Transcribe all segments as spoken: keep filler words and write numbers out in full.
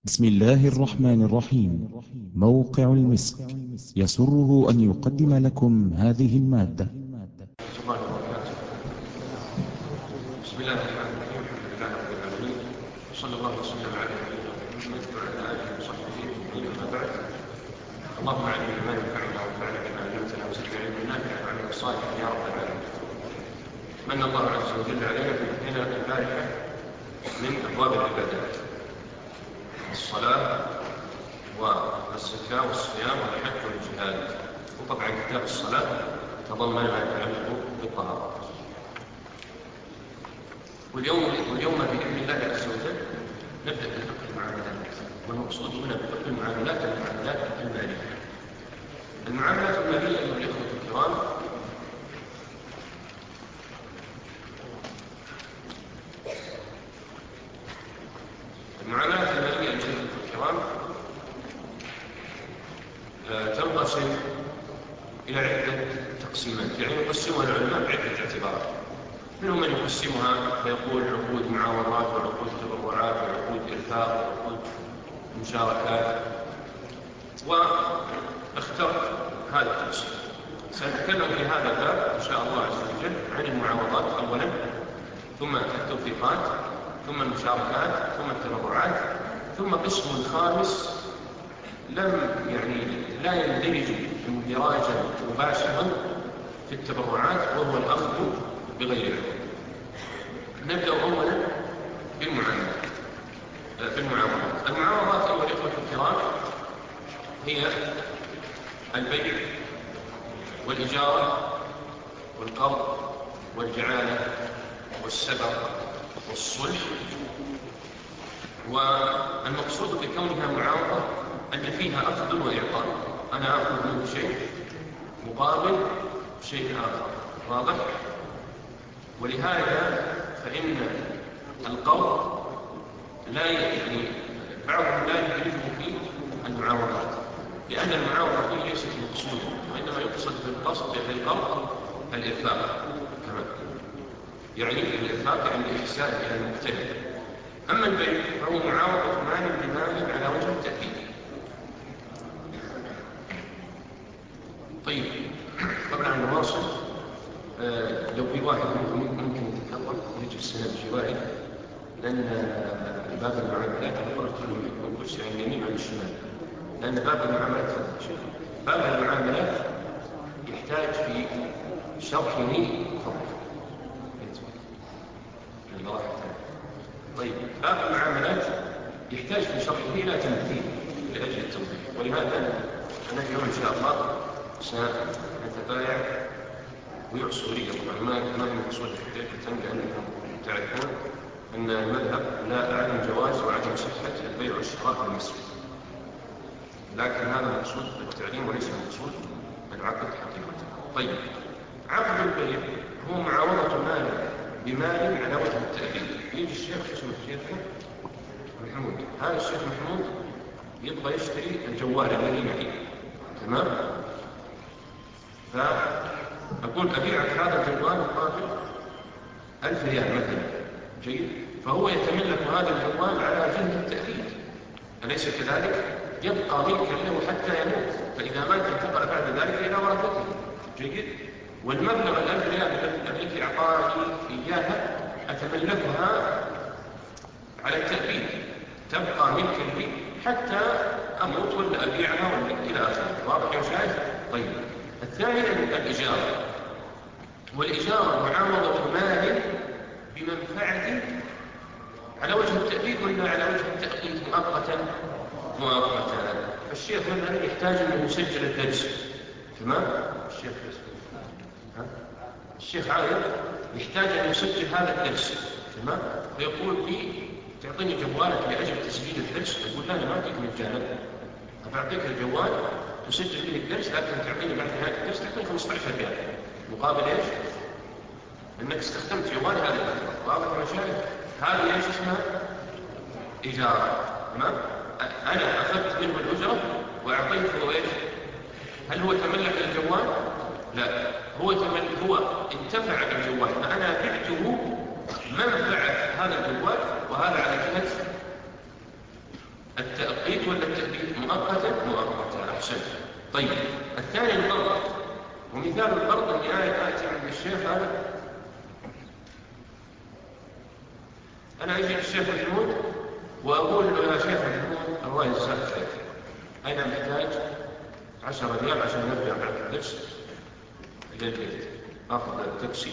بسم الله الرحمن الرحيم. موقع المسك يسره أن يقدم لكم هذه المادة. بسم الله الرحمن الرحيم. الحمد لله رب العالمين، صلى الله وسلم على نبينا محمد وعلى اله وصحبه اجمعين. اما بعد، اللهم علمنا ما ينفعنا وانفعنا بما علمتنا وزدنا علما نافعا وعملا صالحا يا رب العالمين. من الله عز وجل علينا بهنا البارحه من ابواب العبادات: الصلاه والزكاه والصيام والحج والجهاد. وطبعا كتاب الصلاه تضمن ما يتعلق بالطهاره. واليوم واليوم باذن الله عز وجل نبدا بفقه المعاملات، والمقصود هنا بفقه المعاملات المعاملات الماليه. المعاملات الماليه ايها الاخوه الكرام المعاملات الماليه ايها الاخوه الكرام تنقسم الى عده تقسيمات، يعني يقسمها العلماء بعده اعتبارات. منهم من يقسمها فيقول عقود معاوضات وعقود تبرعات وعقود إرفاق وعقود مشاركات، واخترت هذا التقسيم. سنتكلم في هذا الباب إن شاء الله عز وجل عن المعاوضات أولا، ثم التوفيقات، ثم المشاركات، ثم التبرعات، ثم قسم خامس لم يعني لا يندرج اندراجا مباشرا في التبرعات، وهو الأخذ بغير عقود. نبدأ أولا بالمعاملات. بالمعاوضات. المعاوضات أيها الإخوة الكرام هي البيع والإجارة والقرض والجعالة والسبق والصلح. والمقصود بكونها معاوضة أن فيها أخذ وإعطاء، أنا أخذ منه شيء مقابل شيء آخر، واضح؟ ولهذا فإن القرض لا يعني بعضهم لا يدرجه في المعاوضات، لأن المعاوضة فيه ليست مقصودة، وإنما يقصد بالقصد بالقرض الإرفاق كمان، يعني الإرفاق يعني الإحسان إلى المقتدر. أما البيع فهو معاوضة مال بمال على وجه التأكيد. طيب، قبل أن نواصل، آه لو في واحد ممكن ممكن يتكرر يجي السنة شوائي، لأن باب المعاملات أنا قلت لهم يكون كرسي عن اليمين عن الشمال، لأن باب المعاملات باب المعاملات يحتاج في شرحه فقط. طيب، باب المعاملات يحتاج في شرحه إلى تمثيل لأجل التوضيح، ولهذا أنا اليوم إن شاء الله سنتبايع بيوع سورية. طبعا ما ما هي مقصودة حقيقة، لأنكم تعرفون أن المذهب لا أعلم جواز وعدم صحة البيع والشراء في المسجد، لكن هذا مقصود التعليم وليس مقصود العقد حقيقة. طيب، عقد البيع هو معاوضة مال بمال على وجه التأكيد. يجي الشيخ اسمه الشيخ محمود، هذا الشيخ محمود يبغى يشتري الجوال الذي معي، تمام؟ فأقول أبيعك هذا الجوال مقابل ألف ريال مثلا، جيد؟ فهو يتملك هذا الجوال على جهة التأكيد، أليس كذلك؟ يبقى ملكا له حتى يموت، فإذا مات انتقل بعد ذلك إلى ورثته، جيد؟ والمبلغ الألف ريال التي أعطاني إياها أتملكها على التأكيد، تبقى ملكا لي حتى أموت ولا أبيعها ولا إلى آخره. واضح يا مشاهد؟ طيب، الثاني الإجارة. والإجارة معاوضة مال بمنفعة على وجه التأكيد ولا على وجه التأكيد مؤقتا؟ مؤقتا. فالشيخ مثلا يحتاج أن يسجل الدرس، تمام؟ الشيخ ها؟ الشيخ عارف يحتاج أن يسجل هذا الدرس، تمام؟ فيقول لي تعطيني جوالك لأجل تسجيل الدرس. يقول لا، أنا ما أعطيك مجانا، أعطيك الجوال تسجل به الدرس، لكن تعطيني بعد نهاية الدرس تعطيني خمسة عشر ريال مقابل ايش؟ انك استخدمت جوالي هذه الفتره. واضح يا مشاهد؟ هذه ايش اسمها؟ اجاره، تمام؟ انا اخذت منه الاجره واعطيته ايش؟ هل هو تملك الجوال؟ لا، هو تملك، هو انتفع بالجوال، فانا بعته منفعه هذا الجوال، وهذا على جهه التأقيت ولا التأبيد؟ مؤقتا مؤقتا. أحسن. طيب الثاني القرض، ومثال القرض أن آية آتي عند الشيخ هذا، أنا أجي الشيخ محمود وأقول له يا شيخ محمود الله يجزاك خير، أنا محتاج عشرة ريال عشان نرجع بعد الدرس إلى البيت، آخذ تاكسي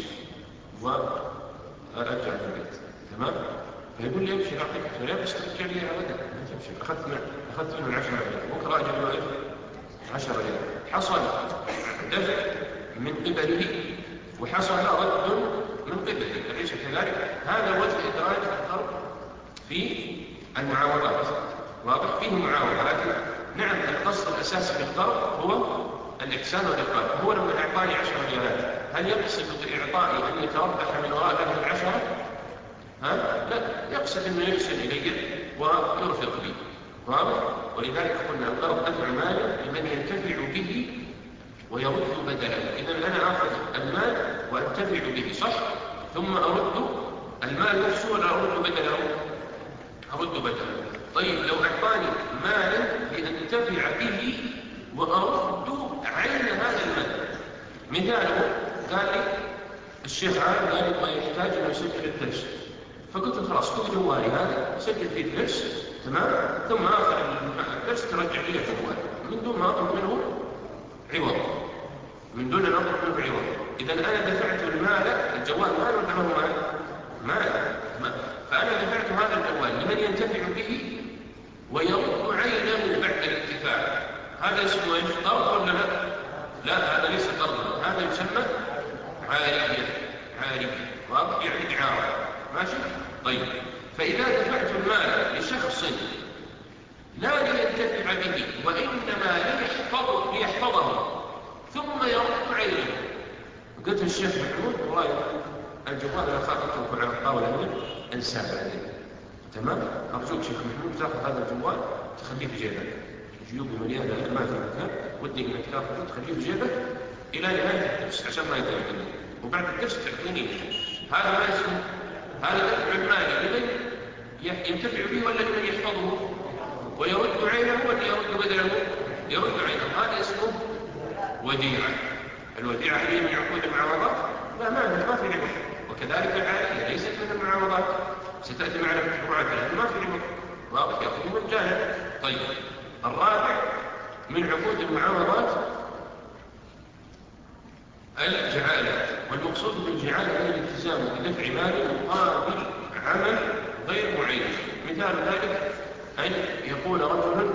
وأرجع للبيت، تمام؟ فيقول لي امشي أعطيك عشرة ريال بس ترجع لي أبدا، ما تمشي، أخذت منه أخذت منه عشرة ريال، بكرة أجي له عشرة ريال. حصل دفع من قبله وحصل رد من قبله، أليس كذلك؟ هذا وجه إدراج القرض في المعاوضات، واضح؟ فيه معاوضة، لكن نعم القصد الأساسي بالقرض هو الإحسان والإقراض. هو لما أعطاني عشرة ريالات هل يقصد بإعطائي أن يتربح من وراء هذه العشرة؟ ها؟ لا، يقصد أنه يرسل إلي ويرفق بي، واضح؟ ولذلك قلنا القرض دفع مال لمن ينتفع به ويرد بدله. إذا أنا أخذ المال وأنتفع به، صح؟ ثم أرد المال نفسه ولا أرد بدله؟ أرد بدله. طيب لو أعطاني مالا لأنتفع به وأرد عين هذا المال، مثاله قال لي الشيخ عام قال لي ما يحتاج أن يسجل الدرس، فقلت له خلاص خذ جوالي هذا سجل فيه الدرس، تمام؟ ثم آخر الدرس ترجع لي الجوال من دون ما أطلب منه عوض، من دون أن أطلب منه عوض. إذا أنا دفعت المال، الجوال مال ولا ما هو مال؟ مال. فأنا دفعت هذا الجوال لمن ينتفع به ويرد عينه بعد الانتفاع. هذا اسمه ايش؟ قرض ولا لا؟ لا، هذا ليس قرضا، هذا يسمى عارية. عارية، واضح؟ يعني إعارة، ماشي؟ طيب فإذا دفعت المال لشخص لا لينتفع به وإنما ليحفظه, ليحفظه ثم يرد عينه، قلت الشيخ محمود والله الجوال أنا خاف أتركه على الطاولة هنا أنساه بعدين، تمام؟ أرجوك شيخ محمود تأخذ هذا الجوال تخليه في جيبك، جيوبي مليانة ما في مكان، ودي إنك تأخذه تخليه في جيبك إلى نهاية الدرس عشان ما يضيع مني، وبعد الدرس تعطيني. هذا ما اسمه، هذا دفع المال لمن ينتفع به ولا لمن يحفظه ويرد عينه ولا يرد بدله؟ يرد عينه. هذا اسمه وديعة. الوديعة هي من عقود المعاوضات؟ لا، ما ما في ربا. وكذلك العارية ليست من المعاوضات، ستأتي معنا في الفروعات لكن ما في ربا، واضح؟ يأخذ مجانا. طيب الرابع من عقود المعاوضات الجعالة، والمقصود بالجعالة هي الالتزام بدفع مال مقابل عمل غير معين. مثال ذلك أن يقول رجل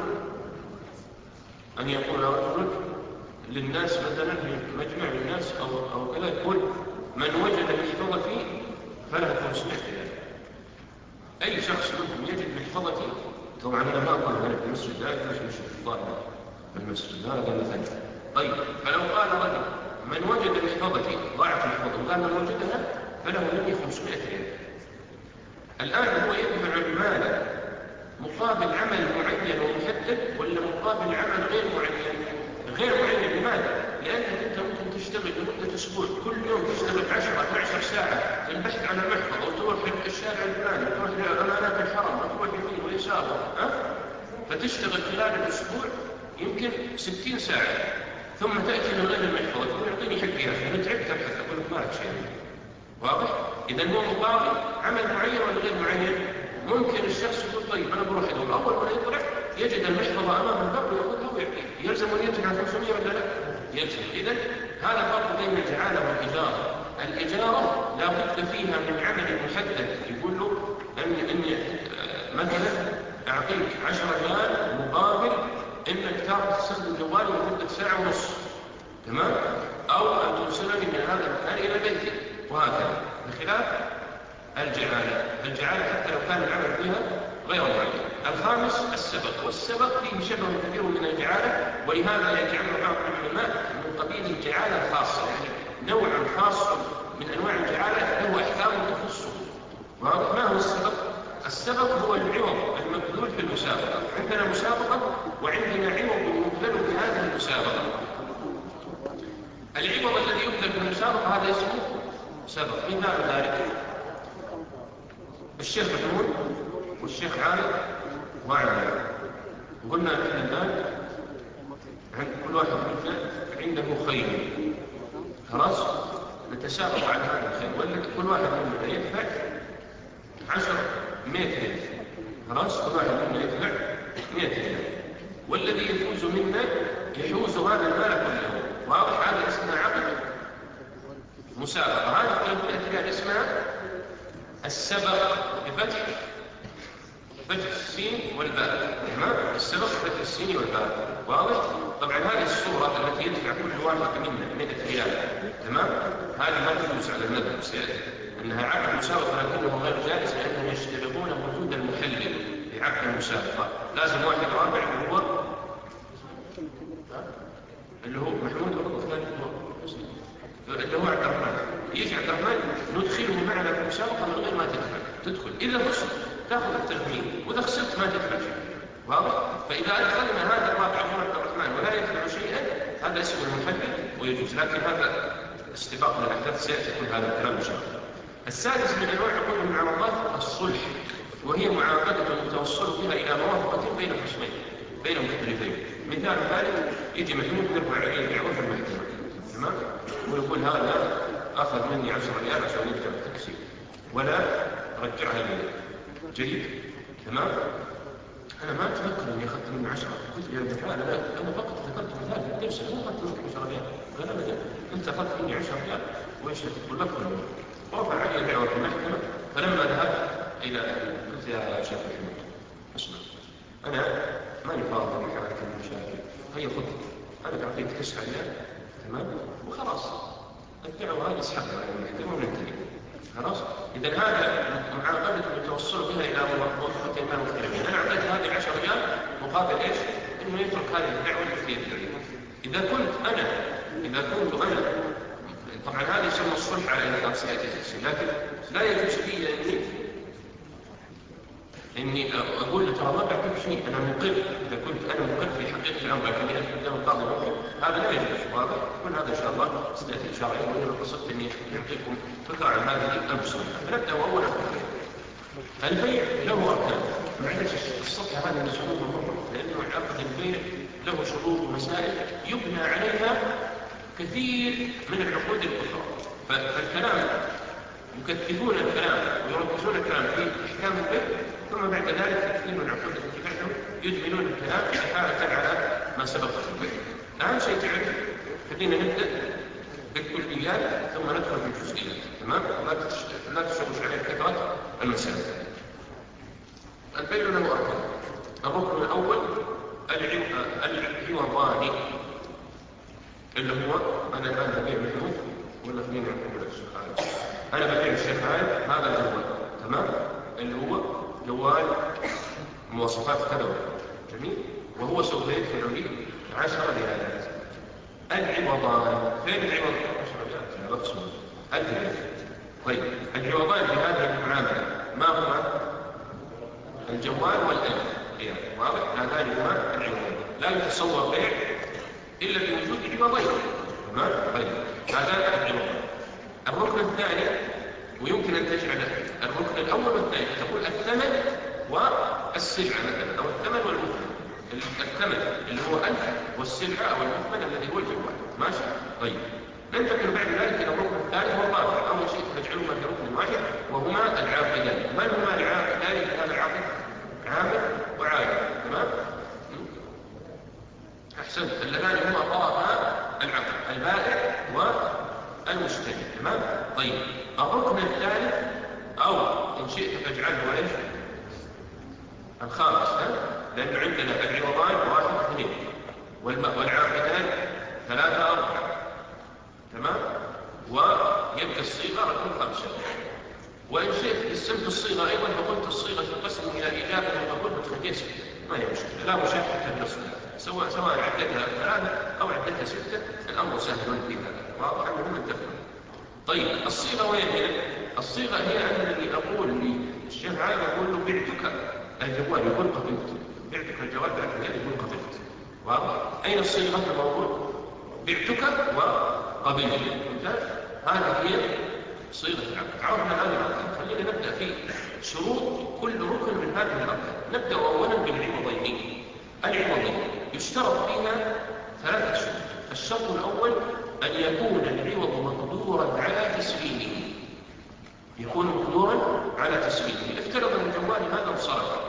أن يقول رجل للناس مثلا في مجمع للناس أو أو كذا، يقول من وجد محفظتي فله خمسمائة ريال. أي شخص منهم يجد محفظتي، طبعا أنا ما أقول هنا في المسجد، لا يجوز مش الظاهر في المسجد، هذا مثلا. طيب فلو قال رجل من وجد محفظتي، ضاعت محفظتي، وقال من وجدها فله مني خمسمائة ريال. الآن هو يدفع المال مقابل عمل معين ومحدد ولا مقابل عمل غير معين؟ غير معين. لماذا؟ لأنك أنت ممكن تشتغل لمدة أسبوع، كل يوم تشتغل عشرة اثنتي عشرة ساعة في البحث عن المحفظة، وتروح الشارع الفلاني، وتروح لأمانات الحرم، وتروح يمين ويسار، أه؟ فتشتغل خلال الأسبوع يمكن ستين ساعة، ثم تأتي من غير المحفظة تقول اعطيني حقي يا أخي أنا تعبت أبحث، أقول لك ما لك شيء، واضح؟ إذا هو مقابل عمل معين ولا غير معين؟ ممكن الشخص يقول طيب أنا بروح أدور، أول ما يطلع يجد المحفظة أمام الباب ويأخذها ويعطيه، يلزم أن يدفع خمسمائة ولا لا؟ يلزم. إذن هذا فرق بين الجعالة والإجارة. الإجارة لا بد فيها من عمل محدد، يقول له أن إني مثلا أعطيك عشرة ريال مقابل إنك تأخذ تستخدم جوالي لمدة ساعة ونص، تمام؟ أو أن توصلني من هذا المكان إلى بيتي، وهكذا. بخلاف الجعالة، الجعالة حتى لو كان العمل فيها غير معين. الخامس السبق، والسبق فيه شبه كبير من الجعالة، ولهذا يجعله بعض العلماء من قبيل الجعالة الخاصة، يعني نوع خاص من أنواع الجعالة له أحكام تخصه. ما هو السبق؟ السبق هو العوض المبذول في المسابقة. عندنا مسابقة وعندنا عوض مبذول في هذه المسابقة. العوض الذي يبذل في المسابقة هذا اسمه سبق. مثال ذلك الشيخ محمود والشيخ عامر وعامر قلنا إن الآن كل واحد منا عنده خير، خلاص نتسابق على هذا الخير، ولا كل واحد منا يدفع عشرة مئة ريال، خلاص كل واحد منا يدفع مئة ريال، والذي يفوز منا يحوز هذا المال كله. واضح؟ هذا اسمها عقد مسابقة. هذه مئة ريال اسمها السبق بفتح فتح السين والباء، تمام؟ السبق فتح السين والباء. واضح؟ طبعا هذه الصورة التي يدفع كل واحد منا مئة ريال، تمام؟ هذه ما تجوز على المذهب سيأتي أنها عقد مسابقة، لكنه غير جائز لأنهم يشترطون وجود المحلل لعقد المسابقة. لازم واحد رابع اللي هو اللي هو محمود أبو فلان اللي هو عبد الرحمن، يجي عبد الرحمن ندخله معنا في المسابقة من غير ما تدفع، تدخل إذا فزت تأخذ التخمين وإذا خسرت ما تدفع شيء. واضح؟ فإذا أدخلنا هذا الرابع عبد الرحمن ولا يدفع شيئا هذا اسمه المحلل ويجوز، لكن هذا استباق للأحداث سيأتي كل هذا الكلام إن شاء الله. السادس من أنواع عقود المعاملات الصلح، وهي معاقدة يتوصل بها إلى موافقة بين الخصمين بين المختلفين. مثال ذلك يجي محمود نرفع عليه دعوة في المحكمة، تمام؟ ويقول هذا أخذ مني عشرة ريال عشان يرجع التاكسي ولا رجعها لي، جيد؟ تمام؟ أنا ما أتذكر إني أخذت مني عشرة، قلت يا رجال لا، أنا فقط ذكرت مثال في الدرس، أنا أخذت منك عشرة ريال، قال أبدا أنت أخذت مني عشرة ريال وإيش تقول لك كله؟ ورفع علي دعوة في المحكمة. فلما ذهبت إلى قلت يا شيخ محمود اسمع، أنا ماني فاضي لحالك المشاكل، هيا خذ أنا بعطيك تسعة ريال، تمام؟ وخلاص الدعوة هذه اسحبها على المحكمة وننتهي، خلاص؟ إذا هذا معاقدة يتوصل بها إلى موافقة ما مختلفين. أنا أعطيت هذه عشرة ريال مقابل إيش؟ إنه يترك هذه الدعوة اللي في يده. إذا كنت أنا إذا كنت أنا طبعا هذا يسمى الصلح على الإطلاق سيأتي تفصيل، لكن لا يجوز لي أني إني أقول له ترى ما بعطيك شيء، أنا مقر. إذا كنت أنا مقر في حقيقة الأمر لكن قدام القاضي مقر، هذا لا يجوز. واضح؟ كل هذا إن شاء الله سيأتي إن شاء الله، وأنا قصدت إني أعطيكم فكرة عن هذه المصلحة. فنبدأ أولا بالبيع. البيع له أركان، معلش الصفحة هذه مسؤولة مرة، لأنه عقد البيع له شروط ومسائل يبنى عليها كثير من العقود الأخرى. فالكلام يكثفون الكلام ويركزون الكلام في احكام البيع، ثم بعد ذلك يكثرون العقود التي بعده يدمنون الكلام إحالة على ما سبق في البيع. أهم شيء تعرف، خلينا نبدأ بالكليات ثم ندخل في الجزئيات، تمام؟ لا تشغلش عليه كثرة المسائل. البيع له أركان. الركن الأول العوضاني اللي هو أنا الآن ببيع محمود ولا خليني أقول لك الشيخ، أنا ببيع الشيخ هذا الجوال، تمام؟ اللي هو جوال مواصفات كذا، جميل؟ وهو سوف يدفع لي عشرة ريالات. العوضان فين العوض؟ عشرة ريالات بقسم الريال. طيب العوضان في هذه المعاملة ما هما؟ الجوال والألف ريال. واضح؟ هذان هما العوضان. لا يتصور بيع إلا بوجود عوضين، تمام؟ طيب هذا العوض. الركن الثاني، ويمكن أن تجعل الركن الأول والثاني تقول الثمن والسلعة مثلا، أو الثمن والمثمن. الثمن اللي هو ألف والسلعة أو المثمن الذي هو الجوال، ماشي؟ طيب ننتقل بعد ذلك إلى الركن الثالث والرابع. أول شيء نجعلهما في ركن واحد وهما العاقدان. من هما العاقدان في هذا العقد؟ عامل وعامل، تمام؟ أحسنت. اللذان هما طرفا العقد، البائع والمشتري، تمام؟ طيب الركن الثالث أو إن شئت تجعله إيش؟ الخامس، لأن عندنا العوضان واحد اثنين والعاقدان ثلاثة أربعة، تمام؟ ويبقى الصيغة رقم خمسة. وإن شئت قسمت الصيغة أيضا فقلت الصيغة تنقسم إلى إجابة وقبول بتخليها ستة، ما هي مشكلة، لا مشاكل في النصف، سواء سواء عدتها ثلاثة أو عدتها ستة الأمر سهل في هذا، واضح أنه من تفهم. طيب الصيغة وين هي؟ الصيغة هي أنني أقول للشيخ عالم أقول له بعتك الجوال يقول قبلت، بعتك الجوال بعد ذلك يقول قبلت. واضح؟ أين الصيغة في الموضوع؟ بعتك وقبلت. ممتاز؟ هذه هي صيغة العقد. عرفنا هذه الأركان، خلينا نبدأ في شروط كل ركن من هذه الأركان. نبدأ أولا بالعوضين. العوضين يشترط فيها ثلاثة شروط. الشرط الأول أن يكون العوض مقدورا على تسليمه، يكون مقدورا على تسليمه. افترض أن الجوال هذا انصرف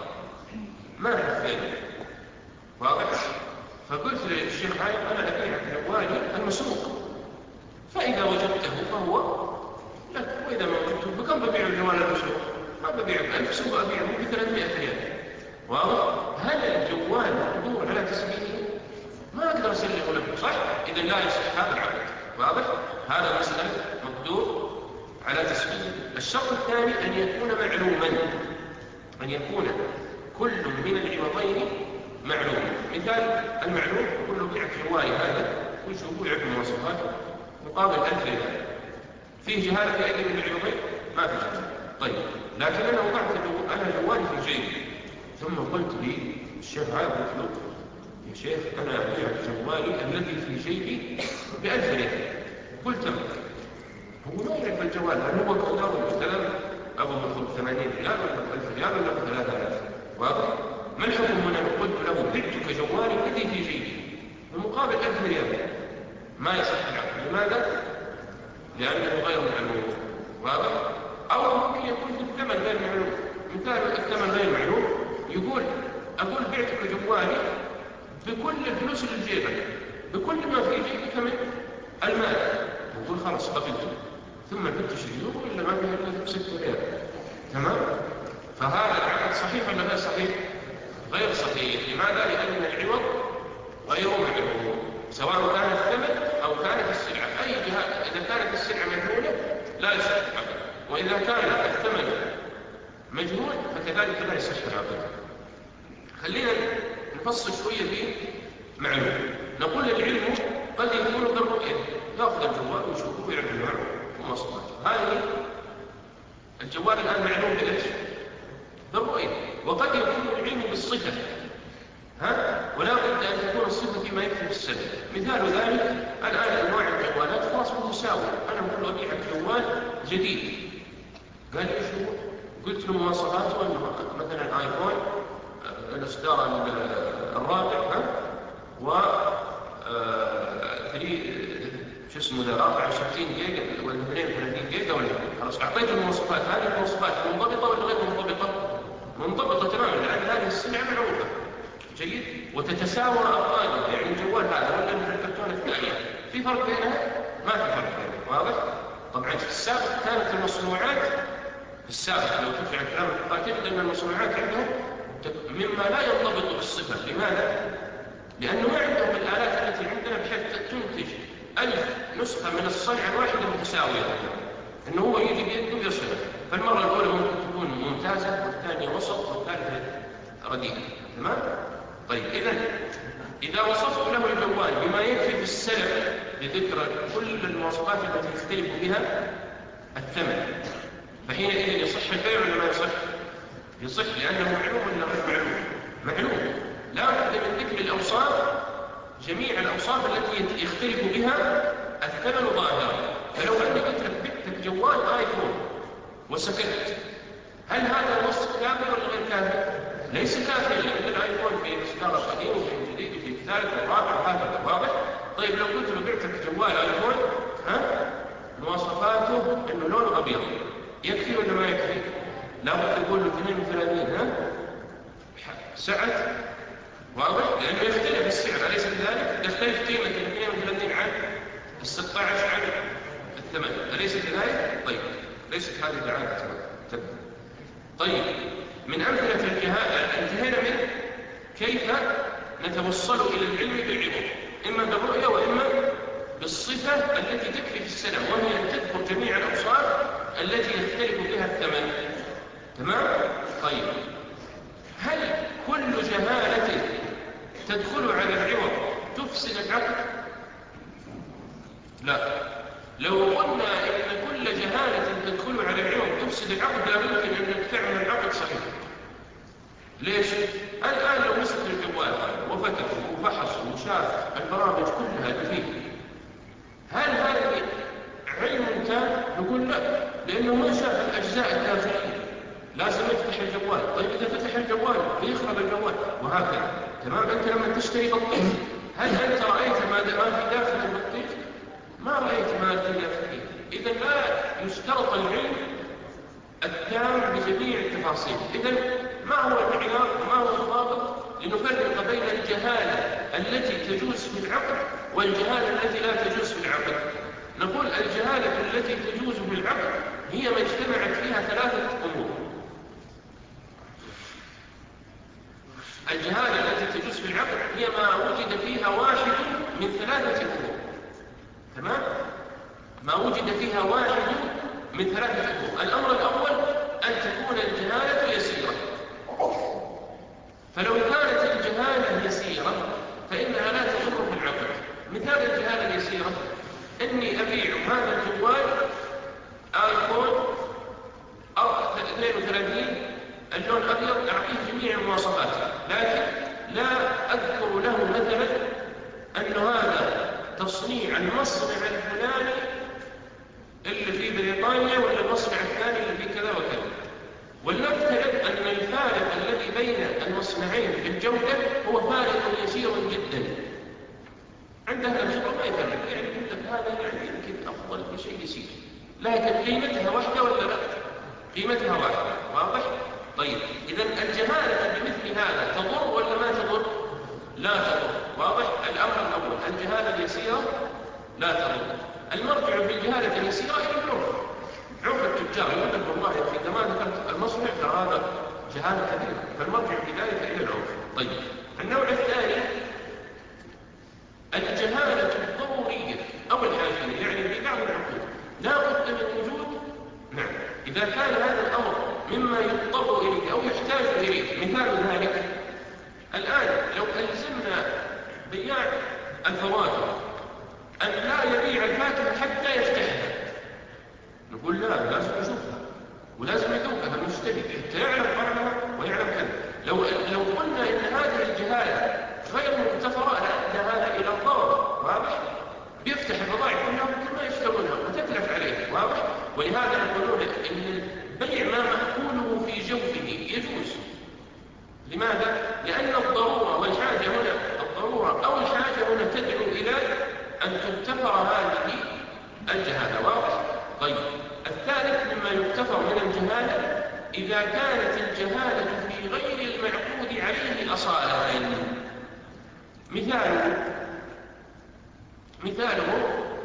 ما حفظه، واضح؟ فقلت للشيخ عايد أنا أبيع جوالي المسروق، فإذا وجدته فهو لك، وإذا ما وجدته بكم ببيع الجوال المسروق؟ ما ببيع بألف، سوف أبيعه بثلاثمائة ريال. واضح؟ هل الجوال مقدور على تسليمه؟ ما أقدر أسلمه له، صح؟ إذا لا يصح هذا العقد. واضح؟ هذا مسألة مقدور على تسليمه. الشرط الثاني أن يكون معلوما، أن يكون كل من العوضين معلوم. مثال المعلوم يقول له بيع جوالي هذا ويشوفوا يعرف مواصفاته مقابل ألف ريال. فيه جهالة في أي من العوضين؟ ما في جهالة. طيب، لكن أنا وضعت أنا جوالي في جيبي، ثم قلت لي الشيخ عايد قلت له يا شيخ أنا أبيع جوالي الذي في جيبي بألف ريال. قلت له هو ما يعرف الجوال هل هو قدر مثلا أبو مطلوب ثمانين ريال ولا ألف ريال ولا ثلاثة آلاف. واضح؟ ما الحكم هنا؟ قلت له بعتك جوالي الذي في جيبي بمقابل ألف ريال. ما يصح العقد. لماذا؟ لأنه غير معلوم. واضح؟ أو ممكن يكون في الثمن غير معلوم. مثال الثمن غير معلوم يقول أقول بعتك جوالي بكل الفلوس اللي في جيبك، بكل ما في جيبك من المال. يقول خلاص قبلته، ثم فتش الجيوب إلا ما فيها إلا ستة ريال. تمام؟ فهذا العقد صحيح ولا غير صحيح؟ غير صحيح. لماذا؟ لأن العوض غير معلوم، سواء كان الثمن أو كانت السلعة. أي جهة إذا كانت السلعة مجهولة لا يصح العقد، وإذا كان الثمن مجهول فكذلك لا يصح العقد. خلينا نفصل شوية في معلوم. نقول العلم قد يكون بالرؤية، يأخذ الجوال ويشوفه ويعرف المعلوم ومواصفاته. هذه الجوال الآن معلوم بإيش؟ بالرؤية. وقد يكون العلم بالصفة، ها؟ ولا بد أن تكون الصفة فيما يكفي في السنة. مثال ذلك الآن أنواع الجوالات خلاص متساوية. أنا أقول له أبيع الجوال جديد، قال لي شو؟ قلت له مواصفاته أنه مثلا آيفون الإصدار الرابع، ها؟ و شو اسمه ذا أربعة وستين جيجا ولا اثنين وثلاثين جيجا ولا خلاص أعطيته المواصفات. هذه المواصفات منضبطة ولا غير منضبطة؟ منضبطة تماما، لأن هذه السلعة معروفة. جيد؟ وتتساوى أفرادها، يعني الجوال هذا ولا مثل الكرتون الثانية في فرق بينها؟ ما في فرق بينها. واضح؟ طبعا في السابق كانت المصنوعات في السابق لو ترجع كلام الفقهاء تجد أن المصنوعات عندهم مما لا ينضبط بالصفة. لماذا؟ لأنه ما عندهم الآلات التي عندنا بحيث تنتج ألف نسخة من الصنعة الواحدة متساوية، إنه هو يجي بيده ويصنع. فالمرة الأولى ممكن تكون ممتازة، والثانية وسط، والثالثة رديئة. تمام؟ طيب، إذا إذا وصفت له الجوال بما يكفي في السلف لذكر كل المواصفات التي يختلف بها الثمن، فحينئذ يصح البيع ولا ما يصح؟ يصح، لأنه معلوم ولا غير معلوم؟ معلوم. لا بد من ذكر الأوصاف، جميع الأوصاف التي يختلف بها الثمن ظاهرا. فلو أني قلت لك بعتك جوال آيفون وسكت، هل هذا الوصف كافي ولا غير كافي؟ ليس كافي، لأن الآيفون في إصدار قديم وفي جديد وفي الثالث والرابع وهكذا. واضح؟ طيب لو قلت له بعتك جوال آيفون، ها؟ مواصفاته إنه لونه أبيض، يكفي ولا ما يكفي؟ لا بد تقول له اثنين وثلاثين، ها؟ سعة. واضح؟ لأنه يختلف السعر، أليس كذلك؟ تختلف قيمة الاثنين وثلاثين عن الستة عشر عن الثمن، أليس كذلك؟ طيب، ليست هذه دعاية تبدأ. طيب، من أمثلة الجهالة انتهينا من كيف نتوصل إلى العلم بالعوض، إما بالرؤية وإما بالصفة التي تكفي في السلم، وهي أن تذكر جميع الأوصاف التي يختلف بها الثمن. تمام؟ طيب، هل كل جهالة تدخل على العوض تفسد العقد؟ لا. لو قلنا إن كل جهالة تدخل على العوض تفسد العقد لا يمكن أن تعمل العقد صحيح. ليش؟ الآن لو مسك الجوال وفتح وفحص وشاف البرامج كلها اللي فيه، هل هذا علم تام؟ نقول لا، لأنه ما شاف الأجزاء الداخلية. لازم يفتح الجوال. طيب إذا فتح الجوال بيخرب الجوال، وهكذا. تمام. أنت لما تشتري بطيخ هل أنت رأيت ما في داخل البطيخ؟ ما رأيت ما في داخله. إذا لا يشترط العلم التام بجميع التفاصيل. إذا ما هو المعيار وما هو الضابط لنفرق بين الجهالة التي تجوز في العقد والجهالة التي لا تجوز في العقد؟ نقول الجهالة التي تجوز في العقد هي ما اجتمعت فيها ثلاثة أمور. الجهالة التي تجوز في العقد هي ما وجد فيها واحد من ثلاثة أمور. تمام؟ ما وجد فيها واحد من ثلاثة أمور. الأمر الأول أن تكون الجهالة يسيرة، فلو كانت الجهالة يسيرة فإنها لا تضر في العقد. مثال الجهالة اليسيرة: إني أبيع هذا الجوال آيفون اثنين وثلاثين اللون أبيض، أعطيه جميع المواصفات، لكن لا أذكر له مثلا أن هذا تصنيع المصنع الفلاني اللي في بريطانيا ولا المصنع الثاني اللي في كذا وكذا. ولنفترض أن الفارق الذي بين المصنعين في الجودة هو فارق يسير جدا. عندها الخبرة ما يفرق، يعني يقول لك هذا يعني يمكن أفضل بشيء يسير، لكن قيمتها واحدة ولا لا؟ قيمتها واحدة. واضح؟ طيب، إذا الجهالة بمثل هذا تضر ولا ما تضر؟ لا تضر. واضح؟ الأمر الأول الجهالة اليسيرة لا تضر. المرجع في الجهالة اليسيرة إلى العرف. عرف التجار يقول لك والله إذا ما ذكرت المصنع فهذا جهالة كبيرة، فالمرجع في ذلك إلى العرف. طيب، النوع الثاني الجهالة الضرورية أو الحاجية، يعني في بعض العقود لا بد من وجود. نعم، إذا كان هذا الأمر مما يضطر إليه أو يحتاج إليه. مثال ذلك الآن لو ألزمنا بياع الفواكه أن لا يبيع الفاكهة حتى يفتحها، نقول لا، لازم يشوفها ولازم يذوقها المشتري حتى يعلم طعمها ويعلم كذا. لو لو قلنا إن هذه الجهالة غير مغتفرة لأن هذا إلى الضرر. واضح؟ بيفتح البضائع كلها مثل ما يشترونها وتتلف عليه. واضح؟ ولهذا نقولون إن البيع ما مأكوله في جوفه يجوز. لماذا؟ لأن الضرورة والحاجة هنا، الضرورة أو الحاجة هنا تدعو إلى أن تغتفر هذه الجهالة. واضح؟ طيب، الثالث مما يغتفر من الجهالة إذا كانت الجهالة في غير المعقود عليه أصالة. مثاله مثاله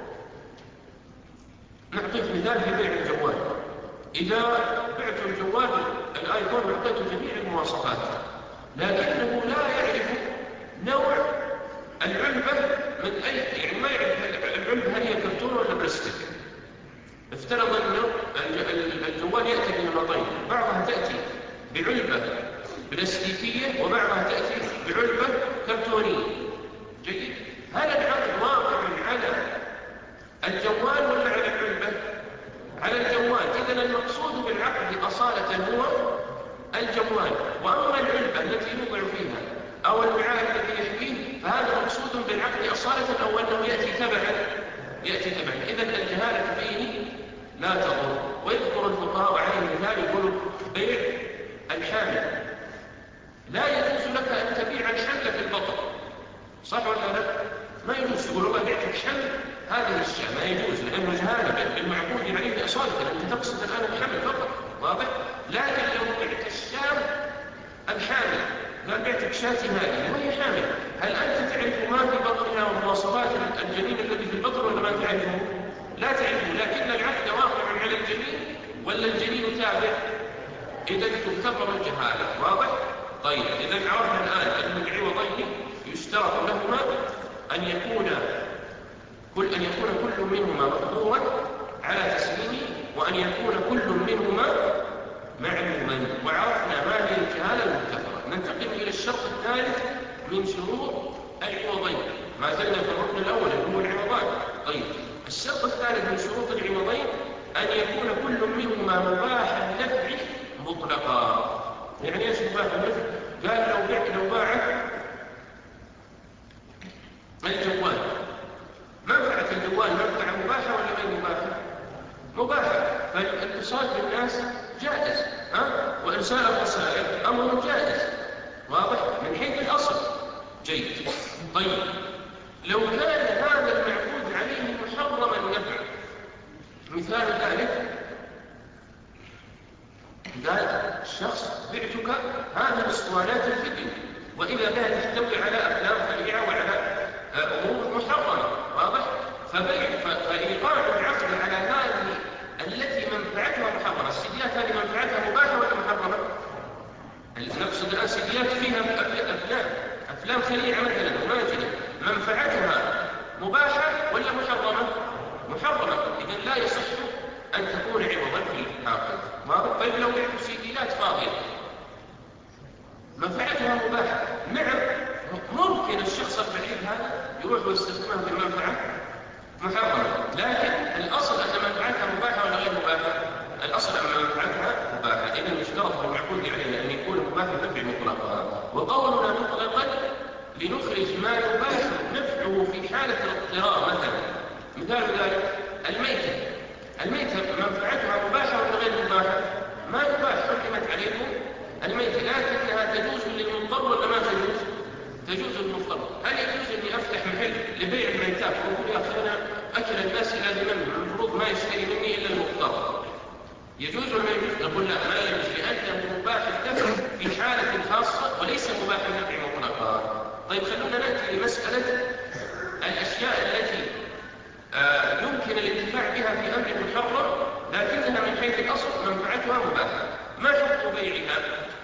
نعطيك مثال في بيع الجوال. إذا بعت الجوال الآيفون وأعطيته جميع المواصفات، لكنه لا يعرف نوع العلبة من أي، يعني ما يعرف العلبة هل هي كرتون ولا بلاستيك. افترض أنه الجوال يأتي بنمطين، بعضها تأتي بعلبة بلاستيكية وبعضها تأتي بعلبة كرتونية. جيد؟ هل العقد واقع على الجوال ولا على العلبة؟ على الجوال. إذن المقصود بالعقد أصالة هو الجوال، وأما العلبة التي يوضع فيها أو الوعاء الذي يحويه فهذا مقصود بالعقد أصالة أو أنه يأتي تبعا يأتي تبعا. إذن الجهالة فيه لا تضر. ويذكر الفقهاء عليه المثال يقولوا بيع الحامل، لا يجوز لك أن تبيع الحمل في البطن، صح ولا لا؟ ما يجوز تقول والله بعتك حمل هذه الشاة، ما يجوز، لأنه جهالة بالمعقود عليه أصالة. أنت تقصد الآن الحمل فقط. واضح؟ لكن لو بعت الشاة الحامل، قال بعتك شاتي هذه وهي حامل، هل أنت تعرف ما في بطنها ومواصفات الجنين الذي في البطن ولا ما تعرفه؟ لا تعرفه، لكن العقد واقع على الجنين ولا الجنين تابع؟ إذا تكتبر الجهالة. واضح؟ طيب، إذا عرفنا الآن أن العوضين يشترط لهما أن يكون كل أن يكون كل منهما مقدورا على تسليمه، وأن يكون كل منهما معلوما. وعرفنا ما هي الجهالة المكتفرة. ننتقل إلى الشرط الثالث من شروط العوضين. ما زلنا في الركن الأول هو العوضان. طيب، الشرط الثالث من شروط العوضين أن يكون كل منهما مباح النفع مطلقا. يعني ايش مباح النفع؟ قال لو بيع لو باع الجوال، منفعة الجوال منفعة مباحة ولا غير مباحة؟ مباحة. فالاتصال بالناس جائز، ها؟ وإرسال الرسائل أمر جائز. واضح؟ من حيث الأصل. جيد. طيب لو كان هذا المعقود عليه محرم النفع، مثال ذلك قال الشخص بعتك هذه الاسطوانات الفيديو وإذا بها تحتوي على أفلام خليعة وعلى أمور محرمة، واضح؟ فبيع فإيقاع العقد على هذه التي منفعتها محرمة، السيديات هذه منفعتها مباحة ولا محرمة؟ نقصد الآن سيديات فيها أفلام أفلام خليعة مثلا وماجنة، منفعتها مباحة ولا محرمة؟ محرمة، إذن لا يصح أن تكون عوضا في العقد. واضح؟ طيب لو بعت سيديات فاضية منفعتها مباحة، نعم ممكن الشخص البعيد هذا يروح ويستخدمها بمنفعة محرمة، لكن الأصل أن منفعتها مباحة ولا غير مباحة؟ الأصل أن منفعتها مباحة، إذا يشترط في المعقود عليه أن يكون مباح النفع مطلقا. وقولنا مطلقا لنخرج ما يباح نفعه في حالة الاضطرار. مثلا مثال ذلك الميتة، الميتة منفعتها مباحة ولا غير مباحة؟ ما يباح، حكمت عليكم الميتة، لكنها تجوز للمضطر ولا ما تجوز؟ تجوز للمضطر. هل يجوز اني افتح محل لبيع الميتات واقول يا اخي انا اكل الناس الى منه المفروض ما يشتري مني الا المضطر؟ يجوز ولا ما يجوز؟ نقول لا ما يجوز، لانه مباح الدفع في حاله خاصه وليس مباح النفع مطلقا. طيب خلونا ناتي لمساله الاشياء التي آه يمكن الانتفاع بها في امر محرم لكنها من حيث الاصل منفعتها مباحه، ما حكم بيعها؟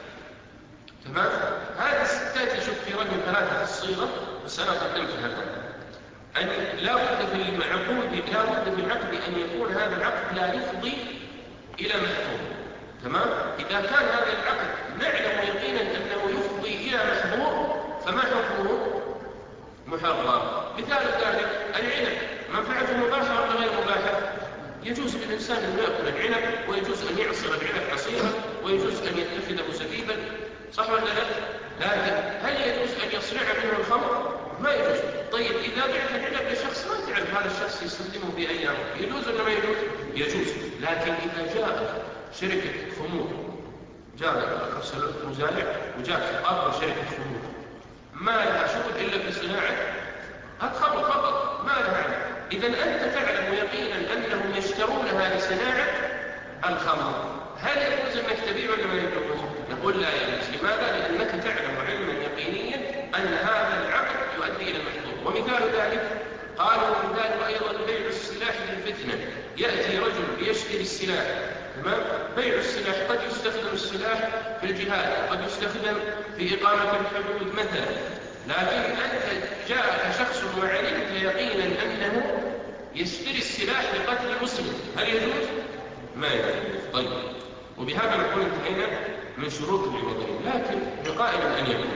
تمام؟ هذه الستات يشوف في رقم ثلاثة في الصيغة، بس أنا قدمتها لكم أن لا بد في المعقود لا بد في العقد أن يكون هذا العقد لا يفضي إلى محظور. تمام؟ إذا كان هذا العقد نعلم يقينا أنه يفضي إلى محظور فما حكمه؟ محرم. مثال ذلك العنب منفعته مباحة ولا غير مباحة؟ يجوز للإنسان أن يأكل العنب، ويجوز أن يعصر العنب عصيرا، ويجوز أن يتخذه زبيبا، صح ولا لا؟ لكن هل يجوز أن يصنع منه الخمر؟ ما يجوز. طيب إذا بعت العنب لشخص ما تعرف هذا الشخص يستخدمه في أيام، يجوز ولا ما يجوز؟ يجوز. لكن إذا جاء شركة خمور، جاء أرسل مزارع وجاء أرض شركة خمور ما لها شغل إلا في صناعة الخمر فقط، ما لها عنه. إذا أنت تعلم يقينا أنهم يشترونها لصناعة الخمر، هل يجوز أنك تبيع ولا ما يجوز؟ نقول لا يجوز. لماذا؟ لأنك تعلم علما يقينيا أن هذا العقد يؤدي إلى المحظور. ومثال ذلك قالوا ومثال أيضا بيع السلاح للفتنة، يأتي رجل ليشتري السلاح، تمام؟ بيع السلاح قد يستخدم السلاح في الجهاد، قد يستخدم في إقامة الحدود مثلا، لكن أنت جاءك شخص وعلمت يقينا أنه يشتري السلاح لقتل المسلم، هل يجوز؟ ما يجوز. طيب وبهذا نكون انتهينا من شروط العوضين. لكن لقائل أن يكون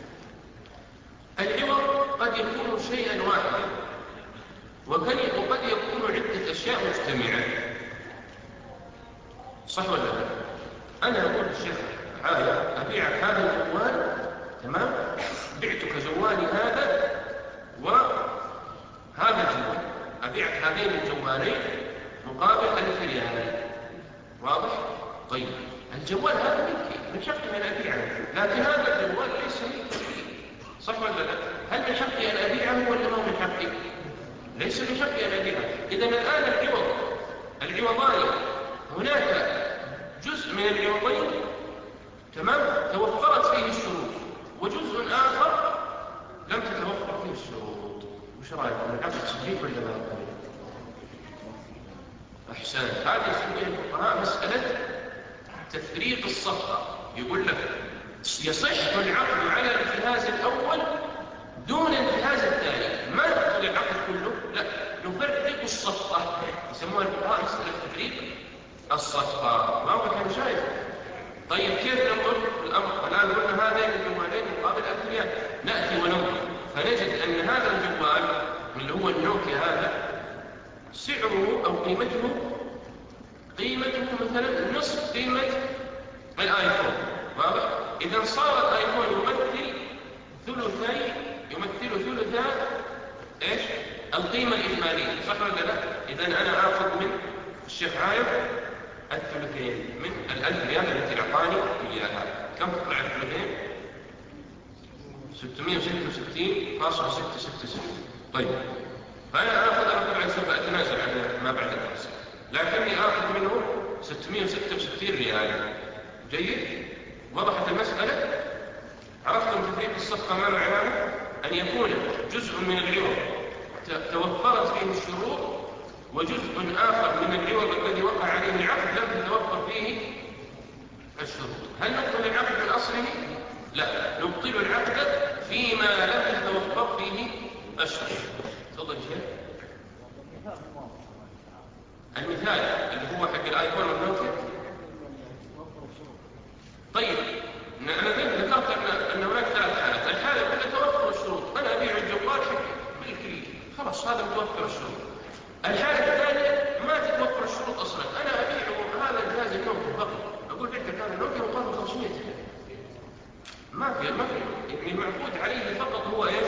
العوض قد يكون شيئا واحدا وقد يكون عدة أشياء مجتمعة، صح ولا لا؟ أنا أقول الشيخ عاية أبيعك هذا الجوال، تمام؟ بعتك جوالي هذا وهذا الجوال، أبيعك هذين الجوالين مقابل ألف ريال، واضح؟ طيب الجوال هذا ملكي، من حقي أن أبيعه، لكن هذا الجوال ليس ملكي، صح ولا لا؟ هل من حقي أن أبيعه ولا ما من حقي؟ ليس من حقي أن أبيعه. إذا الآن العوض العوضان هناك جزء من العوضين، تمام، توفرت فيه الشروط، وجزء آخر لم تتوفر فيه الشروط. وش رأيكم؟ العقد صحيح ولا لا؟ أحسنت. هذه يسميها الفقهاء مسألة تفريق الصفقة. يقول لك يصح العقد على الجهاز الأول دون الجهاز الثاني، ما نقتل العقد كله، لا، نفرق الصفقة. يسموها الفقهاء مسألة تفريق الصفقة. ما هو كان شايف؟ طيب كيف ننظر الأمر؟ الآن قلنا هذين الجوالين مقابل ألف ريال، نأتي وننظر فنجد أن هذا الجوال اللي هو النوكيا هذا سعره أو قيمته قيمته مثلا نصف قيمة الآيفون، واضح؟ إذا صار الآيفون يمثل ثلثي يمثل ثلثا إيش؟ القيمة الإجمالية، صح ولا لا؟ إذا أنا آخذ من الشيخ عايب الثلثين من الألف ريال التي أعطاني إياها. كم تطلع الثلثين؟ ستمائة وستة وستين فاصلة ستة ستة ستة. طيب فأنا آخذ، أنا طبعا سوف أتنازل عن ما بعد الدرس، لكني آخذ منه ستمائة وستة وستين ريال. جيد؟ وضحت المسألة؟ عرفتم تفريق الصفقة ما معناه؟ أن يكون جزء من العوض توفرت فيه الشروط، وجزء آخر من العوض الذي وقع عليه العقد لم تتوفر فيه الشروط. هل نبطل العقد من أصله؟ لا، نبطل العقد فيما لم تتوفر فيه الشروط. تفضل شيخ. المثال اللي هو حق الايفون والنوكيا. طيب انا ذكرت ان هناك ثلاث حالات. الحاله الاولى توفر الشروط، انا ابيع الجوال حقي بالكليه، خلاص هذا متوفر الشروط. الحاله الثانيه ما تتوفر الشروط اصلا، انا ابيع هذا الجهاز النوكيا فقط، اقول بعتك هذا النوكيا مقابل خمسمائة ريال، ما في ما في يعني المعقود عليه فقط هو ايش؟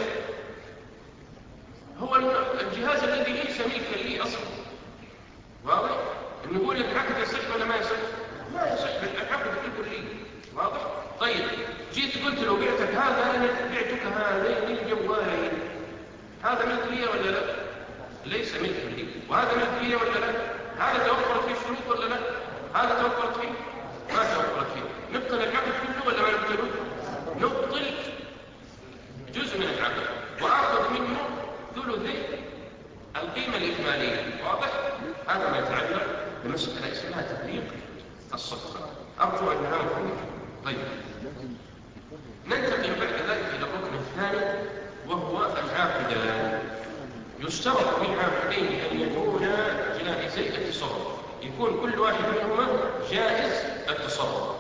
هو الجهاز الذي ليس ملكا لي اصلا. واضح؟ نقول لك العقد يصح ولا ما يصح؟ ما يصح، العقد بالكلي. واضح؟ طيب جيت قلت له بعتك هذا، انا بعتك هذين الجوالين، هذا ملك لي ولا لا؟ ليس ملك لي. وهذا ملك لي ولا لا؟ هذا توفرت فيه الشروط ولا لا؟ هذا توفرت فيه؟ ما توفرت فيه. نبطل العقد كله ولا ما نبطله؟ نبطل جزء من العقد واخذ منه ثلثي القيمة الإجمالية. واضح؟ هذا ما يتعلق بمسألة اسمها تفريق الصفقة. أرجو أن نفهم. طيب ننتقل بعد ذلك إلى الركن الثاني وهو العاقدان. يشترط من العاقدين أن يكونا جائزي التصرف، يكون كل واحد منهما جائز التصرف.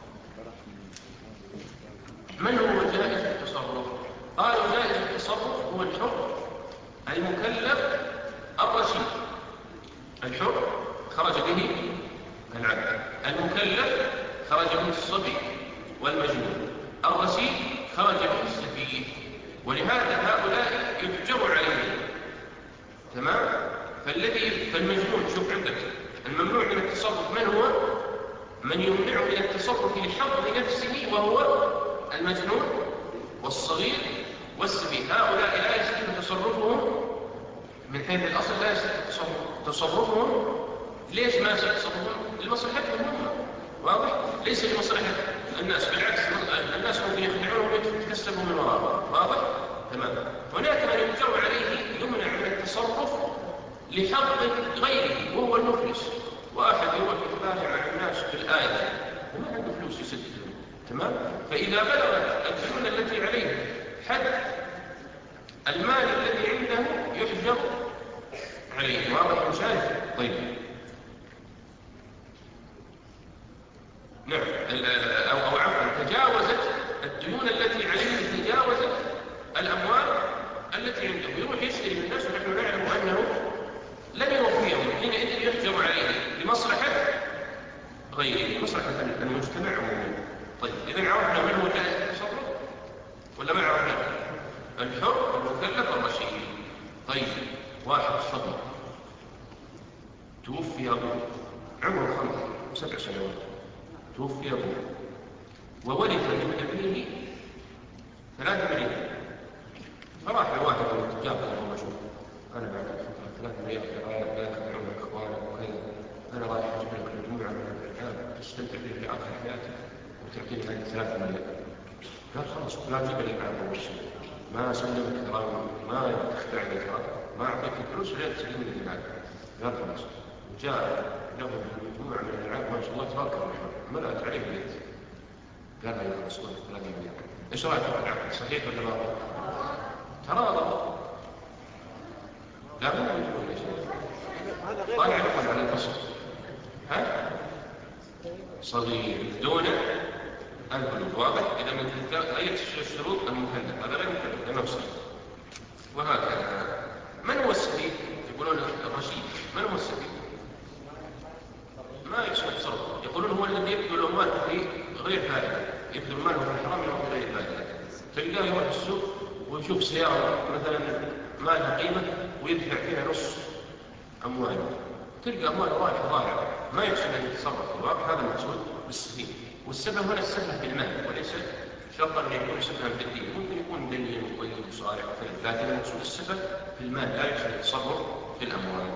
من هو جائز التصرف؟ قالوا جائز التصرف هو الحر المكلف الرشيد. الحر خرج به العبد، المكلف خرج به الصبي والمجنون، الرشيد خرج به السفيه. ولهذا هؤلاء يفجر عليهم. تمام؟ فالذي فالمجنون، شوف عندك الممنوع من التصرف من هو؟ من يمنع من التصرف لحظ نفسه وهو المجنون والصغير والسفيه. هؤلاء لا يصح تصرفهم من حيث الأصل، لا يصح تصرفهم. ليش ما يصح تصرفهم؟ لمصلحتهم هم. واضح؟ ليس لمصلحة الناس، بالعكس الناس ممكن يخدعونهم ويتكسبوا من وراءهم. واضح؟ تمام. هناك من يجر عليه يمنع من التصرف لحظ غيره وهو المفلس. واحد يروح يتباهى مع الناس بالآية وما عنده فلوس يسدد. تمام؟ فإذا بلغت الديون التي عليه حد المال الذي عنده يحجر عليه. واضح وشايف؟ طيب نعم. أو أو عفوا تجاوزت الديون التي عليه، تجاوزت الأموال التي عنده، يروح يشتري من الناس ونحن نعلم أنه لن يوفيهم، حينئذ يحجر عليه لمصلحة غيره، مصلحة المجتمع عموما. طيب إذا عرفنا من هو جائز التصرف ولا ما عرفنا؟ الحر المكلف الرشيد. طيب واحد صبي توفي أبوه عمره خمس سبع سنوات، توفي أبوه وورث من أبيه ثلاثة مليون، فراح لواحد من التجار قال له شوف أنا بعد ثلاثة مليون لا يأخذ عمرك إخوانك وكذا، أنا رايح أجيب لك مجموعة من الرجال تستمتع بها في آخر حياتك وتعطيني هذه ثلاثة مليون. قال خلاص لا تجيب لي معه أول شيء، ما سلمك كرامي، ما تخدعني كرامي، ما أعطيك الفلوس ولا تسلمني الألعاب. قال خلاص. وجاء له مجموعة من الألعاب ما شاء الله تبارك الرحمن، ملأت عليه البيت. قال له يا رسول الله ثلاثة مليون، إيش رأيك في العقد؟ صحيح ولا باطل؟ تراضى. لا مو مجنون يا شيخ، طالع لكم على الفصل. ها؟ صغير دون البلوغ. واضح؟ إذا من أي الشروط المكلف، هذا غير مكلف لأنه صغير. وهكذا. من هو السفيه؟ يقولون الرشيد. من هو السفيه؟ ما يصح تصرف. يقولون هو الذي يبذل أمواله في غير فائدة، يبذل ماله في الحرام وفي غير فائدة. تلقاه يروح السوق ويشوف سيارة مثلا ما لها قيمة ويدفع فيها نص أمواله، تلقى أمواله رايحة ضائعة، ما يحسن أن يتصرف في الواقع. هذا المقصود بالسفيه. والسبب هنا السفه بالمال وليس شرط أن يكون سفها في الدين، ممكن يكون دين وطيب وصالح وكذا، لكن المقصود السفه في المال، لا يحسن التصرف في الأموال.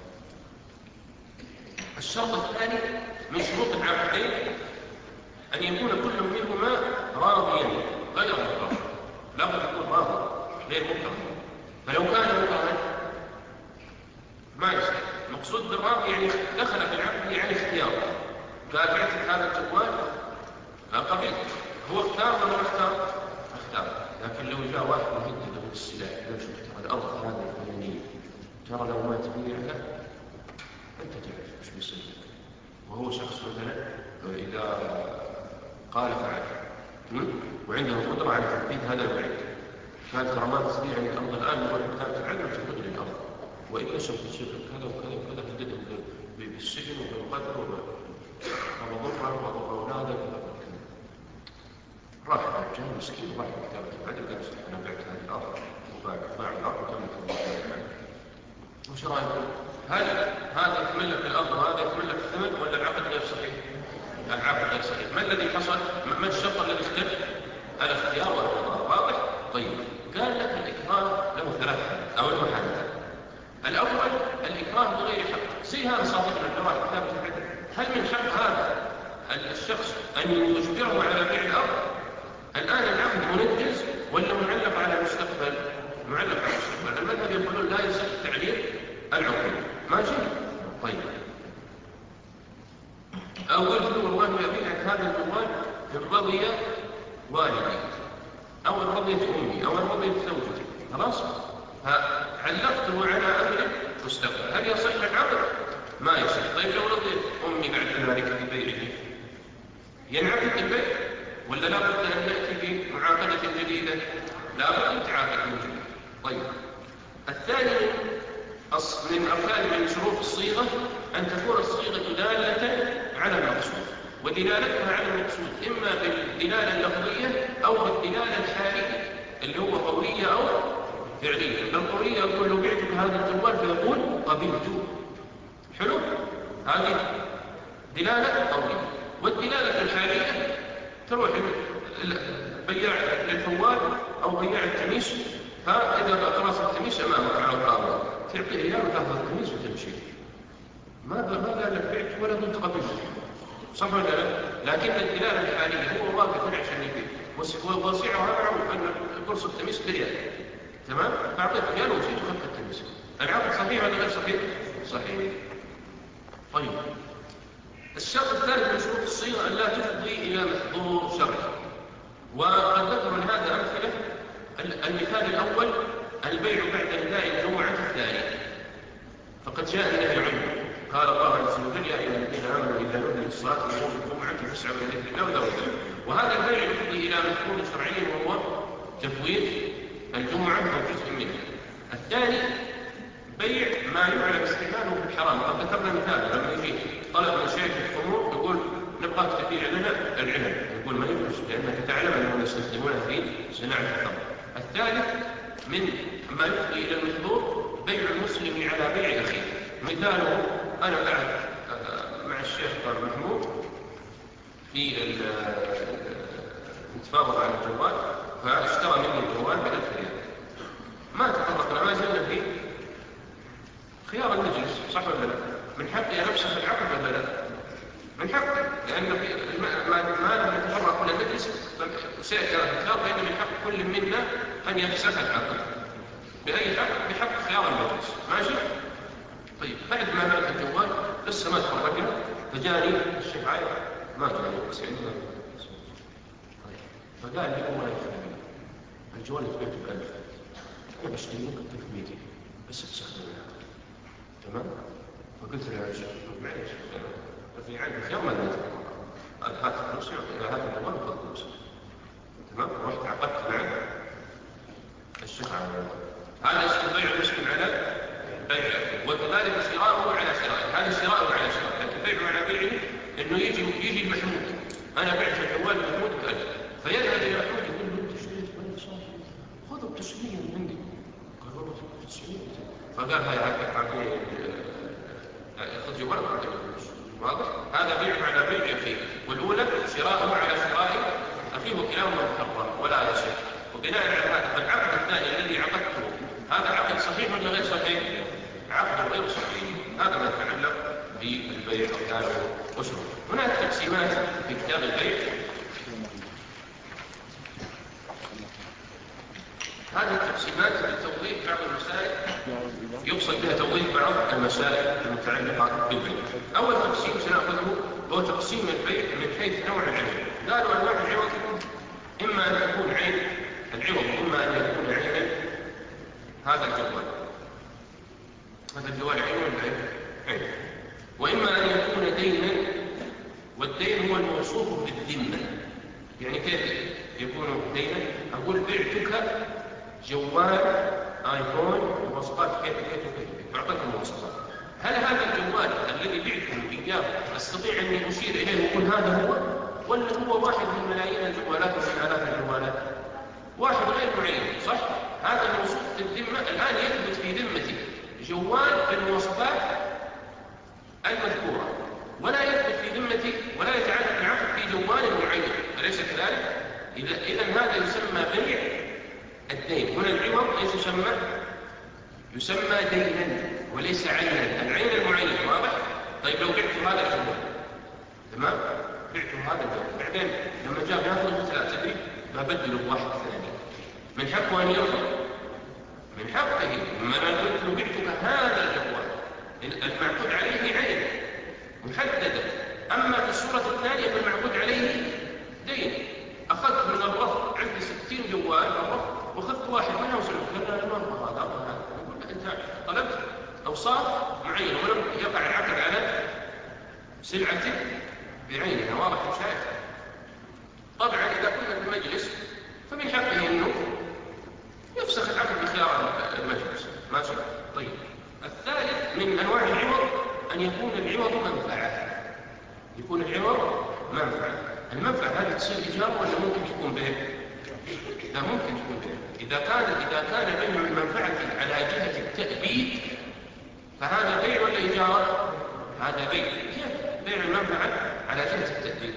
الشرط الثاني من شروط العقدين أن يكون كل منهما راضيا غير مكره، لا بد يكون راضي غير مكره، فلو كان مكرها ما يصير. المقصود بالراضي يعني دخل في العقد يعني اختيار، قال بعتك هذا الجوال قبلت، هو اختار ولا ما اختار؟ اختار. لكن لو جاء واحد مهدده بالسلاح، لو شفت الارض هذه الفلانيه ترى لو ما تبيعها انت تعرف ايش بيصير، وهو شخص مثلا اذا قال فعل وعنده قدره على تنفيذ هذا الوعد، كانت ترى ما تستطيع عند الارض الان يروح مكان فعل وتفقد للارض، واذا سوف تصير كذا وكذا وكذا، هدده بالسجن وبالقتل وبضرها وبضر اولادك. راح الرجال مسكين وراح كتابة العدل قال انا بعت هذه الارض وباع باع الارض وتمت المال. وش رايكم؟ هل هذا يتملك الارض وهذا يتملك الثمن ولا العقد غير صحيح؟ العقد غير صحيح. ما الذي حصل؟ ما الشرط الذي اختلف؟ الاختيار والرضا. واضح؟ طيب قال لك الاكراه له ثلاث حالات او له حالتين. الاول الاكراه بغير حق، زي هذا صاحبنا اللي راح كتابة العدل، هل من حق هذا الشخص ان يجبره على بيع الارض؟ الآن العقد منجز ولا معلق على المستقبل؟ معلق على المستقبل. المذهب يقولون لا يصح تعليق العقود. ماشي؟ طيب أو قلت والله يبيعك هذا الموال إن رضي والدي أو إن رضيت أمي أو إن رضيت زوجتي، خلاص؟ فعلقته على أمر مستقبل، هل يصح العقد؟ ما يصح. طيب لو رضيت أمي بعد ذلك ببيعه ينعقد البيع ولا لا بد أن يأتي بمعاقدة جديدة؟ لا بد أن تعاقد من جديد. طيب الثاني من أركان من شروط الصيغة أن تكون الصيغة دالة على المقصود، ودلالتها على المقصود إما بالدلالة اللفظية أو بالدلالة الحالية اللي هو قولية أو فعلية. القولية يقول لو بعتك هذا الجوال فيقول قبلت، حلو، هذه دلالة قولية. والدلالة الحالية تروح بياع للفوال أو بياع التميس، ها إذا خلص التميس أمامك على القاضي تعطيه ريال وتاخذ التميس وتمشي، ما ما قال لك بعت ولا كنت قبل، صح ولا لا؟ لكن الدلالة الحالية هو واقف هنا عشان يبيع وسعرها معروف أن قرص التميس بريال، تمام؟ أعطيت ريال ومشيت وخذت التميس. العقد صحيح ولا غير صحيح؟ صحيح. طيب الشرط الثالث من شروط الصيغة أن لا تفضي إلى محظور شرعي، وقد ذكر من هذا أمثلة. المثال الأول البيع بعد نداء الجمعة الثانية، فقد جاء النهي عنه، قال الله عز وجل يا أيها الذين آمنوا إذا نودي للصلاة من يوم الجمعة فاسعوا إلى ذكر الله وذروا البيع. وهذا البيع يفضي إلى محظور شرعي وهو تفويت الجمعة أو جزء منها. الثاني بيع ما يعلم استعماله في الحرام، قد ذكرنا مثال لما يجي طلب من شيخ الخمور يقول نبغاك تبيع لنا العنب، يقول ما يجوز لأنك تعلم أنهم يستخدمونها في صناعة الخمر. الثالث من ما يفضي إلى المحظور بيع المسلم على بيع أخيه. مثاله أنا قاعد مع الشيخ محمود في نتفاوض على الجوال، فاشترى مني الجوال بألف ريال، ما تفرقنا ما زلنا فيه خيار المجلس، صح ولا لا؟ من حقي أن أفسخ العقد ولا لا؟ من حقي، لأن ما لم نتفرق كل المجلس سيأتي الخيار، فإن من حق كل منا أن يفسخ العقد. بأي حق؟ بحق خيار المجلس. ماشي؟ طيب بعد ما بلغ الجوال لسه ما تفرقنا، فجاني الشيخ عايد ما جاني بس عندنا، فقال لي والله يا أخي الجوال يتبعته بألف، أنا بشتري منك ثلاثمية بس تسخن العقد، تمام؟ فقلت له يا شيخ معلش في عندي خيار ما نزل، قال هات فلوسي هات الجوال وخذ فلوسك، تمام؟ رحت عقدت مع الشيخ عايد. هذا اسمه بيع المسلم على بيع، وكذلك شراؤه على شرائه. هذا شراؤه على شرائه، لكن بيعه على بيعه انه يجي يجي المحمود، انا بعت الجوال محمود بألف، فيذهب الى محمود يقول له انت اشتريت بألف صافي خذه بتسعمية من عندي، قال والله تبغى تسعمية، فقال هاي اعطيني خذ جوالك واعطيني فلوس. واضح؟ هذا بيع على بيع اخيه، والاولى شراؤه على شراء فيه كلاهما محرم ولا يصح. وبناء على هذا فالعقد الثاني الذي عقدته هذا عقد صحيح ولا غير صحيح؟ عقد غير صحيح. هذا ما يتعلق بالبيع أركانه وشروطه. هناك تقسيمات في كتاب البيع. هذه التقسيمات لتوضيح بعض المسائل يقصد بها توضيح بعض المسائل المتعلقة بالبيع. أول تقسيم سنأخذه هو تقسيم البيع من حيث نوع العوض. قالوا أنواع العوض إما أن تكون عين العوض، إما أن يكون عينا هذا الجوال هذا الجوال عين ولا عين؟ وإما أن يكون دينا، والدين هو الموصوف بالذمة. يعني كيف يكون دينا؟ أقول بعتك جوال آيفون مواصفات كيف كيف كيف بعطيك المواصفات. هل هذا الجوال الذي بعته إياه أستطيع أن أشير إليه وأقول هذا هو، ولا هو واحد من ملايين الجوالات ومن آلاف الجوالات؟ واحد غير معين، صح؟ هذا الموصوف بالذمة الآن يثبت في ذمتي جوال بالمواصفات المذكورة، ولا يثبت في ذمتي ولا يتعلق العقد في جوال معين، أليس كذلك؟ إذا إذا هذا يسمى بيع الدين. هنا العوض ايش يسمى؟ يسمى دينا وليس عينا، العين المعين. واضح؟ طيب لو بعت هذا الجوال، تمام؟ بعت هذا الجوال، بعدين لما جاء ياخذ ثلاثة تدري ببدله بواحد ثاني، من حقه ان يرفض؟ من حقه. لما انا قلت له بعتك هذا الجوال المعقود عليه عين محدده، اما في الصوره الثانيه فالمعقود عليه دين. اخذت من الرفض عندي ستين جوال الرفض واخذت واحد منها وسلمت له. لا ما هو هذا هذا انت طلبت اوصاف معينه ولم يقع العقد على سلعه بعينها. واضح شايف؟ طبعا اذا كنا في المجلس فمن حقه انه يفسخ العقد بخيار المجلس. ماشي؟ طيب الثالث من انواع العوض ان يكون العوض منفعه. يكون العوض منفعه. المنفعه هذه تصير ايجار ولا ممكن تكون بيع؟ لا، ممكن تكون بيع. اذا كان اذا كان بيع المنفعه على جهه التأبيد فهذا بيع ولا ايجار؟ هذا بيع. كيف بيع المنفعه على جهه التأبيد؟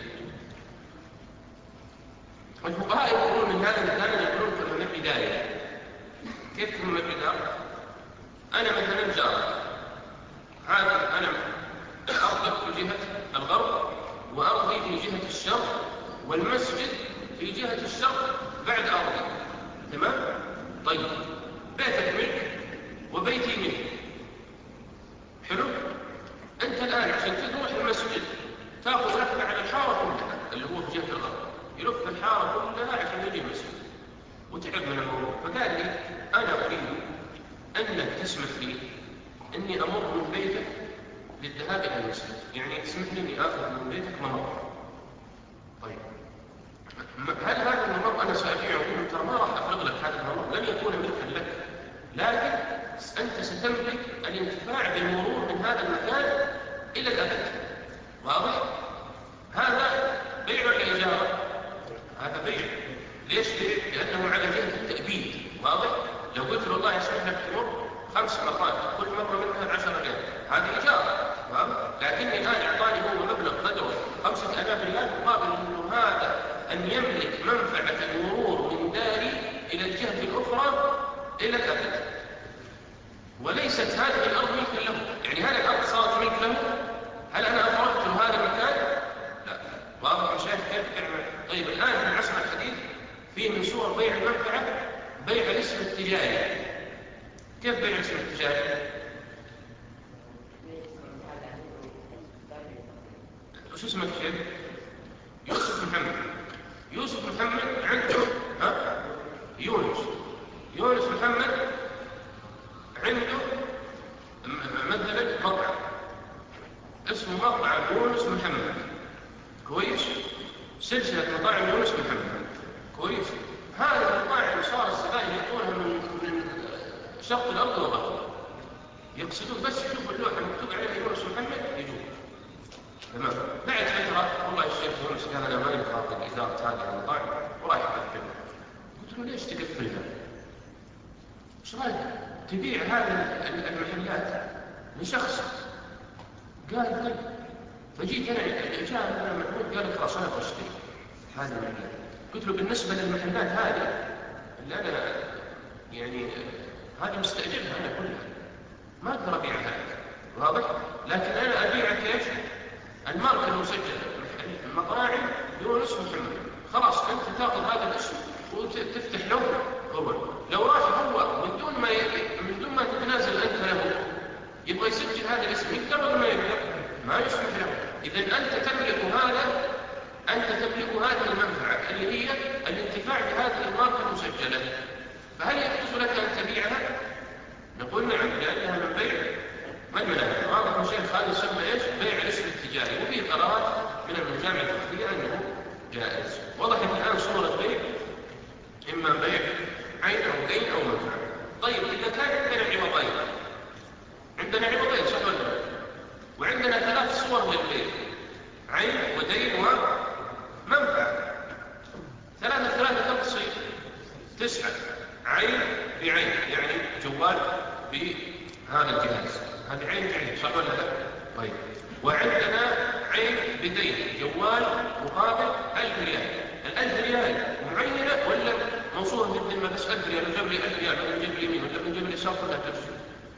الفقهاء يقولون من هذا المثال يقولون كنا بدايه. كيف كنا بدايه؟ انا مثلا جار، هذا انا ارضك في جهه الغرب وارضي في جهه الشرق والمسجد في جهه الشرق بعد ارضي، تمام؟ طيب بيتك ملك وبيتي ملك، حلو؟ انت الان عشان تروح المسجد تاخذ لفه على الحاره كلها اللي هو في جهه الغرب، يلف الحاره كلها عشان يجي المسجد وتعب من الموضوع. فقال لي انا اريد انك تسمح لي اني امر من بيتك للذهاب الى المسجد، يعني تسمح لي اني اخذ من بيتك ممر. طيب هل هذا الممر انا سابيعه؟ ترى ما راح افرغ لك هذا الممر، لن يكون ملكا لك، لكن انت ستملك الانتفاع بالمرور من هذا المكان الى الابد. واضح؟ هذا بيع ولا ايجار؟ هذا بيع. ليش بيع؟ لانه على جهه التأبيد. واضح؟ لو قلت له والله يسمح لك تمر خمس مرات كل مره منها عشرة ريال، هذه ايجار. لكني الان اعطاني هو مبلغ قدره خمسة آلاف ريال مقابل انه هذا ان يملك منفعه المرور من داري الى الجهه الاخرى الى الابد، وليست هذه الارض ملكا له. يعني هذه الارض صارت ملك له، هل انا افرضت له هذا المكان؟ لا. واضح يا شيخ كيف تعمل؟ طيب الان في العصر الحديث فيه من صور بيع المنفعه بيع الاسم التجاري. كيف بيع الاسم التجاري؟ وش اسمك كيف؟ يوسف محمد. يوسف محمد عنده ها؟ يونس. يونس محمد عنده مثلا مطعم اسمه مطعم يونس محمد، كويس؟ سلسلة مطاعم يونس محمد، كويس؟ هذه المطاعم صار الزبائن يأتونها من من شرق الأرض وغربها، يقصدون بس يشوفوا اللوحة مكتوب عليها يونس محمد يجون. تمام؟ بعد فترة والله الشيخ يونس قال أنا ماني خاطر إدارة هذه المطاعم ورايح أقفلها. قلت له ليش تقفلها؟ ايش رايك تبيع هذه المحلات لشخص؟ قال طيب. فجيت انا جاء انا محمود قال خلاص انا بشتري هذه المحلات. قلت له بالنسبة للمحلات هذه اللي أنا يعني هذه مستأجرها أنا كلها ما أقدر أبيعها، واضح؟ لكن أنا أبيعك إيش؟ الماركة المسجلة، المطاعم دون اسم محمد. خلاص أنت تأخذ هذا الاسم وتفتح له هو. لو راح هو من دون ما ي... من دون ما تتنازل أنت له يبغى يسجل هذا الاسم، يقدر ولا ما يقدر؟ ما يسمح له. إذا أنت تملك هذا، أنت تملك هذه المنفعة اللي هي الانتفاع بهذه الماركة المسجلة، فهل يجوز لك أن تبيعها؟ نقول نعم، لأنها من بيع ما المنافع. واضح يا شيخ؟ هذا يسمى ايش؟ بيع الاسم التجاري، وفيه قرارات من المجامع الفقهية أنه جائز. وضحت الآن صورة بيع، إما بيع عين أو دين أو منفعة. طيب إذا كان عندنا عوضين، عندنا عوضين صح ولا لا؟ وعندنا ثلاث صور للبيع، عين ودين ومنفعة. ثلاثة ثلاثة كم تصير؟ تسعة. عين بعين يعني جوال بهذا الجهاز، هذه عين بعين صح ولا لا؟ طيب وعندنا عين بدين، جوال مقابل ألف ريال. الألف ريال معينة ولا موصولة بالذمة بس ألف ريال؟ وجاب لي ألف ريال من جيب اليمين ولا من جيب اليسار كلها تسوى،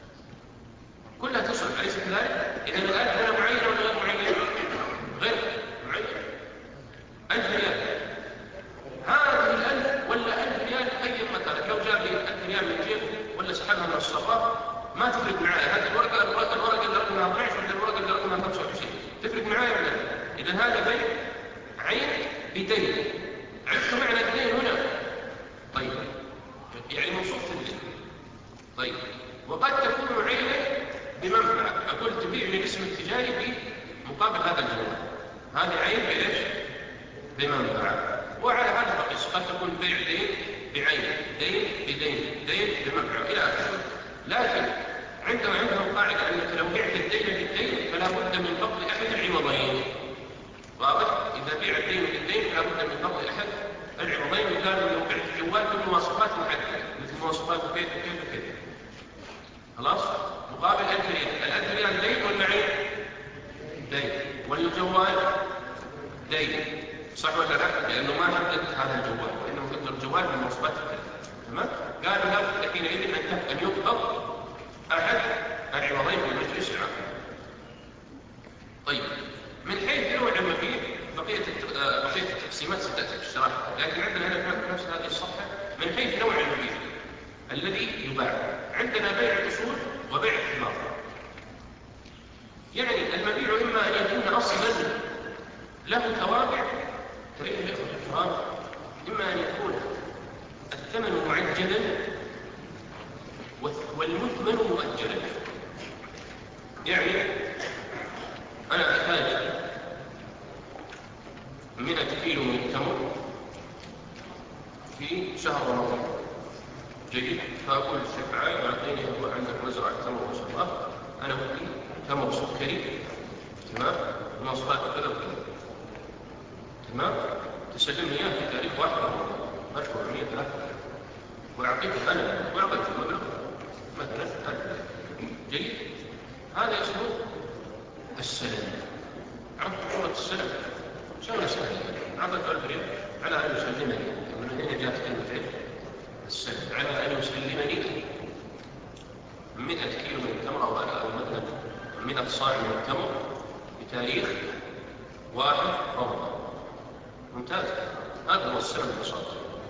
كلها تسوى أليس كذلك؟ إذا الألف هنا معينة ولا غير معينة؟ غير معينة. ألف ريال، هذه الألف ولا ألف ريال أي مكان، لو جاب لي ألف ريال من جيبه ولا سحبها من الصفار ما تفرق معايا. هذه الورقة الورقة, الورقة اللي رقمها اثنا عشر ولا الورقة اللي رقمها خمسة وعشرين تفرق معايا ولا لا؟ إذا هذا بيع عين بدين. عرفتوا معنى الدين هنا؟ طيب يعني موصوف الدين. طيب وقد تكون عينه بمنفعة، أقول تبيع لي الاسم التجاري بمقابل هذا الجوال، هذه عين بإيش؟ بمنفعة. وعلى هذا القياس قد تكون بيع دين بعين، دين بدين، دين بمنفعة إلى آخره. لكن عندما عندهم قاعدة أنك لو بعت الدين بالدين فلا بد من فقد أحد العوضين. واضح؟ إذا بيع الدين بالدين فلا بد من فقد أحد العوضين. وقالوا لو بعت الجوال بمواصفات محددة مثل مواصفات كيف وكيف وكيف، خلاص؟ مقابل ألف ريال، الألف ريال دين ولا عين؟ دين. والجوال دين صح ولا لا؟ لأنه ما حدد هذا الجوال، لأنه حدد الجوال بمواصفات كذا. تمام؟ قالوا لابد حينئذ أن يقبض أحد العوضين في المجلس العام. طيب من حيث نوع المبيع بقية بقية التقسيمات ستأتي في الشرح، لكن عندنا هنا في نفس هذه الصفحة من حيث نوع المبيع الذي يباع عندنا بيع الأصول وبيع الثمار. يعني المبيع إما أن يكون أصلا له توابع تريد الإخوة الكرام، إما أن يكون الثمن معجلا والمثمن مؤجلا. يعني أنا أحتاج مئة كيلو من التمر في شهر رمضان، جيد، فأقول للشفعاء أعطيني هو عندك مزرعة تمر ما شاء الله، أنا أعطي تمر سكري تمام مواصفات كذا وكذا تمام، تسلمني إياه في تاريخ واحد رمضان أشهر مئة ثلاثة وأعطيك أنا وأعطيك المبلغ مثلا ألف. جيد، هذا اسمه السلم. عرفت صورة السلم؟ شغلة سهلة، أعطيك ألف ريال على أن يسلمني، من هنا جاءت كلمة السلم، على أن يسلمني مئة كيلو من التمر أو مثلا مئة صاع من التمر بتاريخ واحد رمضان. ممتاز، هذا هو السلم المصادر.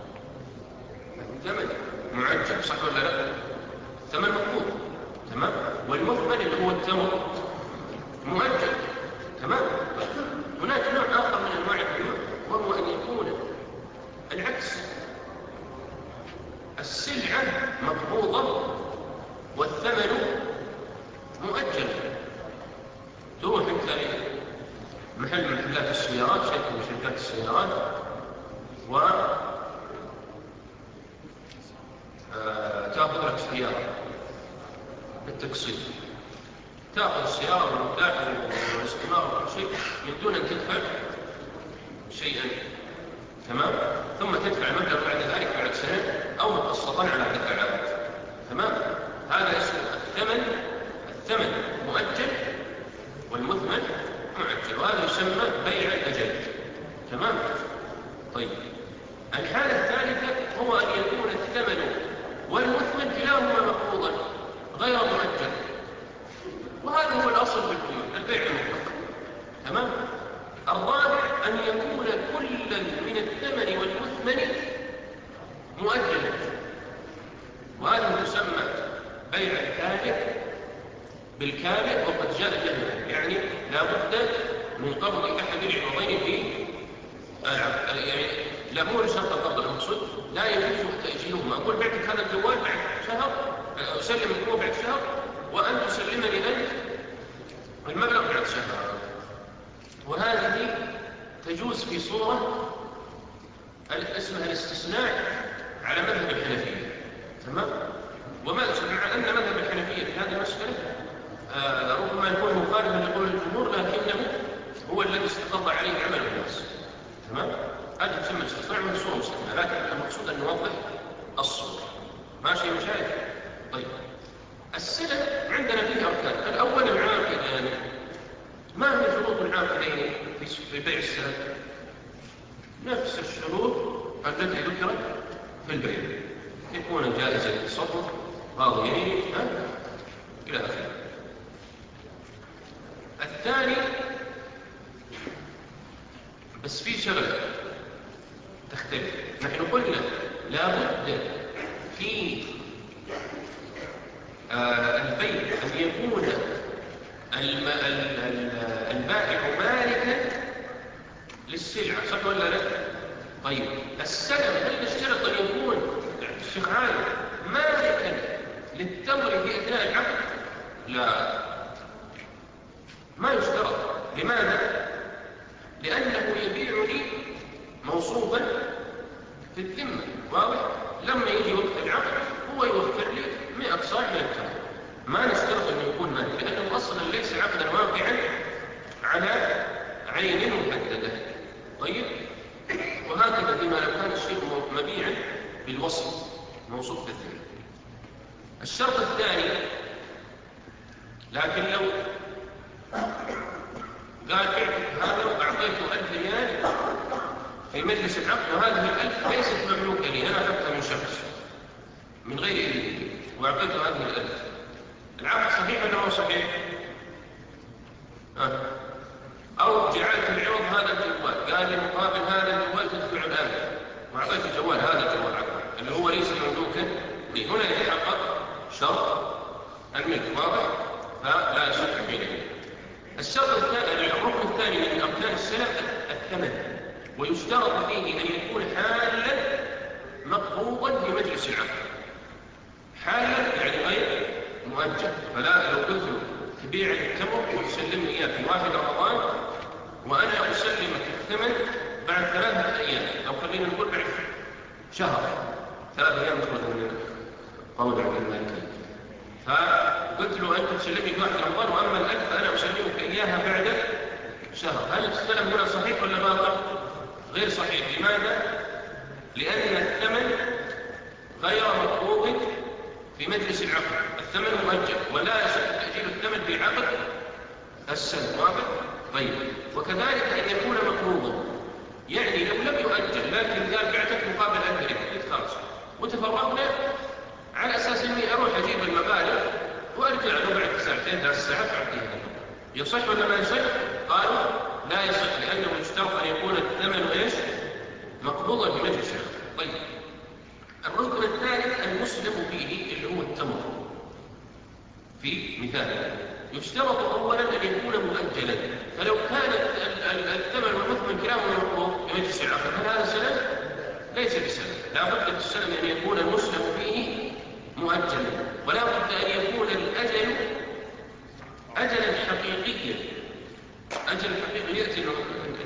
ثمن معجل صح ولا لا؟ ثمن مقبول تمام. والمثمن اللي هو التمر مؤجل تمام. هناك نوع آخر من أنواع البيوع وهو أن يكون العكس، السلعة مقبوضة والثمن مؤجل. تروح انت محل من محلات السيارات، شركة من شركات السيارات، و تأخذ لك سيارة بالتقسيط، تأخذ السيارة والمفتاح والاستمارة وكل شيء من دون أن تدفع شيئا تمام، ثم تدفع المبلغ بعد ذلك بعد سنة أو مقسطا على دفعات تمام. هذا اسمه الثمن، الثمن مؤجل والمثمن مؤجل، وهذا يسمى بيع الأجل تمام. طيب وهذه تسمى بيع الكالئ بالكالئ وقد جاء جهلا، يعني لا بد من قبض أحد العوضين في العقد، يعني لا هو شرط القبض المقصود لا يجوز تأجيلهما. أقول بعتك هذا الجوال بعد شهر، أسلم الجوال بعد شهر، وأن تسلمني أنت المبلغ بعد شهر. وهذه تجوز في صورة اسمها الاستثناء على مذهب الحنفية، تمام؟ ومع أن مذهب الحنفية في هذه المسألة آه ربما يكون مخالفا لقول الجمهور، لكنه هو الذي استقر عليه عمل الناس، تمام؟ هذه تسمى الاستثناء من صورة مستثنى، لكن المقصود أن نوضح الصورة. ماشي مشاهد؟ طيب، السلم عندنا فيه أركان. الأول العاقدان. ما هي شروط العاقدين في بيع السلم؟ نفس الشروط التي ذكرت في البيع، يكون جائزا التصرف، راضيين إلى آخره. الثاني بس في شغلة تختلف. نحن قلنا لا بد في آه البيع أن يكون البائع مالكا للسلعة، صح ولا لا؟ طيب، السلم هل نشترط أن يكون الشيخ عالي مالكا للتمر في أثناء العقد؟ لا، ما يشترط. لماذا؟ لأنه يبيع لي موصوفا في الذمة، واضح؟ لما يجي وقت العقد هو يوفر لي مئة صاع من التمر، ما نشترط أن يكون مالك، لأنه أصلا ليس عقدا واقعا على عين محددة. طيب، وهكذا بما لو كان الشيء مبيعا بالوصف موصوف في الذمة. الشرط الثاني، لكن لو قال بعتك هذا وأعطيته ألف ريال في مجلس العقد، وهذه الألف ليست مملوكة لي، أنا أخذتها من شخص من غير إذني وأعطيته هذه الألف، العقد صحيح ولا مو صحيح؟ أه. أو جعلت العوض هذا الجوال، قال لي مقابل هذا الجوال تدفع الآن، وأعطيت الجوال هذا الجوال اللي هو ليس مملوكا لي، هنا يتحقق شرط الملك، واضح؟ فلا شك حينئذ. الشرط الثاني، الركن الثاني من أركان السلم الثمن، ويشترط فيه أن يكون حالا مقبوضا في مجلس العقد. حالا يعني غير مؤجل، فلا لو قلت تبيع التمر وتسلمني إياه في واحد رمضان وأنا أسلمك الثمن بعد ثلاثة أيام، أو خلينا نقول بعد شهر، ثلاثة أيام تخرج من قول عند المالكي، فقلت له أنت تسلمني في واحد رمضان، وأما الألف فأنا أسلمك إياها بعد شهر، هل السلم هنا صحيح ولا باطل؟ غير صحيح. لماذا؟ لأن الثمن غير مقبوض في مجلس العقد، الثمن مؤجل، ولا يصح تأجيل الثمن في عقد السلم، واضح؟ طيب، وكذلك أن يكون مقبوضا، يعني لو لم يؤجل لكن قال بعتك مقابل ألف ريال خلاص، وتفرقنا على أساس إني أروح أجيب المبالغ وأرجع له بعد ساعتين ثلاث ساعات أعطيها، يصح ولا ما يصح؟ قالوا لا يصح، لأنه يشترط أن يكون الثمن إيش؟ مقبوضا في مجلس العقد. طيب، الركن الثالث المسلم فيه اللي هو التمر. في مثال يشترط أولا أن يكون مؤجلا، فلو كان الثمن والمثمن كلاهما مقبوض في مجلس العقد، هل هذا سلم؟ ليس بسلم، لا بد للسلم أن يكون المسلم فيه مؤجلا، ولا بد أن يكون الأجل أجلا حقيقيا. أجل حقيقي يأتي أنه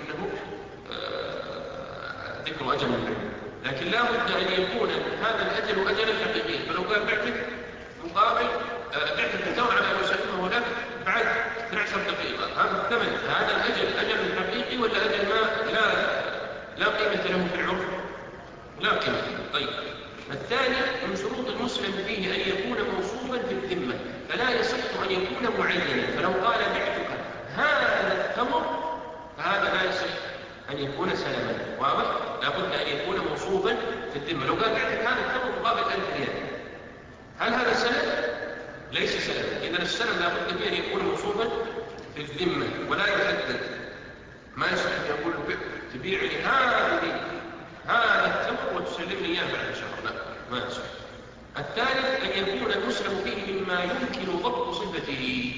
ذكر أجل منه، لكن لا بد أن يكون هذا الأجل أجلا حقيقيا. فلو قال بعتك مقابل بعتك الثمر على أن يسلمه لك بعد اثنتي عشرة دقيقة، هذا الثمن، هذا الأجل أجل حقيقي ولا أجل ما لا لا قيمة له في العرف؟ لا قيمة له. طيب، الثاني من شروط المسلم فيه أن يكون موصوفا في الذمة، فلا يصح أن يكون معينا، فلو قال بعتك هذا الثمر فهذا لا يصح أن يكون سلما، واضح؟ لا بد أن يكون موصوفا في الذمة. لو قال بعتك هذا الثمر مقابل ألف ريال، هل هذا سلم؟ ليس سلما. إذن السلم لا بد فيه أن يكون موصوفا في الذمة ولا يحدد، ما يصح أن يقول تبيع لي هذه هذا التمر وتسلمني إياه بعد شهر، لا، ما يصح. الثالث أن يكون المسلم فيه مما يمكن ضبط صفته.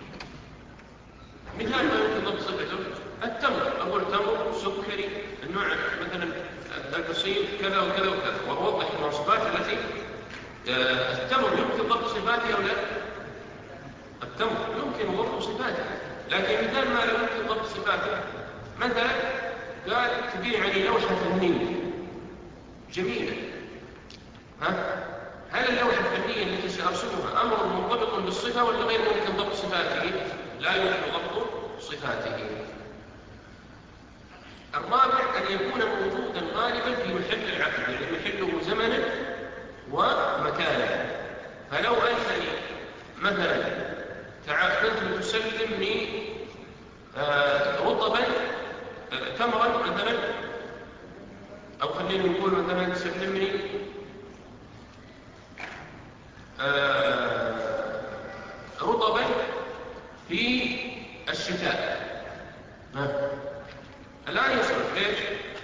مثال ما يمكن ضبط صفته التمر، أقول تمر سكري النوع مثلا البسيط كذا وكذا وكذا، وأوضح المواصفات التي التمر يمكن ضبط صفاته أو لا. التمر يمكن ضبط صفاته، لكن مثال ما لا يمكن ضبط صفاته، مثلا قال تبيع لي لوحة فنية جميلة، ها؟ هل اللوحة الفنية التي سأرسمها أمر مرتبط بالصفة ولا غير ممكن ضبط صفاته؟ لا يمكن ضبط صفاته. الرابع أن يكون موجودا غالبا في محل العقد، يعني محله زمنا ومكانا. فلو أنني مثلا كنت تسلمني آه رطبا آه تمرا مثلا، أو خلينا نقول مثلا تسلمني آه رطبا في الشتاء، آه. الآن يصرف ليش؟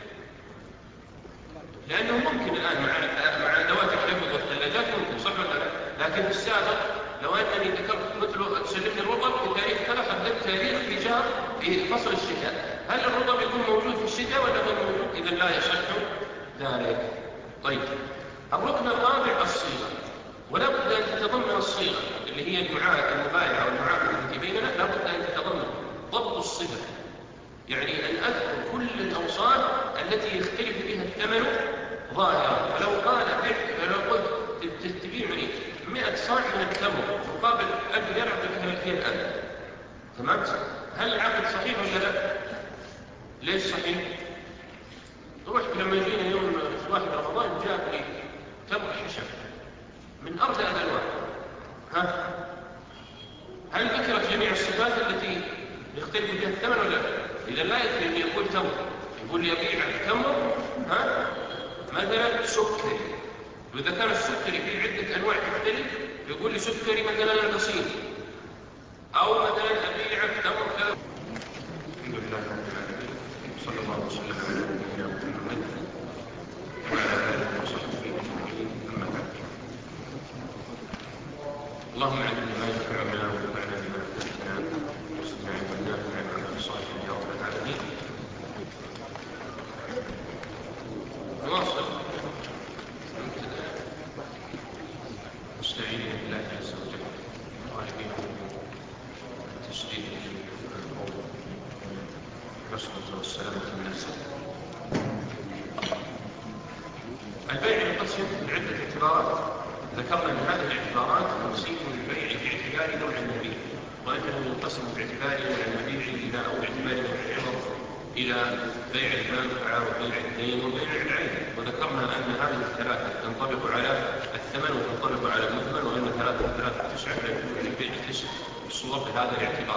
لأنه ممكن الآن مع مع أدوات الحفظ والثلاجات ممكن، صح ولا لا؟ لكن في السابق لو أنني ذكرت مثل تسلمني الرطب في تاريخ كذا، حددت تاريخ إيجار في فصل الشتاء، هل الرطب يكون موجود في الشتاء ولا غير موجود؟ إذا لا يصح ذلك. طيب، الركن الرابع الصيغة، ولا بد أن تتضمن الصيغة اللي هي المبايعة والمعاملة التي بيننا، لا بد أن تتضمن ضبط الصفة، يعني أن أذكر كل الأوصاف التي يختلف بها الثمن ظاهرا. فلو قال فلو قلت تبيعني مئة صاع من التمر مقابل ألف درهم بكثرة الآن، تمام؟ هل العقد صحيح ولا لا؟ ليش صحيح؟ رحت لما جينا يوم واحد رمضان جاء لي تمر حشب من أرض الألوان، ها؟ هل ذكرت جميع الصفات التي يختلف بها الثمن ولا لا؟ إذا لا يكفي أن يقول تمر، يقول لي أبيع التمر ها مثلا سكري، وإذا كان السكري في عدة أنواع تختلف يقول لي سكري مثلا البسيط، أو مثلا أبيع التمر كذا. الحمد لله رب العالمين، صلى الله وسلم على نبينا محمد وعلى آله وصحبه أجمعين، أما بعد. اللهم علمنا ما ينفعنا وانفعنا بما علمتنا وزدنا علما نافعا وعملا صالحا يا رب العالمين. نواصل مستعينين بالله عز وجل طالبين تسديد القول والعصمة والسلامة من النفس. البيع ينقسم لعدة اعتبارات، ذكرنا ان هذه الاعتبارات تقسيم البيع باعتبار نوع المبيع، وانه ينقسم باعتبار نوع المبيع الى او باعتبار نوع العوض الى بيع المنفعه وبيع الدين وبيع العين. وذكرنا ان هذه الثلاثه تنطبق على الثمن وتنطبق على المثمن، وان ثلاثه ثلاثه تسعه فيكون البيع تسع الصور بهذا الاعتبار.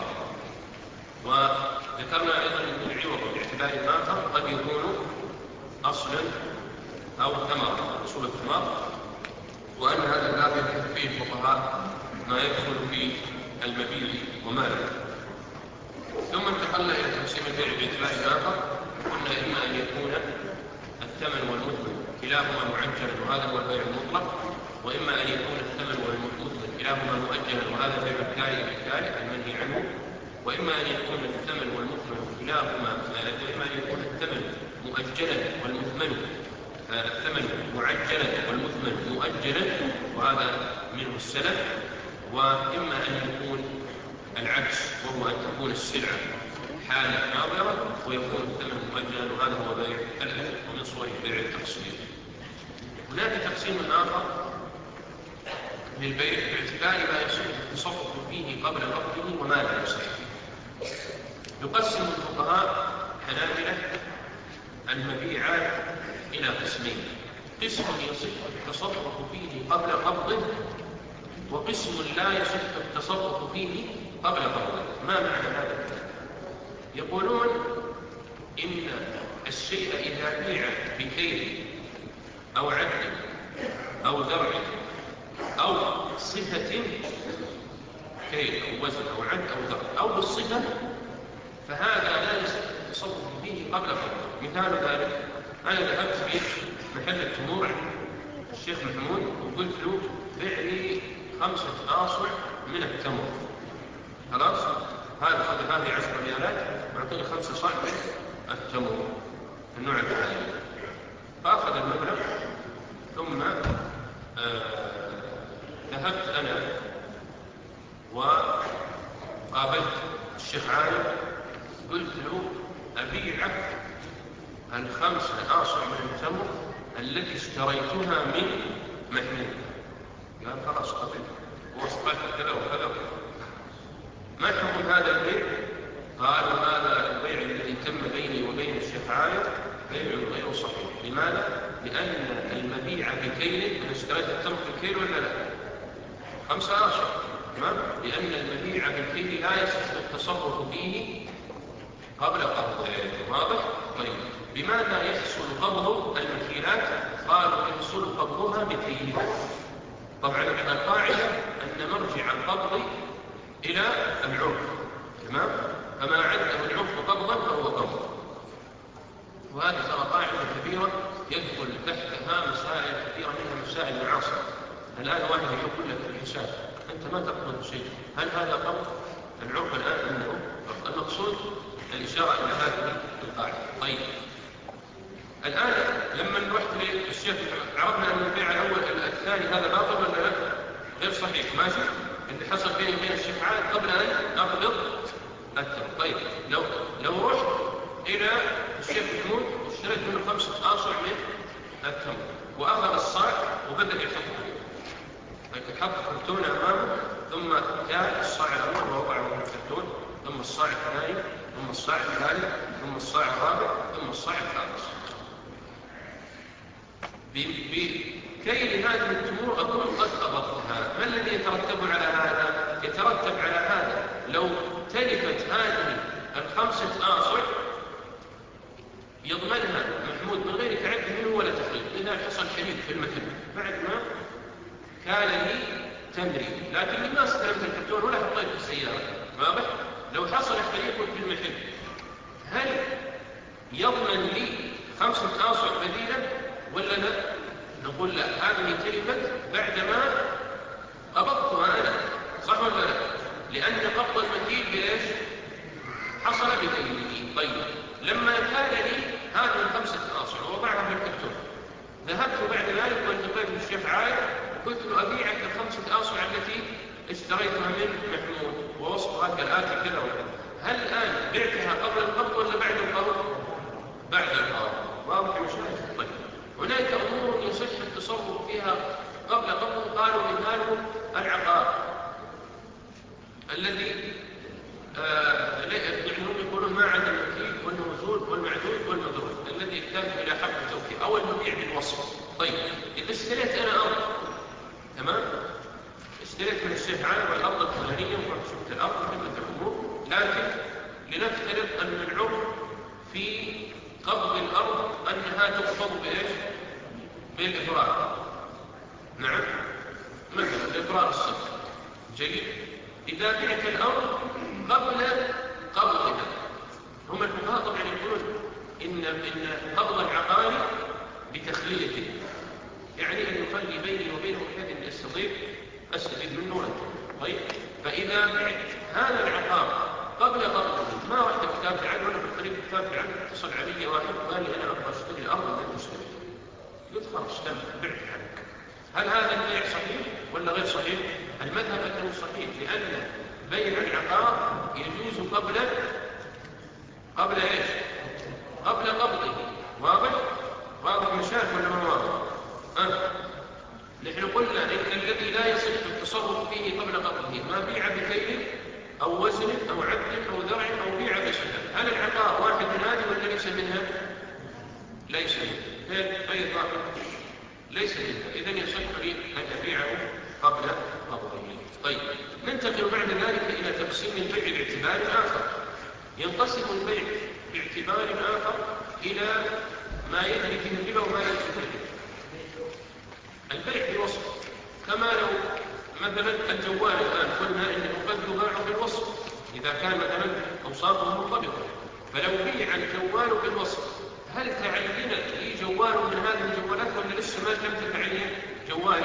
وذكرنا ايضا ان العوض باعتبار اخر قد يكون اصلا او ثمره، اصول الثمار، وأن هذا الباب يبحث فيه الفقهاء ما يدخل في المبيع وما لا. ثم انتقلنا إلى تقسيم البيع باعتبار آخر، قلنا إما أن يكون الثمن والمثمن كلاهما معجلا وهذا هو البيع المطلق، وإما أن يكون الثمن والمثمن كلاهما مؤجلا وهذا بيع الكاري بالكاري المنهي عنه، وإما أن يكون الثمن والمثمن كلاهما وإما أن يكون الثمن مؤجلا والمثمن الثمن معجلا والمثمن مؤجلا وهذا منه السلف، وإما أن يكون العكس وهو أن تكون السلعة حالة ناظرة ويكون الثمن مؤجلا وهذا هو بيع الأجل، ومن صور بيع التقسيم. هناك تقسيم آخر للبيع باعتبار ما يصح التصرف فيه قبل قبضه وما لا يصح. يقسم الفقهاء حنابلة المبيعات إلى قسمين، قسم يصح التصرف فيه قبل قبضه وقسم لا يصح التصرف فيه قبل قبضه. ما معنى هذا؟ يقولون إن الشيء إذا بيع بكيل أو عد أو زرع أو صفة كيل أو وزن أو عد أو زرع أو بالصفة فهذا لا يصح التصرف فيه قبل قبضه. مثال ذلك أنا ذهبت في محل التمور الشيخ محمود وقلت له بيع لي خمسة آصع من التمر. خلاص؟ هذا خذ هذه عشر ريالات وأعطيني خمسة صاع من التمر النوع الثاني. فأخذ المبلغ ثم آه ذهبت أنا وقابلت الشيخ عالم، قلت له أبيعك الخمسة آصع من التمر التي اشتريتها من محمود. قال خلاص قبل ووصفت كذا وكذا. ما حكم هذا البيع؟ قال هذا البيع الذي تم بيني وبين الشيخ عالم بيع غير صحيح. لماذا؟ لأن المبيع بكيل، أنا اشتريت التمر بكيل ولا لا؟ خمسة آصع. تمام؟ لأن المبيع بالكيل لا يصح التصرف فيه قبل قبضه. واضح؟ طيب بماذا يحصل قبض المكيلات؟ قالوا يحصل قبضها بكيلها. طبعا القاعدة أن مرجع القبض إلى العرف. تمام؟ فما عنده العرف قبضا فهو قبض. وهذه ترى قاعدة كبيرة يدخل تحتها مسائل كثيرة منها مسائل معاصرة. الآن واحد يقول لك الحساب أنت ما تقبض شيء، هل هذا قبض؟ العرف الآن أنه المقصود الإشارة إلى هذه القاعدة. طيب الآن لما رحت للشيخ عرفنا أن البيع الأول الثاني هذا باطل ولا لا؟ غير صحيح. ماشي؟ اللي حصل بيني وبين الشيخ عاد قبل أن أقبض التمر. طيب لو لو رحت إلى الشيخ محمود اشتريت منه خمسة آصع من التمر وأخذ الصاع وبدأ يحطه، يحط كرتون أمامه ثم جاء الصاع الأول ووضعه في الكرتون، ثم الصاع الثاني، ثم الصاع الثالث، ثم الصاع الرابع، ثم الصاع الخامس. بكيل هذه التمور أكون قد قبضتها. ما الذي يترتب على هذا؟ يترتب على هذا لو تلفت هذه الخمسة آصع يضمنها محمود من غير تعدي منه ولا تخريب. إذا حصل حريق في المكان بعد ما كان لي تمري لكن ما استلمت الكرتون ولا حطيت في السيارة، واضح؟ لو حصل حريق في المحل هل يضمن لي خمسة آصع بديلا ولا لا؟ نقول لا، هذه تلفت بعدما قبضتها أنا، صح ولا لا؟ لأن قبض المكيل بإيش؟ حصل بكيله. طيب لما كان لي هذه الخمسة آصع ووضعها في الكرتون، ذهبت بعد ذلك والتقيت بالشيخ عايد وقلت له أبيعك الخمسة آصع التي اشتريتها من محمود ووصفها كالآتي كذا وكذا، هل الآن بعتها قبل القبض ولا بعد القبض؟ بعد القبض. واضح مشاهد؟ طيب هناك أمور يصح التصرف فيها قبل قبض. قالوا مثاله العقار الذي آه يعني هم يقولون ما عدا المكيل والموزون والمعدود والمدرود الذي يحتاج إلى حق التوكيل أو المبيع بالوصف. طيب إذا اشتريت أنا أرض، تمام؟ اشتريت من الشيخ عالم الأرض الفلانية ورحت شفت الأرض وكذا الأمور، لكن لنفترض أن العرف في قبض الأرض أنها تقبض بإيش؟ بالإفراد. نعم، مثلا الإفراد الصفر. جيد. إذا بعت الأرض قبل قبضها، هم الفقهاء طبعا يقولون إن إن قبض العقار بتخليته، يعني أن يخلي بيني وبينه بحيث أن أستطيع أستفيد منه وأنتهي. طيب فإذا بعت هذا العقار قبل قبضه، ما رحت كتاب عنه ولا في الطريق كتاب عنه، اتصل علي واحد قال لي أنا أبغى أشتري الأرض اللي تشتري. قلت خلاص تم بعت عنك. هل هذا البيع صحيح ولا غير صحيح؟ المذهب أنه صحيح، لأن بيع العقار يجوز قبل قبل إيش؟ قبل قبضه. واضح؟ واضح مشاهد ولا ما واضح؟ أه؟ نحن قلنا إن الذي لا يصح التصرف فيه قبل قبضه ما بيع بكيل أو وزن أو عد أو ذرع أو بيع بشهر. هل العقار واحد من هذه ولا ليس منها؟ ليس منها. أي ظاهر ليس منها. إذن يصح لي أن أبيعه قبل قبضه. طيب ننتقل بعد ذلك إلى تقسيم البيع باعتبار آخر. ينقسم البيع باعتبار آخر إلى ما يجري فيه الربا وما يجري فيه الربا. البيع بوصف، كما لو مثلا الجوال الآن قلنا إنه قد يباع بالوصف إذا كان مثلا أوصافه منطبقة، فلو بيع الجوال بالوصف هل تعين لي جوال من هذه الجوالات ولا لسه ما تم تعين جوال؟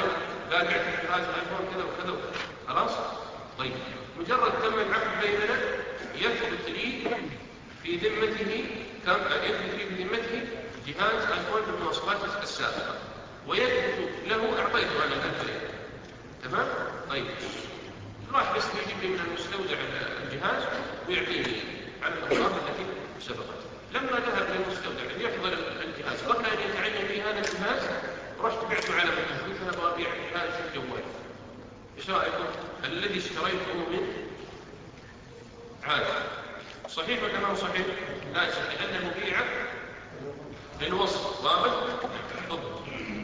قال بعتك في هذا الايفون كذا وكذا وكذا، خلاص؟ طيب مجرد تم العقد بيننا يثبت لي في ذمته كم يثبت لي في ذمته جهاز ايفون بالمواصفات السابقه، ويثبت له اعطيته انا الألف. تمام؟ طيب راح بس يجيب لي من المستودع الجهاز ويعطيني على الاوصاف التي سبقت. لما ذهب للمستودع ليحضر الجهاز قبل ان يتعين لي هذا الجهاز، رحت بعته على مكان قلت انا ابغى ابيع هذا الجوال، ايش رايكم؟ الذي اشتريته من عاد صحيح ولا ما هو صحيح؟ لا صحيح، لانه بيع للوصف. واضح؟ بالضبط.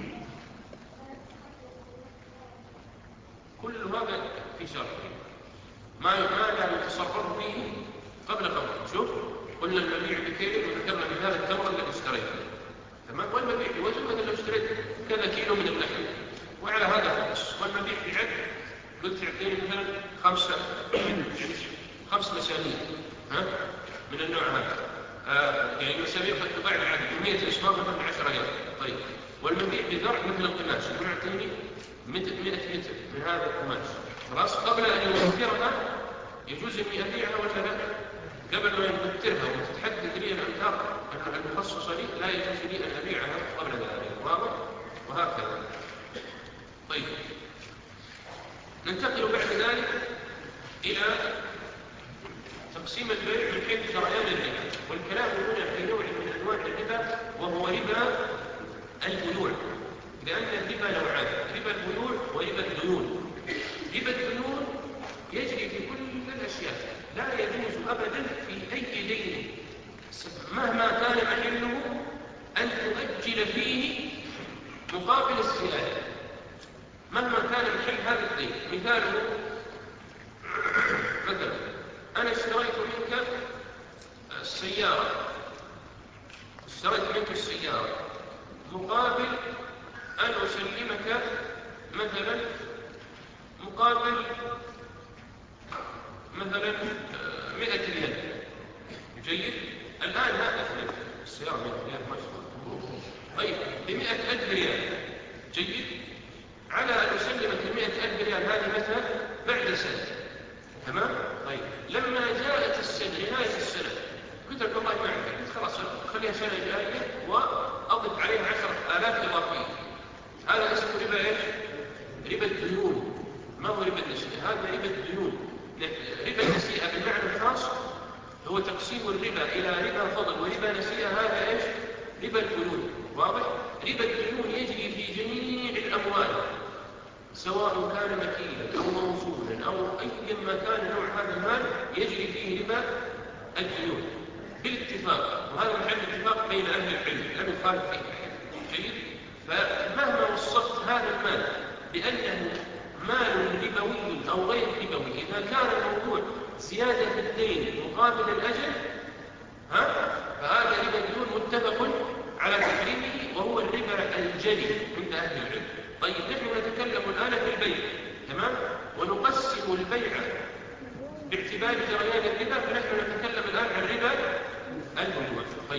كل هذا في شرط ما ما لا يتصرف فيه قبل قبل. شوف قلنا المبيع بكيل وذكرنا مثال التمر الذي اشتريته، تمام؟ والمبيع بوزن مثلا لو اشتريت كذا كيلو من اللحم وعلى هذا خمس، والمبيع بعد قلت اعطيني مثلا خمسه خمس مسامير ها من النوع هذا، آه يعني مسامير قد تضاعف العدد مئة اسمار مثلا عشرة ريال. طيب والمبيع بذرع مثل القماش يعطيني مئة متر من هذا القماش، خلاص؟ قبل ان يوفرها يجوز اني ابيعها ولا لا؟ قبل ما يوفرها وتتحدد لي الامتار المخصصه لي لا يجوز لي ان ابيعها قبل ذلك. واضح؟ وهكذا. طيب ننتقل بعد ذلك الى تقسيم البيع من حيث جريان الربا، والكلام هنا في نوع من انواع الربا وهو ربا البيوع، لان الربا نوعان: ربا البيوع وربا الديون. ربا الديون يجري في كل الاشياء، لا يجوز ابدا في اي دين مهما كان محله ان تؤجل فيه مقابل السياده، مهما كان محل هذا الدين. مثاله مثلا انا اشتريت منك السياره، اشتريت منك السياره مقابل ان اسلمك مثلا مقابل مثلا مئة ريال. جيد؟ الان هذا السياره مئة ريال ما شاء الله. طيب بمئة ألف ريال. جيد؟ على ان اسلمك المئة ألف ريال هذه مثلا بعد سنه. تمام؟ طيب لما جاءت السنه نهايه السنه قلت لك والله ما عندي، قلت خلاص خليها سنه جايه واضف عليها عشرة آلاف اضافيه. هذا اسمه ربا ايش؟ ربا الديون، ما هو ربا النسيئه، هذا ربا الديون. ربا النسيئه بالمعنى الخاص هو تقسيم الربا الى ربا فضل وربا نسيئه، هذا ايش؟ ربا الديون. واضح؟ ربا الديون يجري في جميع الاموال سواء كان مكيلا او موصولا او ايا ما كان نوع هذا المال، يجري فيه ربا الديون بالاتفاق، وهذا محل اتفاق بين اهل العلم لم يخالف فيه احد. جيد؟ فمهما وصفت هذا المال بانه مال ربوي او غير ربوي، اذا كان الموضوع زياده في الدين مقابل الاجل ها فهذا ربا الديون متفق على تحريمه، وهو الربا الجلي عند اهل العلم. طيب نحن نتكلم الان في البيع، تمام؟ ونقسم البيع باعتبار جريان الربا، فنحن نتكلم الان عن ربا البيوع. طيب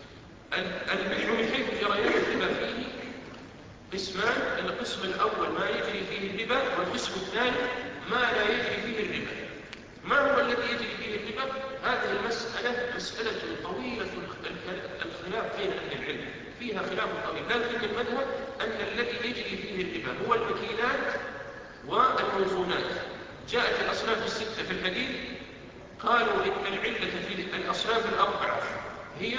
البيع من حيث جريان الربا فيه قسمان: القسم الاول ما يجري فيه الربا، والقسم الثاني ما لا يجري فيه الربا. ما هو الذي يجري فيه الربا؟ هذه المساله مساله طويله الخلاف بين اهل العلم، فيها خلاف طويل، لكن المذهب ان الذي يجري فيه الربا هو المكيلات والموزونات. جاءت الاصناف السته في الحديث قالوا ان العله في الاصناف الاربعه هي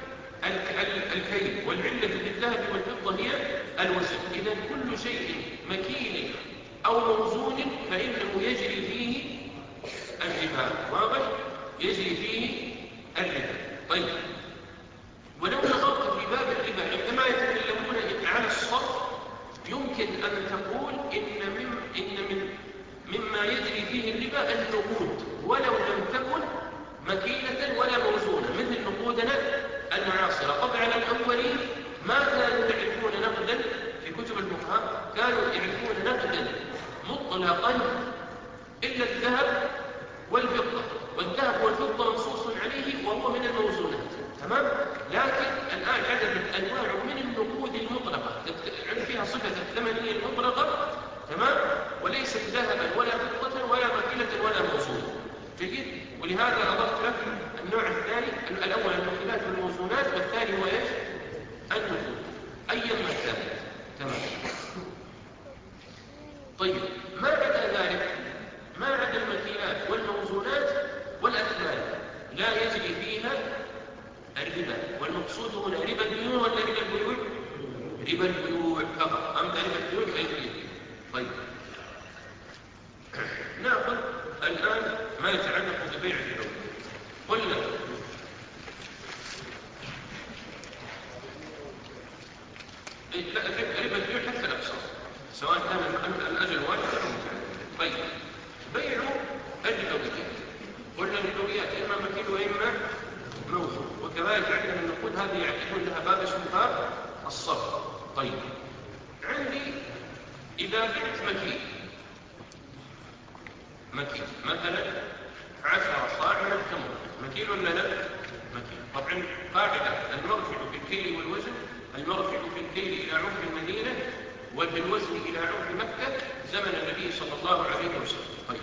الكيل، والعله في الذهب والفضه هي الوزن. اذا كل شيء مكيل او موزون فانه يجري فيه الربا. واضح؟ يجري فيه الربا. طيب ولو نظرت في باب الربا عندما يتكلمون على الصرف يمكن ان تقول ان من ان من مما يجري فيه الربا النقود، ولو لم تكن مكيلة ولا موزونة، مثل نقودنا المعاصرة. طبعا الأولين ما كانوا يعرفون نقدا في كتب الفقهاء، كانوا يعرفون نقدا مطلقا إلا الذهب والفضة، والذهب والفضة منصوص عليه وهو من الموزونات. تمام؟ لكن الآن عدد أنواع من النقود المطلقة فيها صفة الثمنية المطلقة تمام؟ وليست ذهبا ولا فضة ولا مكيلة ولا موزونة. جيد؟ ولهذا أضفت لك النوع الثاني، الأول المكيلات والموزونات، والثاني هو ايش؟ النقود أيما كانت. تمام. طيب ما عدا ذلك، ما عدا المكيلات والموزونات والأثمان لا يجري فيها الربا، والمقصود هنا ربا البيوع ولا ربا البيوع؟ ربا البيوع فقط. أما ربا البيوع فيجري. طيب نأخذ الآن ما يتعلق ببيع البيوع. قلنا ربا البيوع حتى الأقساط سواء كان الأجل واحد أو متعدد. طيب بيع الربويات، قلنا الربويات إما مكيل وإما موزون، وكذلك عندنا النقود هذه يعتبر لها باب اسمه باب الصرف. طيب عندي إذا بعت مكيل مكيل مثلا عشرة صاع من التمر، مكيل ولا لا؟ مكيل. طبعا قاعدة المرجع في الكيل والوزن، المرجع في الكيل إلى عرف المدينة وفي الوزن إلى عرف مكة زمن النبي صلى الله عليه وسلم. طيب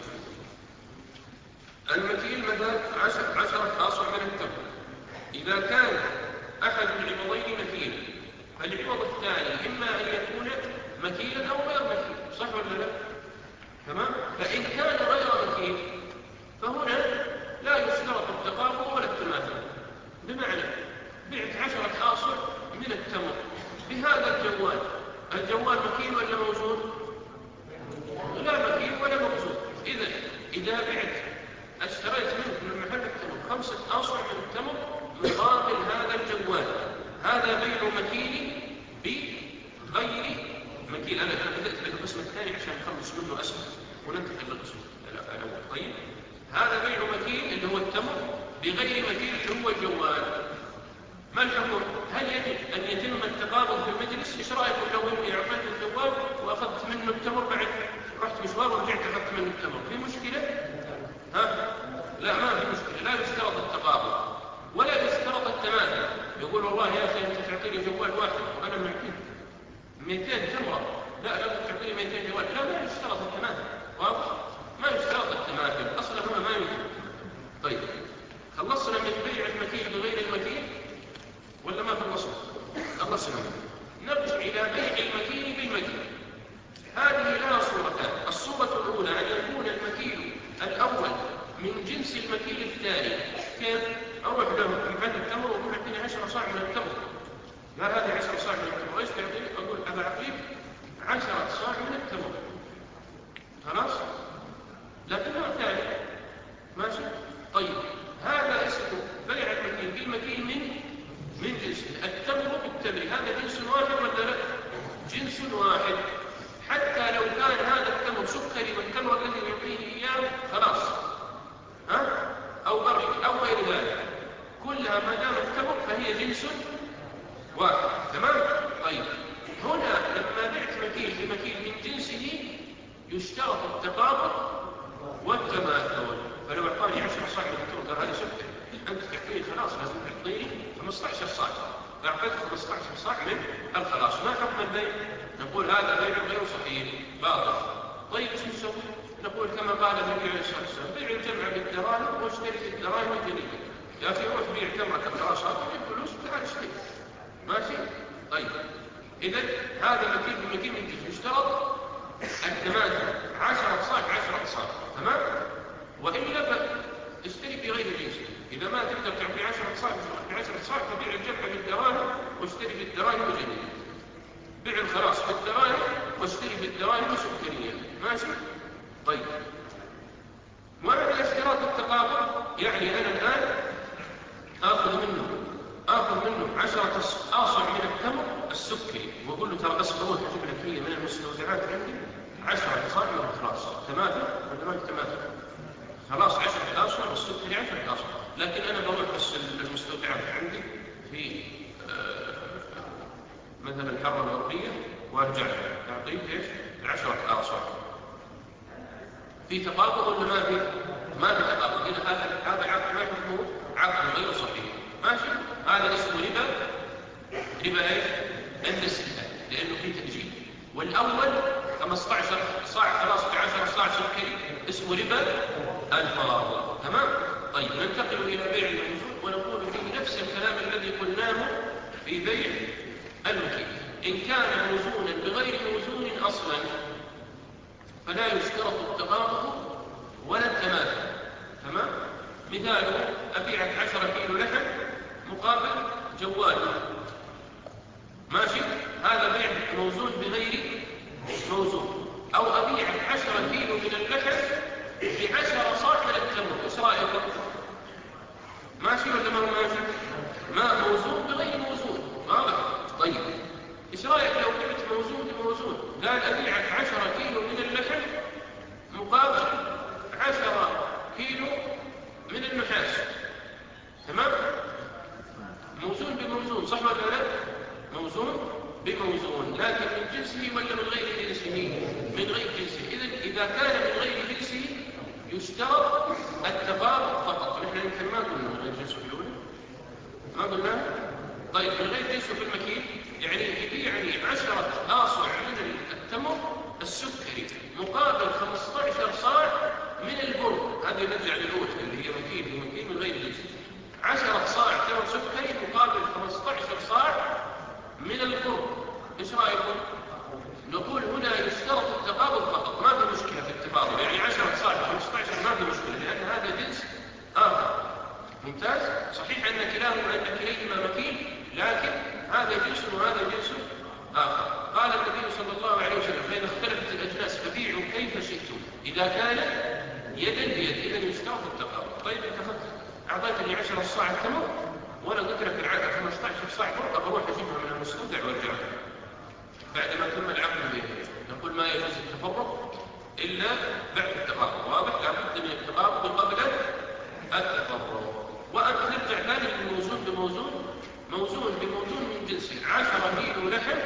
المكيل مثلا عشرة آصع من التمر، إذا كان أحد العوضين مكيلا فالعوض الثاني إما أن يكون مكيلا أو غير مكيل، صح ولا لا؟ تمام؟ فإن كان غير مكيل فهنا لا يشترط التقابل ولا التماثل. بمعنى بعت عشرة آصع من التمر بهذا الجوال، الجوال مكيل ولا موزون؟ لا مكيل ولا موزون. إذا إذا بعت اشتريت منك من محل التمر خمسة آصع من التمر مقابل هذا الجوال، هذا بيع مكيل بغير مكيل. أنا أنا بدأت بالقسم الثاني عشان نخلص منه أسهل وننتقل للقسم الأول. طيب هذا بيع مكيل اللي هو التمر بغير مكيل اللي هو الجوال. ما الحكم؟ هل يجب أن يتم التقابض في المجلس؟ إيش رأيكم لو إني أعطيت الجوال وأخذت منه التمر بعد رحت مشوار ورجعت أخذت منه التمر، في مشكلة؟ ها؟ لا ما في مشكلة، لا يشترط التقابض ولا يشترط التماثل. يقول والله يا أخي أنت تعطيني جوال واحد وأنا معطيك مئتين تمرة، لا لا تعطيني مئتين جوال، لا ما يشترط التماثل. واضح؟ ما يشترط التماثل، أصلا هنا ما يوجد. طيب خلصنا من بيع المكيل بغير المكيل ولا ما خلصنا؟ خلصنا. نرجع إلى بيع المكيل بالمكيل. هذه لها صورتان. الصورة الأولى أن يكون المكيل الأول من جنس المكيل الثاني. كيف؟ أروح له محل التمر وأقول أعطيني عشرة صاع من التمر. لا هذه عشرة صاع من التمر، وإيش تعطيني؟ أقول أبا أعطيك عشرة صاع من التمر. خلاص؟ لكنها ثاني. ماشي؟ طيب هذا اسمه بيع المكيل بالمكيل من من جنس التمر بالتمر. هذا جنس واحد ولا لا؟ جنس واحد. حتى لو كان هذا التمر سكري والتمر الذي يعطيه إياه خلاص ها؟ أو بري أو غير ذلك، كلها ما دام التمر فهي جنس واحد. تمام؟ طيب هنا لما بعت مكيل بمكيل من جنسه يشترط التقابض والتماثل. فلو أعطاني عشرة صاع من التمر قال هذا سكري، أنت تعطيني خلاص لازم تعطيني خمسة عشر صاع، فأعطيتك خمسة عشر صاع من الخلاص. ما حكم البيع؟ نقول هذا بيع غير صحيح باطل. طيب ايش نسوي؟ نقول كما قال النبي عليه الصلاه والسلام بيع الجمع بالدراهم واشتري بالدراهم الجديده. يا اخي روح بيع تمره الدراسات وجيب فلوس وتعال اشتري. ماشي؟ طيب اذا هذا مكيل بمكيل من جنس يشترط التماثل، عشرة صاع عشرة صاع. تمام؟ والا اشتري بغير جنس. اذا ما تقدر تعطي عشرة صاع بعشرة صاع فبيع الجمع بالدراهم واشتري بالدراهم الجديده. بيع الخلاص بالدراهم واشتري بالدراهم سكريه. ماشي؟ طيب ومعنى اشتراط التقابل يعني انا الان اخذ منه اخذ منه عشرة آصع من التمر السكري واقول له ترى بس بروح اجيب لك هي من المستودعات عندي عشرة آصع من الخلاص. تماثل ولا ما تماثل؟ خلاص عشرة آصع والسكري عشرة آصع، لكن انا بروح بس المستودعات عندي في آه مثلا الحاره الغربيه وارجع تعطيك ايش؟ العشرة آصع. في تقابض ولا ما في؟ ما في تقابض. اذا هذا هذا عقد ما حكمه عقد غير صحيح. ماشي؟ هذا اسمه ربا ربا ايش؟ عند الستة لانه في تأجيل. والاول خمسة عشر صاع خلاص بعشرة صاع سكري اسمه ربا الفاضل. تمام؟ طيب ننتقل إلى بيع الموزون ونقول فيه نفس الكلام الذي قلناه في بيع المكيل. إن كان موزونا بغير موزون أصلا فلا يشترط التقابض ولا التماثل. تمام؟ مثاله أبيعك عشرة كيلو لحم مقابل جوال، ماشي؟ هذا بيع موزون بغير موزون. أو أبيعك عشرة كيلو من اللحم بعشرة صاع من التمر، إيش رأيكم؟ ماشي ولا ما هو ماشي؟ ما موزون بغير موزون، واضح؟ طيب إيش رأيك لو جبت موزون بموزون؟ قال أبيعك عشرة كيلو من اللحم مقابل عشرة كيلو من النحاس. تمام؟ موزون بموزون، صح ولا لا؟ موزون بموزون، لكن من جنسه ولا من غير جنسه؟ من غير جنسه. إذن إذا كان من غير جنسه يشترط التقابض فقط. نحن يمكن ما قلنا من غير جنسه في الأولى، ما قلنا. طيب من غير جنسه في المكيل يعني يبيعني عشرة آصع من التمر السكري مقابل خمسة عشر صاع من البر. هذه نرجع للأولى اللي هي مكيل ومكيل من غير جنسه. عشرة صاع تمر سكري مقابل خمسة عشر صاع من البر. ايش رايكم؟ نقول هنا يشترط التقابض فقط، ما في مشكله في التقابض، يعني عشرة صاع خمسة عشر ما في مشكله لان هذا جنس اخر. ممتاز؟ صحيح ان كلاهما ان كليهما مكيل، لكن هذا جنس وهذا جنس اخر. قال النبي صلى الله عليه وسلم فإذا اختلفت الاجناس فبيعوا كيف شئتم اذا كان يدا بيد. اذا يشترط التقابض. طيب اتفقت، اعطيتني عشرة صاع تمر وانا قلت لك العاده خمسة عشر صاع بر، اروح اجيبها من المستودع وارجعها بعدما تم العقد بينهم. نقول ما يجوز التفرق الا بعد التقابض. واضح؟ لابد من التقابض قبل التفرق. وان نرجع ثاني للموزون بموزون. موزون بموزون من جنسه عشرة كيلو لحم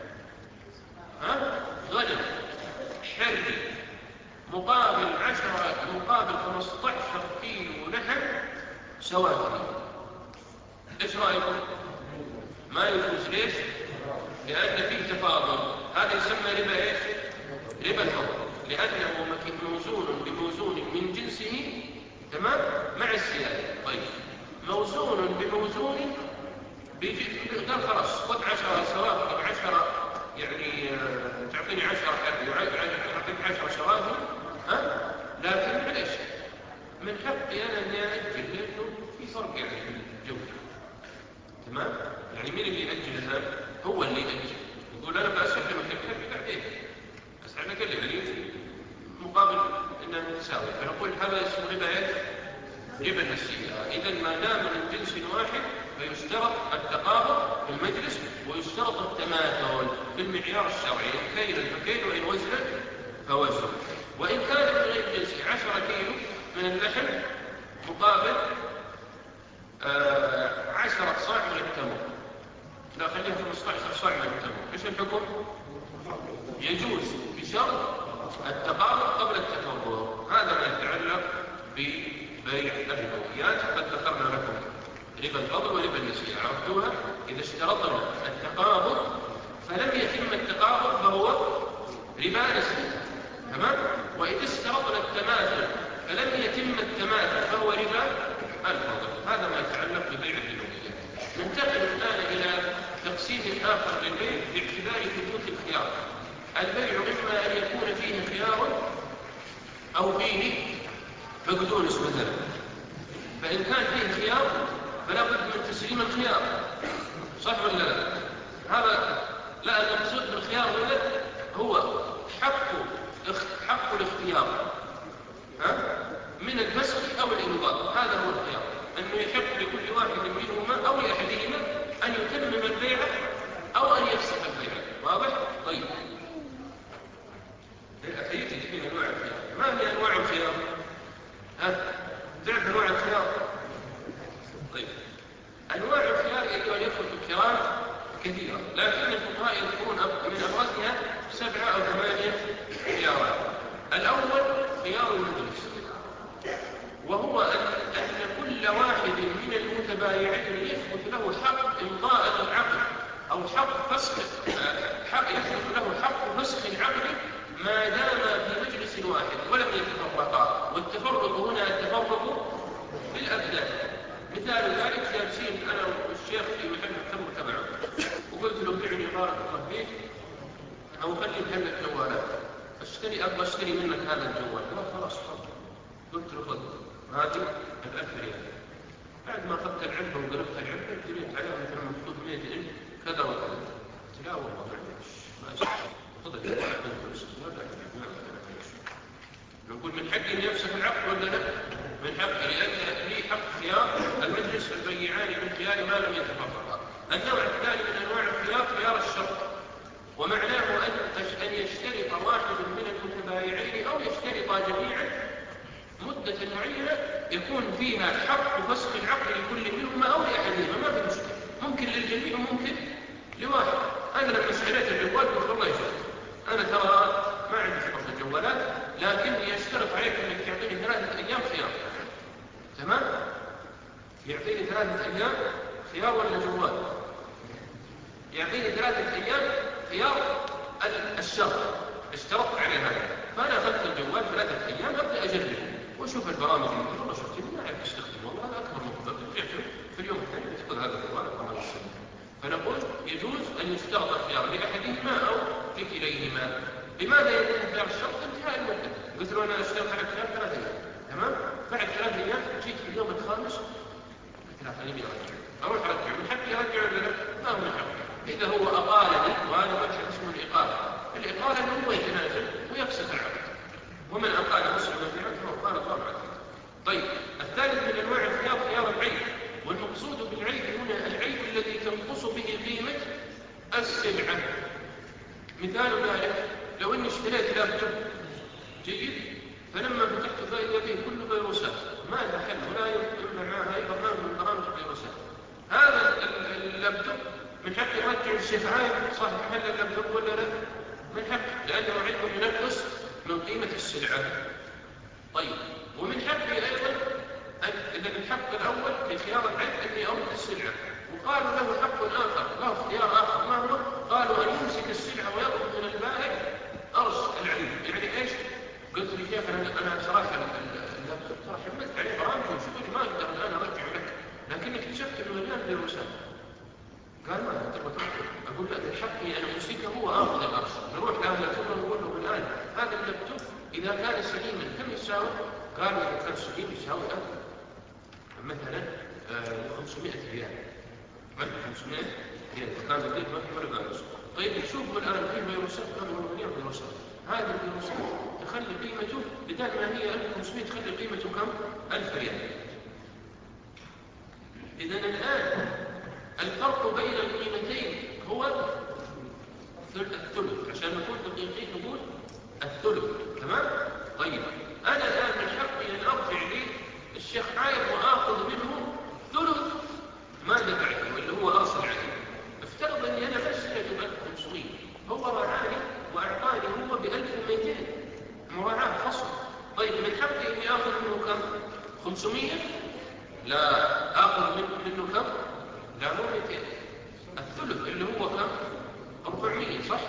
ها غنم حربي مقابل عشرة مقابل خمسة عشر كيلو لحم سواتري. ايش رايكم؟ ما يجوز. ليش؟ لان فيه تفاضل. هذا يسمى ربا ايش؟ ربا الفضل، لانه موزون بموزون من جنسه. تمام؟ مع الزياده. طيب موزون بموزون بيجي قال خلاص خذ عشرة سواتر عشرة يعني آه تعطيني عشرة حربي وأعطيك عشرة سواتر، ها؟ لكن معلش من حقي انا اني اجل لانه في فرق يعني في الجوده. تمام؟ يعني مين اللي يأجل الآن؟ هو اللي يأجل. يقول أنا بأسلمك الحرب بعدين أسلمك اللي مقابل إنها تساوي. فنقول هذا اسمه ربا إيش؟ ربا النسيئة. إذا ما دام من جنس واحد فيشترط التقابض في المجلس ويشترط التماثل في المعيار الشرعي. إن كيل فكيل وإن وزن فوزن. وإن كان من غير جنسه عشرة كيلو من اللحم مقابل آه عشرة صاع من التمر، لا خليها خمسة عشر صاع من التمر. ايش الحكم؟ يجوز بشرط التقابض قبل التفرق. هذا ما يتعلق ببيع الربويات. قد ذكرنا لكم ربا الفضل وربا النسيئة، عرفتوها؟ اذا اشترطنا التقابض فلم يتم التقابض فهو ربا نسيئة. تمام؟ واذا اشترطنا التماثل فلم يتم التماثل فهو ربا الفضل. هذا ما يتعلق ببيع الربويات. ننتقل الآن إلى تقسيم آخر للبيع باعتبار ثبوت الخيار. البيع إما أن يكون فيه خيار أو فيه بقدونس مثلا. فإن كان فيه خيار فلا بد من تسليم الخيار، صح ولا لا؟ هذا لا، المقصود بالخيار هنا هو حق حق الاختيار ها؟ من الفسخ أو الإنضاء. هذا هو الخيار، أنه يحق لكل واحد منهما أو لأحدهما أن يتمم البيع أو أن يفسخ البيع. واضح؟ طيب هي تجيب أنواع الخيار. ما هي أنواع الخيار؟ ها؟ تعرف أنواع الخيار؟ طيب أنواع الخيار أيها الأخوة الكرام كثيرة، لكن الفقهاء يذكرون من أبرزها سبعة أو ثمانية خيارات. الأول خيار المجلس، وهو أن كل واحد من المتبايعين يثبت له حق إمضاء العقد أو حق فسخ حق يثبت له حق فسخ العقد ما دام في مجلس واحد ولم يتفرقا، والتفرق هنا التفرق في الأبدان. مثال ذلك جالسين أنا والشيخ في محل التمر تبعه، وقلت له بعني بارك الله فيك أو خلي محل الجوالات، اشتري أبغى اشتري منك هذا الجوال. لا خلاص تفضل. قلت له خذ هذه الألف ريال. بعد ما أخذت العلبة وقلبت العلبة جريت عليها مثلا مكتوب مئة ألف كذا وكذا. قلت لا والله معلش ما أشتري، خذ الجوال عندك فلوس. نقول من حقي أن يفسخ العقد ولا لا؟ من حقي، لأن لي حق خيار المجلس البيعان من خيار ما لم يتفرقا. النوع الثاني من أنواع الخيار خيار الشرط، ومعناه أن يشترط واحد من المتبايعين أو يشترط جميعا مدة معينة يكون فيها حق فسخ العقد لكل منهما أو لأحدهما، ما في مشكلة، ممكن للجميع وممكن لواحد. أنا لما اشتريت الجوال قلت والله يا شيخ أنا ترى ما عندي خبرة في الجوالات، لكني أشترط عليك أنك تعطيني ثلاثة أيام خيار. تمام؟ يعطيني ثلاثة أيام خيار ولا جوال؟ يعطيني ثلاثة أيام خيار الشهر، اشترطت عليه هذا. فأنا أخذت الجوال ثلاثة أيام أبدأ أجرب وأشوف البرامج اللي والله شفتني ما أعرف أستخدم، والله هذا أكبر مقدر في اليوم الثاني تأخذ هذا الجوال وهذا السنة. فنقول يجوز أن يشترط الخيار لأحدهما أو لكليهما. لماذا يكون خيار الشرط؟ انتهاء المدة. قلت له أنا أشترط على خيار ثلاثة أيام، تمام؟ بعد ثلاثة أيام جيت في اليوم الخامس قلت لا خليني أرجع، أروح أرجع، من حقي أرجع ولا لا؟ ما هو من حقي. إذا هو أقالني، وهذا مبحث اسمه الإقالة. الإقالة أنه هو يتنازل ويفسخ العقد، ومن أقال مسلما في عقد فهو قال الله عنه. طيب الثالث من أنواع الخيار خيار العيب، والمقصود بالعيب هنا العيب الذي تنقص به قيمة السلعة. مثال ذلك لو أني اشتريت لابتوب جيد، فلما فتحت فإذا به كل فيروسات ما لها حل ولا يمنع معها أي برنامج من برامج الفيروسات. هذا اللابتوب من حق يرجع الشيخ عايد صاحب محل اللابتوب ولا لا؟ من حق، لأنه علم ينقص من قيمة السلعة. طيب ومن حقي أيضا إذا من حق الأول في خيار العيب أني أرد السلعة، وقالوا له حق آخر، له اختيار آخر، ما هو؟ قالوا أن يمسك السلعة ويطلب من البائع أرش العيب. يعني إيش؟ قلت لي شيخ أنا أنا صراحة اللابتوب ترى حملت عليه برامج وشغلي ما أقدر الآن أرجع لك، لكنك اكتشفت إنه مليان فيروسات. قال ما تبغى ترجع؟ أقول لا من حقي أنا أمسكه وآخذ الأرش. نروح لأهل الخبرة ونقول له الآن هذا اللابتوب إذا كان سليما كم يساوي؟ قالوا إذا كان سليم يساوي ألف مثلا خمسمائة ريال، مثلا خمسمائة ريال، فكان بديت ما في ولا فيروس. طيب شوفوا الآن في فيروسات، قالوا مليان فيروسات. هذه الفيروسات تخلي قيمته بدل ما هي ألف وخمسمائة تخلي قيمته كم؟ ألف ريال. إذن الآن الفرق بين القيمتين هو الثلث، عشان نكون دقيقين نقول الثلث. تمام؟ طيب أنا الآن من حقي أن أرجع لي الشيخ عايد وآخذ منه ثلث ما دفعته اللي هو أصل عليه. افترض أني أنا بس ب ألف وخمسمائة، هو رعاني وأعطاني هو ب ألف ومئتين، مراعاة فصل. طيب من حقي أني آخذ منه كم؟ خمسمائة؟ لا، آخذ منه كم؟ لا مو مئتين، الثلث اللي هو كم؟ أربعمائة، صح؟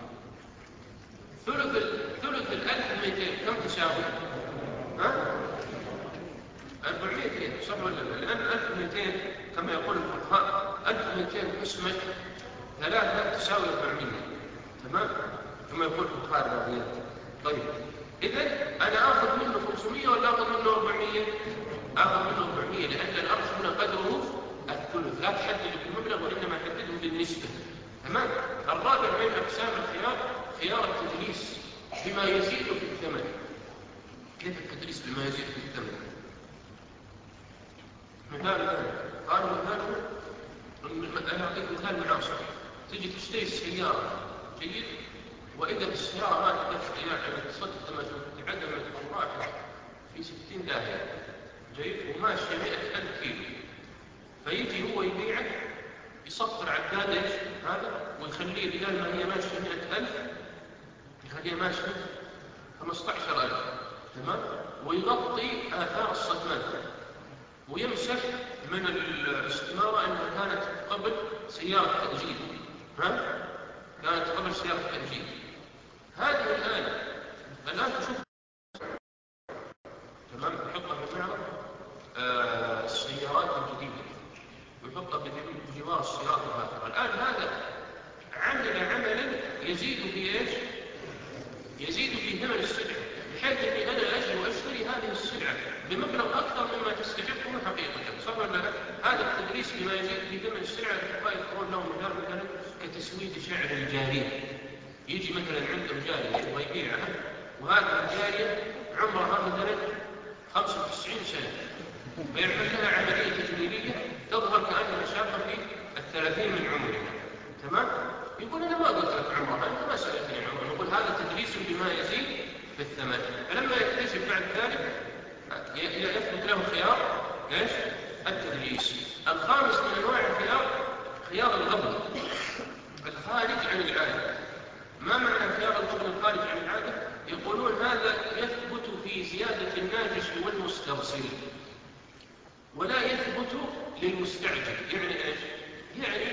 ثلث ثلث ال ألف ومئتين كم تساوي؟ ها؟ أربعمائة ريال، صح ولا لا؟ لأن ألف ومئتين كما يقول الفقهاء ألف ومئتين قسمة ثلاثة تساوي أربعمائة، تمام؟ كما يقول الفقهاء الرياضيات. طيب إذن أنا آخذ منه خمسمائة ولا آخذ منه أربعمائة؟ آخذ منه أربعمائة، لأن الأرش هنا قدره الثلث، لا تحدد بالمبلغ وإنما حدده بالنسبة. تمام؟ الرابع من أقسام الخيار خيار التدليس بما يزيد في الثمن. كيف التدليس بما يزيد في الثمن؟ مثال ذلك قالوا مثال أنا أعطيك مثال معاصر. تجي تشتري السيارة جيد، وإذا السيارة ما تدفع يعني تصدمت وتعدمت الواحد في ستين داهية جيد، وماشية مئة ألف كيلو، فيجي هو يبيعك يصفر عداد ايش هذا ويخليه بدل ما هي ماشية مئة ألف يخليها ماشية خمسة عشر ألف، تمام؟ ويغطي آثار الصدمات ويمسح من الاستمارة أنها كانت قبل سيارة تأجيل. ها؟ كانت قبل سيارة تأجيل. هذه الآن الآن تشوف تمام يحطها بمعنى آه السيارات الجديدة ويحطها بجوار السيارات وهكذا. الآن هذا عمل عملا يزيد في ايش؟ يزيد في ثمن السلعة، بحيث اني انا اجي واشتري هذه السلعة بمبلغ اكثر مما تستحقه حقيقة، صح ولا لا؟ هذا التدريس بما يزيد في ثمن السلعة يذكرون له مثال مثلا كتسويد شعر الجارية. يجي مثلا عنده جارية يبغى يبيعها، وهذه الجارية عمرها مثلا خمسة وتسعين سنة، فيعمل لها عملية تجميلية تظهر كأنها شابة في الثلاثين من عمرها. تمام؟ يقول أنا ما قلت لك عمرها، أنت ما سألتني عن عمرها. يقول هذا تدريس بما يزيد في الثمن. فلما يكتشف بعد ذلك يثبت له خيار ايش؟ التدريس. الخامس من أنواع الخيار خيار الغبن الخارج عن العادة. ما معنى خيار الغبن الخارج عن العادة؟ يقولون هذا يثبت في زيادة الناجش والمسترسل ولا يثبت للمستعجل. يعني ايش؟ يعني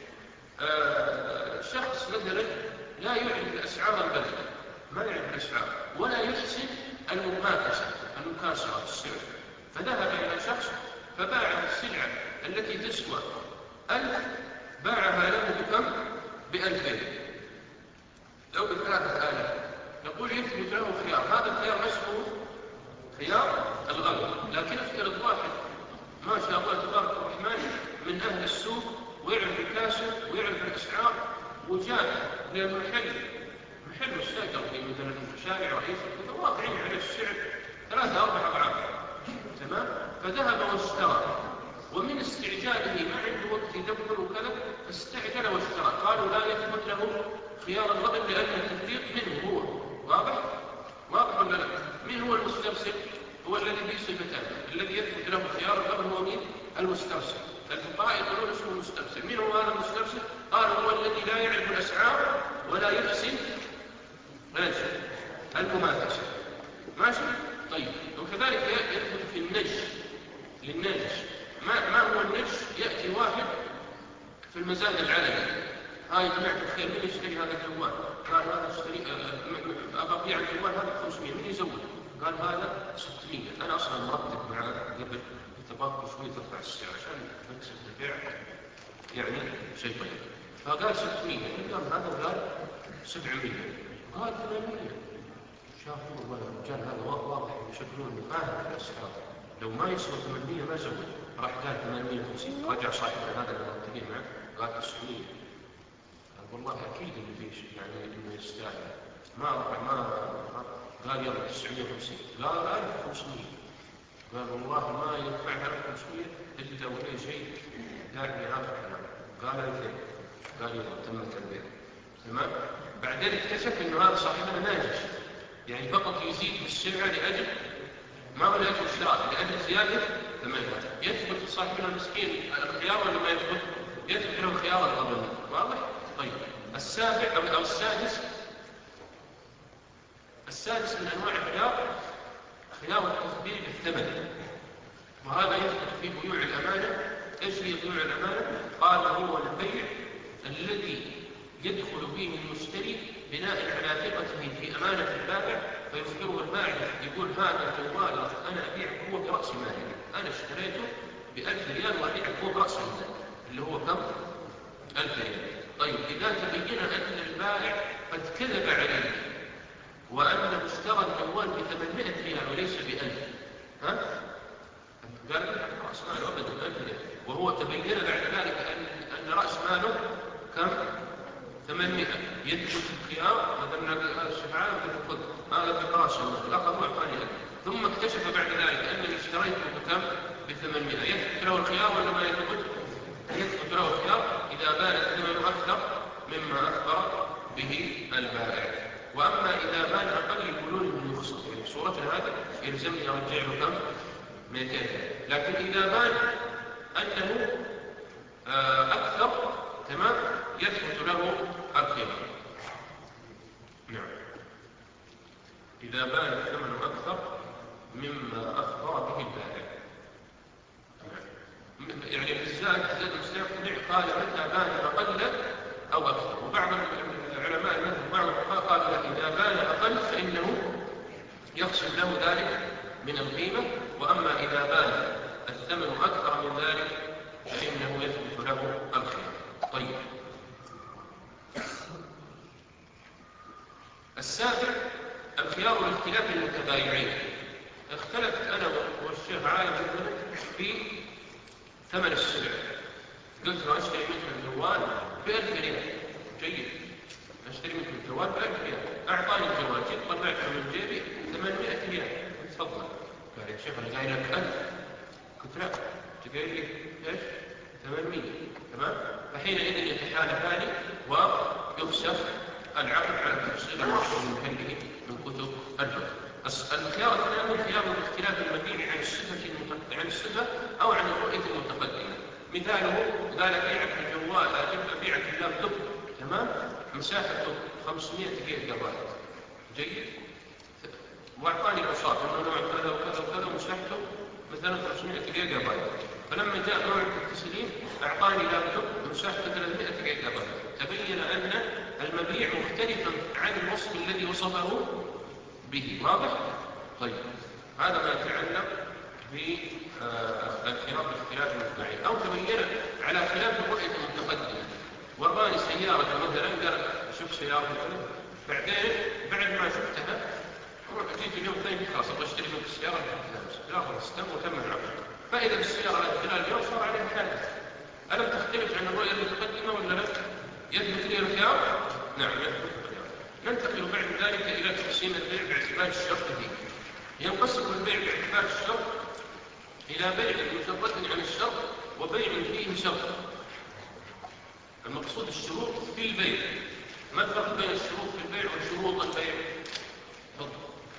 آه شخص مثلا لا يعرف الاسعار البلد، ما يعرف الاسعار ولا يحسن المماكسه المكاسره السعر، فذهب الى شخص فباع السلعه التي تسوى ألف باعها له بكم؟ بألفين أو بثلاثة آلاف. نقول يثبت له خيار، هذا الخيار اسمه خيار الغبن. لكن افترض واحد ما شاء الله تبارك الرحمن من أهل السوق ويعرف الكاسب ويعرف الأسعار، وجاء للمحل محل مستأجر في مثلا شارع رئيس واقعين على السعر ثلاثة أربع أضعاف. تمام؟ فذهب واشترى، ومن استعجاله ما عنده وقت يدبر وكذا فاستعجل واشترى. قالوا لا يثبت له خيار الغبن لأن التفريط منه هو. واضح؟ واضح ولا لا؟ مين هو المسترسل؟ هو الذي به صفتان. الذي يثبت له خيار الغبن هو مين؟ المسترسل. الفقهاء يقولون اسمه المسترسل. مين هو هذا المسترسل؟ قالوا هو الذي لا يعرف الأسعار ولا يحسن المماكسة. ماشي؟ طيب وكذلك يثبت في النجش للنجش. ما, ما هو النجش؟ يأتي واحد في المزاد العلني، ها يا جماعة الخير من يشتري هذا الجوال؟ قال هذا اشتري أبى أبيع الجوال هذا خمسمية، من يزود؟ قال هذا ستمية. أنا أصلا مرتب معاه قبل تبقى شوي ترفع السعر عشان نكسب البيع يعني شيء طيب. فقال ستمية، قال هذا قال سبعمية، قال ثمانمية. شافوا والله الرجال هذا واضح يشكلون انه فاهم في الاسعار، لو ما يسوى ثمانمية ما زود. راح قال ثمانمية وخمسين. رجع صاحبنا هذا اللي مرتبين معه قال تسعمية. قال والله اكيد انه فيش يعني انه يستاهل. ما راح ما قال يلا تسعمية وخمسين. قال ألف وخمسمية. قال والله ما يدفعها ألف وخمسمية الا ولا شيء داعي هذا الكلام. قال ألفين. قال يلا تمت البيع. تمام؟ بعدين اكتشف انه هذا صاحبنا ناجش، يعني فقط يزيد بالسلعة لأجل ما هو لأجل الشراء، لأجل زيادة ثمنها. يثبت صاحبنا المسكين الخيار ولا ما يثبت؟ يثبت له خيار الغبن. واضح؟ طيب السابع أو, أو السادس السادس من أنواع الخيار خيار التثبيت بالثمن، وهذا يثبت في بيوع الأمانة. إيش هي بيوع الأمانة؟ قال هو البيع الذي يدخل فيه المشتري بناء على ثقته في أمانة البائع، فيخبره البائع يقول هذا الجوال أنا أبيعه هو برأس مالي، أنا اشتريته بألف ريال وأبيعه هو برأس مالي اللي هو كم؟ ألف ريال. طيب إذا تبين أن البائع قد كذب عليه وأنه اشترى الجوال بثمانمائة ريال وليس بألف، ها؟ قال لك رأس ماله أبدا ألف ريال، وهو تبين بعد ذلك أن, أن رأس ماله كم؟ ثمانمائة. يدخل الخيار مثلا هذا الشفعان يقول هذا بقراش الأخر وعطاني ألف، ثم اكتشف بعد ذلك أنني اشتريته بكم؟ بثمانمائة. يثبت له الخيار ولا ما يثبت؟ يثبت له الخيار إذا بان الثمن أكثر مما أخبر به البائع. وأما إذا بان أقل يقولون إنه يخسر، يعني صورة هذا يلزمني أرجع له كم؟ مئتين. لكن إذا بان أنه أكثر تمام يثبت له الخيار. نعم. إذا بان الثمن أكثر مما أخبر به البائع. يعني في الزاد زاد المستقنع قال متى بان أقل أو أكثر، وبعض العلماء مثل بعض قال لا، إذا يقسم له ذلك من القيمة. وأما إذا بان الثمن أكثر من ذلك فإنه يثبت له الخيار. طيب، السابع الخيار لاختلاف المتبايعين. اختلفت أنا والشيخ عالم في ثمن السلع. قلت له أشتري منك الجوال بألف ريال. جيد، أشتري منك الجوال بألف ريال. أعطاني الجوال، جيت طلعته من جيبي ثمانمائة ريال. تفضل. قال يا شيخ أنا قايل لك ألف. قلت لا، تقول لي إيش؟ ثمانمائة. تمام؟ فحينئذ يتحالفان ويفسخ العقد على التفصيل المحفوظ من محله من كتب الفقه. الخيار الثاني خيار اختلاف المبيع عن الصفة عن الصفة أو عن الرؤية المتقدمة. مثاله قال بيعك الجوال، أجب بيعك اللابتوب، تمام؟ مساحته خمسمائة جيجا بايت. جيد؟ واعطاني اوصاف انه نوع كذا وكذا وكذا ومساحته مثلا خمسمائة جيجا بايت. فلما جاء نوع التسليم اعطاني لابتوب مساحته ثلاثمائة جيجا بايت. تبين ان المبيع مختلفا عن الوصف الذي وصفه به. واضح؟ طيب، هذا ما يتعلق بالخيار باختلاف المتبايعين. او تبين على خلاف الرؤيه المتقدمه. وراني سياره مثلا، قال شوف سياره بعدين بعد ما شفتها جيت اليوم ثاني خلاص ابغى اشتري منك السياره الخامسه، لا خلاص تم وتم العقد. فاذا السياره خلال اليوم صار عليها حادث، الم تختلف عن الرؤيه المتقدمه ولا لا؟ يثبت لي الخيار؟ نعم يثبت الخيار. ننتقل بعد ذلك الى تقسيم البيع باعتبار الشرط فيه. ينقسم البيع باعتبار الشرط الى بيع مجرد عن الشرط وبيع فيه شرط. المقصود الشروط في البيع. ما الفرق بين الشروط في البيع وشروط البيع؟ تفضل.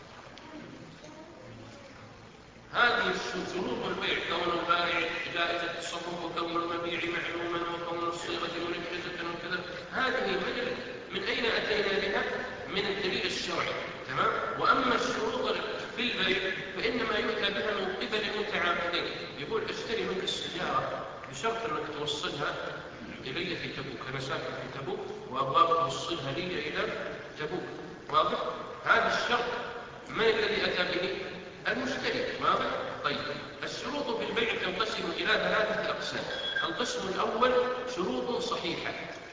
هذه شروط البيع: كون البائع جائز التصرف، وكون المبيع معلوما، وكون الصيغه منجزه وكذا. هذه من من اين اتينا بها؟ من الدليل الشرعي. تمام. واما الشروط في البيع فانما يؤتى بها من قبل المتعاقدين. يقول اشتري منك السياره بشرط انك توصلها الي في تبوك، انا ساكن في تبوك وابغاك توصلها لي الى تبوك. واضح؟ هذا الشرط من الذي اتى به؟ المشتري. واضح؟ طيب، الشروط في البيع تنقسم الى ثلاثه اقسام. القسم الاول شروط صحيحه،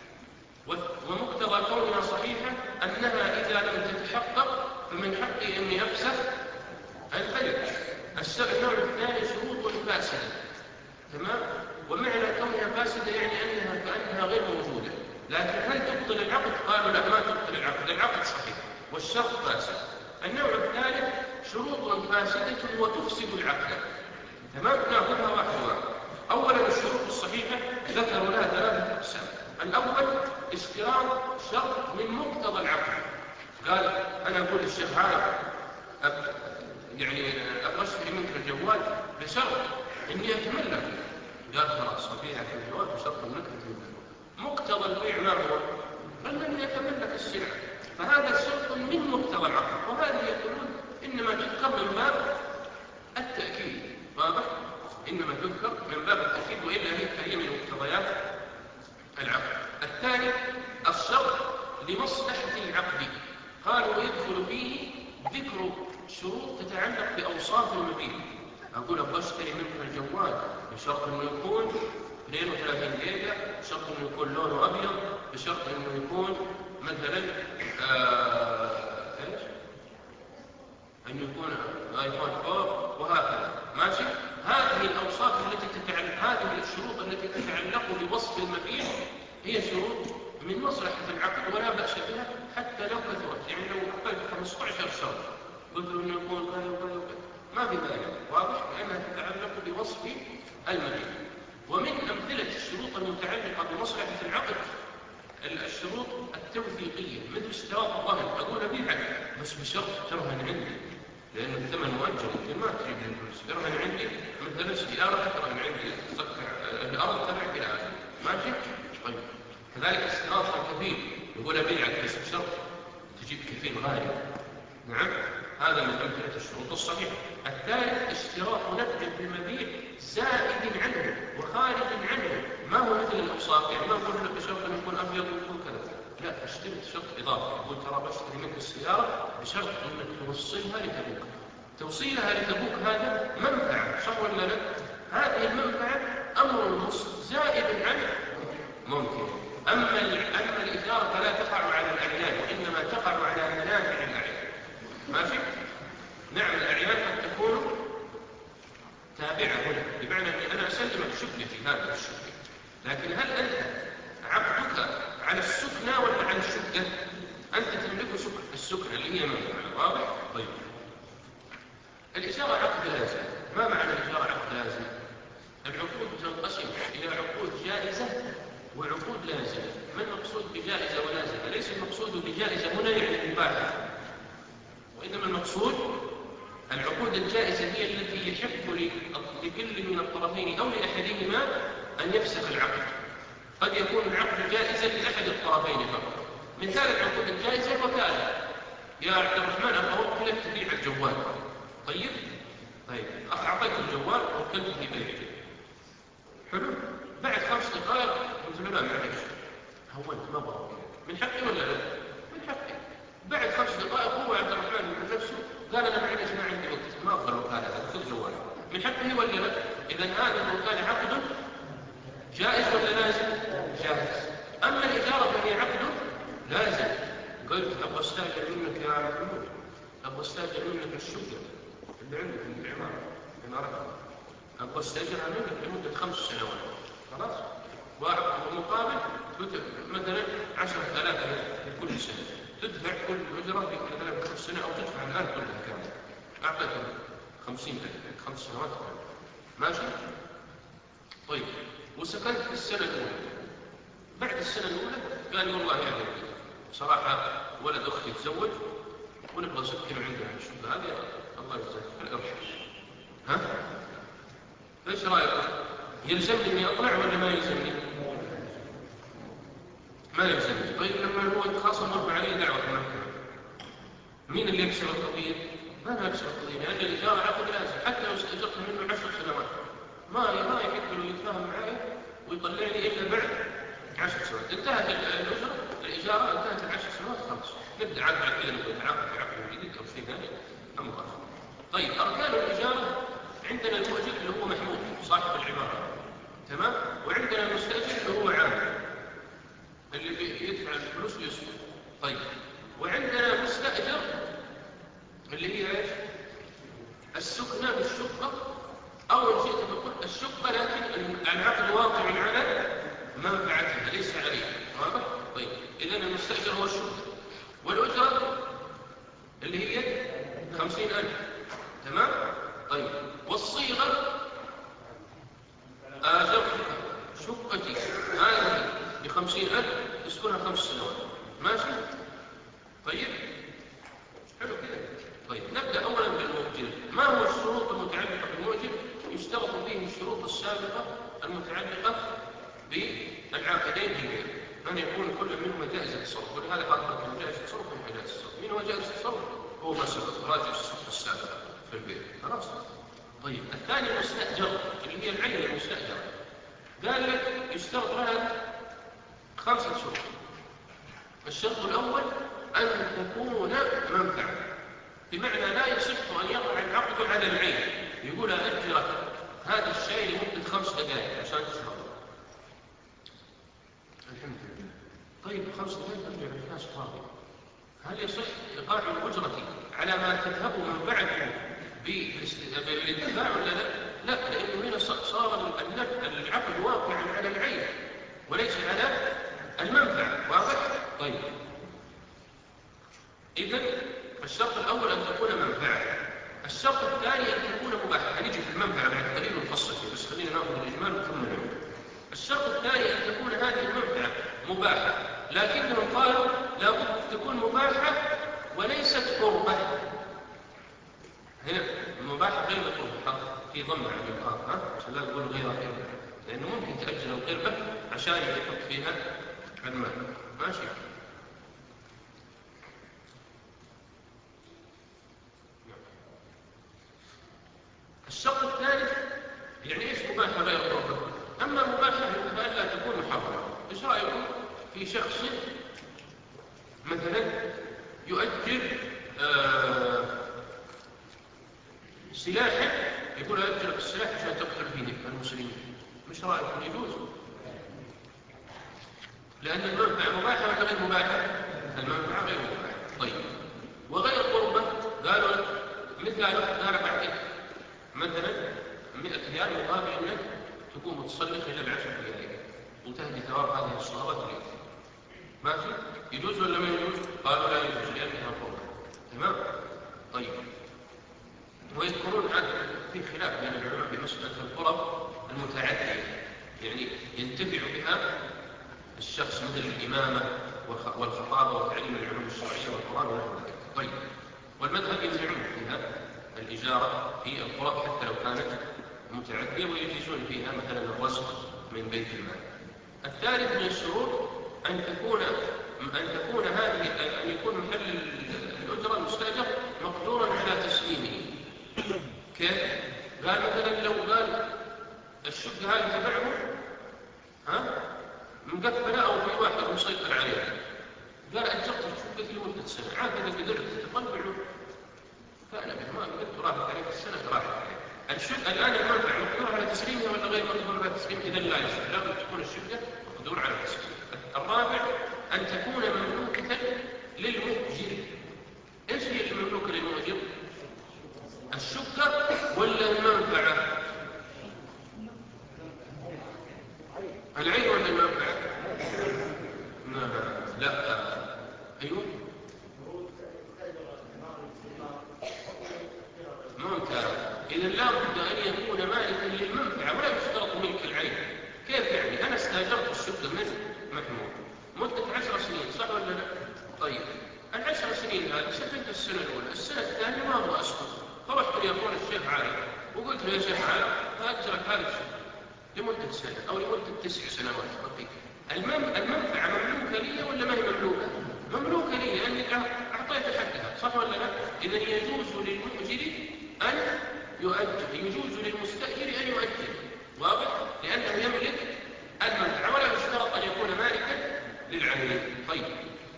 ومقتضى كونها صحيحه انها اذا لم تتحقق فمن حقي اني افسخ البيع. النوع الثاني شروط فاسده. تمام. ومعنى كونها فاسده يعني انها كانها غير موجوده. لكن هل تبطل العقد؟ قالوا لا، ما تبطل العقد، العقد صحيح والشرط فاسد. النوع الثالث شروط فاسده وتفسد العقد. تمام. ناخذها واحد واحد. اولا الشروط الصحيحه ذكروا لها ثلاثه اقسام. الاول اشتراط شرط من مقتضى العقد. قال انا اقول للشيخ عارف أب... يعني ابغى اشتري منك الجوال بشرط اني اتملك. قال خلاص ابيعك الجوال بشرط انك تتملك. مقتضى البيع ما هو؟ انني اتملك السلعه. فهذا شرط من مقتضى العقد، وهذا يقولون انما تذكر من باب التاكيد. واضح؟ انما تذكر من باب التاكيد، والا هي من مقتضيات العقد. الثاني الشرط لمصلحه العقد. قالوا يدخل فيه ذكر شروط تتعلق باوصاف المبيع. اقول ابغى اشتري منك الجوال بشرط انه يكون اثنين وثلاثين جيجا، بشرط انه يكون لونه ابيض، بشرط انه يكون مثلا آه... ايش؟ انه يكون ايفون فور وهكذا. ماشي؟ هذه الاوصاف التي تتعلق، هذه الشروط التي تتعلق بوصف المبيع هي شروط من مصلحه العقد ولا باس بها حتى لو كثرت. يعني لو اعطيت خمسة عشر شرط قلت له انه يكون كذا وكذا وكذا ما في مانع. واضح؟ لانها تتعلق بوصف المبيع. ومن امثله الشروط المتعلقه بمصلحه العقد الشروط التوثيقيه، مثل اشتراط الرهن. اقول ابيعك بس بشرط ترهن عندي، لان الثمن مؤجل، انت ما تريد الفلوس. ترهن عندي مثلا سياره ترهن عندي، تصكع الارض تبعك الى اخره. ماشي؟ طيب، كذلك اشتراط الكفيل. يقول ابيعك بس بشرط تجيب كفيل غالي. نعم، هذا من امثله الشروط الصحيحه. الثالث اشتراط نفع في المبيع زائد عنه وخارج عنه، ما هو مثل الاوصاف. يعني ما نقول لك بشرط ان يكون ابيض ويكون كذا، لا، اشترط شرط إضافي، يقول ترى بشتري منك السيارة بشرط أنك توصلها لتبوك. توصيلها لتبوك هذا منفعة، صح ولا لا؟ هذه المنفعة أمر زائد عنه ممكن. أما أما الإجارة فلا تقع على الأعيان، وإنما تقع على منافع الأعيان. ماشي؟ نعم، الأعيان قد تكون تابعة هنا، بمعنى أني أنا أسلمك شقتي هذه الشقة، لكن هل أنت عقدك على السكنة ولا على الشقة؟ أنت تملك السكنة اللي هي منفعة. واضح؟ طيب، الإجارة عقد لازم. ما معنى الإجارة عقد لازم؟ العقود تنقسم إلى عقود جائزة وعقود لازمة. ما المقصود بجائزة ولازمة؟ ليس المقصود بجائزة هنا يعني مباحة، وإنما المقصود العقود الجائزة هي التي يحق لكل من الطرفين أو لأحدهما أن يفسخ العقد. قد يكون العقد جائزا لأحد الطرفين فقط. مثال العقود الجائزة الوكالة. يا عبد الرحمن أنا أوكلك تبيع الجوال. طيب طيب أعطيك الجوال ووكلت في بيعه. حلو. بعد خمس دقائق قلت له لا معلش هونت ما بغى، من حقي ولا لا؟ من حقي. بعد خمس دقائق هو عبد الرحمن من نفسه قال انا معلش ما عندي وقت ما اقدر الوكاله هذا، خذ جوالي. من حقه ولا لا؟ اذا هذا الوكاله عقد جائز ولا لازم؟ جائز. اما الاجاره فهي عقد لازم. قلت ابغى استاجر منك يا محمود، ابغى استاجر منك الشقه اللي عندك في العماره عمارتك، ابغى استاجرها منك لمده خمس سنوات. خلاص؟ ومقابل مثلا عشرة آلاف كل سنة، تدفع كل أجرة في مثلا كل سنة، أو تدفع الآن كلها كاملة. أعطيتهم خمسين ألف خمس سنوات كاملة. ماشي؟ طيب، وسكنت في السنة الأولى. بعد السنة الأولى قال والله يا ابني صراحة ولد أختي تزوج ونبغى نسكن عندنا الشقة هذه، الله يجزاك القرش. ها؟ ايش رأيك؟ يلزمني اني اطلع ولا ما يلزمني؟ ما يلزمني. طيب لما هو يتخاصم مرفع عليه دعوة في المحكمة، مين اللي يكسب القضية؟ ما انا اكسب القضية، لأن الإجارة عقد لازم. حتى لو استأجرت منه عشر سنوات ما ما يحق له يتفاهم معي ويطلع لي إلا بعد عشر سنوات. انتهت الأجرة الإجارة، انتهت العشر سنوات خلاص، نبدأ عاد بعد كذا نبدأ نتعاقد في عقد جديد أو شيء ثاني أمر آخر. طيب، أركان الإجارة عندنا المؤجر اللي هو محمود صاحب العمارة، تمام؟ وعندنا المستأجر اللي هو عامل اللي يدفع الفلوس ويسكن. طيب، وعندنا مستأجر اللي هي ايش؟ السكنة بالشقة، أو إن شئت تقول الشقة لكن العقد واقع على منفعتها ليس عليها. واضح؟ طيب، إذن المستأجر هو الشقة، والأجرة اللي هي خمسين ألف. تمام؟ طيب، والصيغة آجرت شقتي هذه بخمسين ألف تسكنها خمس سنوات. ماشي؟ طيب؟ حلو كده. طيب، نبدأ أولا بالمؤجر. ما هو الشروط المتعلقة بالمؤجر؟ يشترط فيه الشروط السابقة المتعلقة بالعاقدين بالبيع، أن يكون كل منهما جائز التصرف. ولهذا قال لكم جائز التصرف ومن جائز التصرف. من هو جائز التصرف؟ هو ما سبق راجع الصفقة السابقة في البيع. خلاص؟ طيب، الثاني المستأجر اللي هي العين المستأجرة، قال لك يشترط لها خمسة شروط. الشرط الأول أن تكون منفعة، بمعنى لا يصح أن يقع العقد على العين. يقول أجرك هذا الشيء لمدة خمس دقائق عشان تشرب. الحمد لله. طيب، خمس دقائق أرجع الكاس فاضي. هل يصح إيقاع الأجرة على ما تذهب منفعته بالاتباع ولا لا؟ لا، لأنه هنا صار العقد واقعا على العين وليس على المنفعة. واضح؟ طيب، إذن الشرط الأول أن تكون منفعة. الشرط الثاني أن تكون مباحة. هنيجي في المنفعة بعد قليل ونفصل فيه، بس خلينا نأخذ الإجمال ثم نعود. الشرط الثاني أن تكون هذه المنفعة مباحة، لكنهم قالوا لابد تكون مباحة وليست قربة. هنا المباحة غير القربة، في ضمن على الإنقاذ، ها؟ عشان لا نقول غير قربة، لأنه ممكن تأجل القربة عشان يحط فيها المال. ماشي؟ الشرط الثالث يعني ايش مباحة غير قربة؟ أما مباحة فإلا تكون محرمة. ايش رأيكم في شخص مثلا يؤجر آه سلاحا، يقول أؤجر السلاح عشان تقتل فيه المسلمين، مش رأيكم يجوز؟ لأن المنفعة مباحة ولا غير مباحة؟ المنفعة غير مباحة. طيب، وغير قربة قالوا مثل قال بعد مثلا مئة ريال مقابل أنك تقوم تصلي خلال عشر دقائق وتهدي ثواب هذه الصلوات اليوم، ماشي؟ يجوز ولا ما يجوز؟ قالوا لا يجوز لأنها قربة. تمام؟ طيب، ويذكرون عن في خلاف بين العلماء بمسألة القرب المتعدية، يعني ينتفع بها الشخص مثل الإمامة والخطابة وتعليم العلوم الشرعية والقرآن ونحو ذلك. طيب، والمذهب يمنعون فيها الإجارة في القرب حتى لو كانت متعدية، ويجيزون فيها مثلا الرزق من بيت المال. الثالث من الشروط أن تكون أن تكون هذه أن يكون محل الأجرة المستأجر مقدورا على تسليمه. كيف؟ قال مثلا لو قال الشقة هذه تبعه ها مقفلة أو في واحد مسيطر عليها، قال أجرت الشقة لمدة سنة، عاد إذا قدرت تتطلع فأنا ما قدرت راحت عليك السنة راحت عليك. الشقة الآن المنفعة مقدور على تسليمها ولا غير مقدور على تسليمها؟ إذا لا يصح، لابد تكون الشقة مقدور على تسليمها. الرابع أن تكون مملوكة للمؤجر. إيش هي المملوكة للمؤجر؟ الشقة ولا المنفعة؟ العين ولا المنفعة؟ لا لا أيوه ممتاز. إذا لا بد أن يكون مالكا للمنفعة ولا يشترط ملك العين. كيف يعني؟ أنا استأجرت الشقة من محمود مدة عشر سنين، صح ولا لا؟ طيب، العشر سنين هذه سكنت السنة الأولى، السنة الثانية ما أبغى أسكن، فرحت ليكون الشيخ عالم وقلت له يا شيخ عالم فأجرك هذه الشقة لمدة سنة أو لمدة تسع سنوات. طيب، المنفعة مملوكة لي ولا ما هي مملوكة؟ مملوكة لي لأني أعطيت حقها، صح ولا لا؟ إذا يجوز للمؤجر أن يؤجر، يجوز للمستأجر أن يؤجر، واضح؟ لأنه يملك المنفعة ولا يشترط أن يكون مالكا للعين. طيب،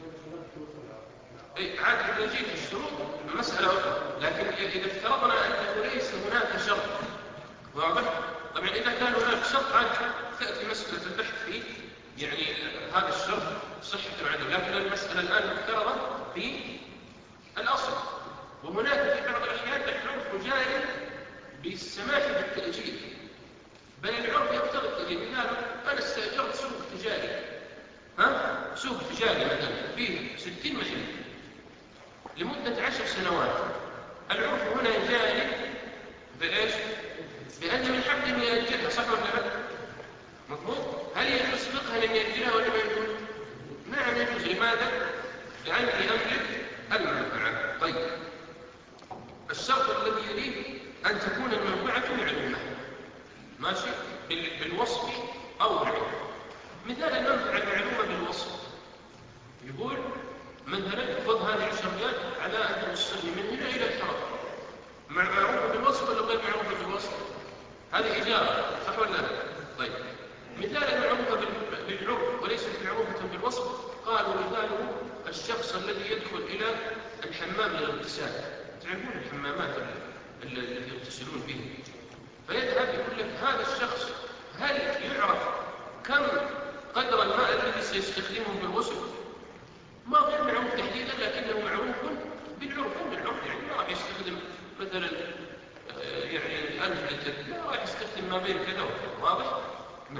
عاد إذا جيت الشروط مسألة أخرى، لكن إذا افترضنا أنه ليس هناك شرط، واضح؟ طبعا إذا كان هناك شرط عاد تأتي مسألة البحث في يعني هذا الشرط صحة وعدم، لكن المسألة الآن مفترضة في الأصل. وهناك في بعض الأحيان العرف جاري بالسماح بالتأجيل، بل العرف يقتضي التأجيل. مثال أنا استأجرت سوق تجاري، ها؟ سوق تجاري مثلا فيه ستين محل لمدة عشر سنوات، العرف هنا جاري بإيش؟ بأن من حق أن يأجلها، صح ولا لا؟ مضبوط؟ هل يجوز فقها أن يأجلها ولا ما يجوز؟ نعم يجوز. لماذا؟ لأني أملك المنفعة. طيب، الشرط الذي يليه أن تكون المنفعة معلومة، ماشي؟ بالوصف أو بالعلم. مثال المنفعة المعلومة بالوصف، يقول مثلا خذ هذه عشر ريال على أن توصلني من هنا إلى الحرم، معروفة بالوصف ولا غير معروفة بالوصف؟ هذه إجارة، صح ولا لا؟ طيب، مثال المعروفة بالعرف وليست معروفة بالوصف، قالوا مثاله الشخص الذي يدخل إلى الحمام للاغتسال، تعرفون الحمامات التي يغتسلون فيها، فيذهب يقول لك هذا الشخص هل يعرف كم قدر الماء الذي سيستخدمه بالغسل؟ ما غير معروف تحديدا، لكنه معروف بالعرف. بالعرف يعني ما راح يستخدم مثلا يعني ألف لتر، لا راح يستخدم ما بين كذا وكذا، واضح؟ نعم.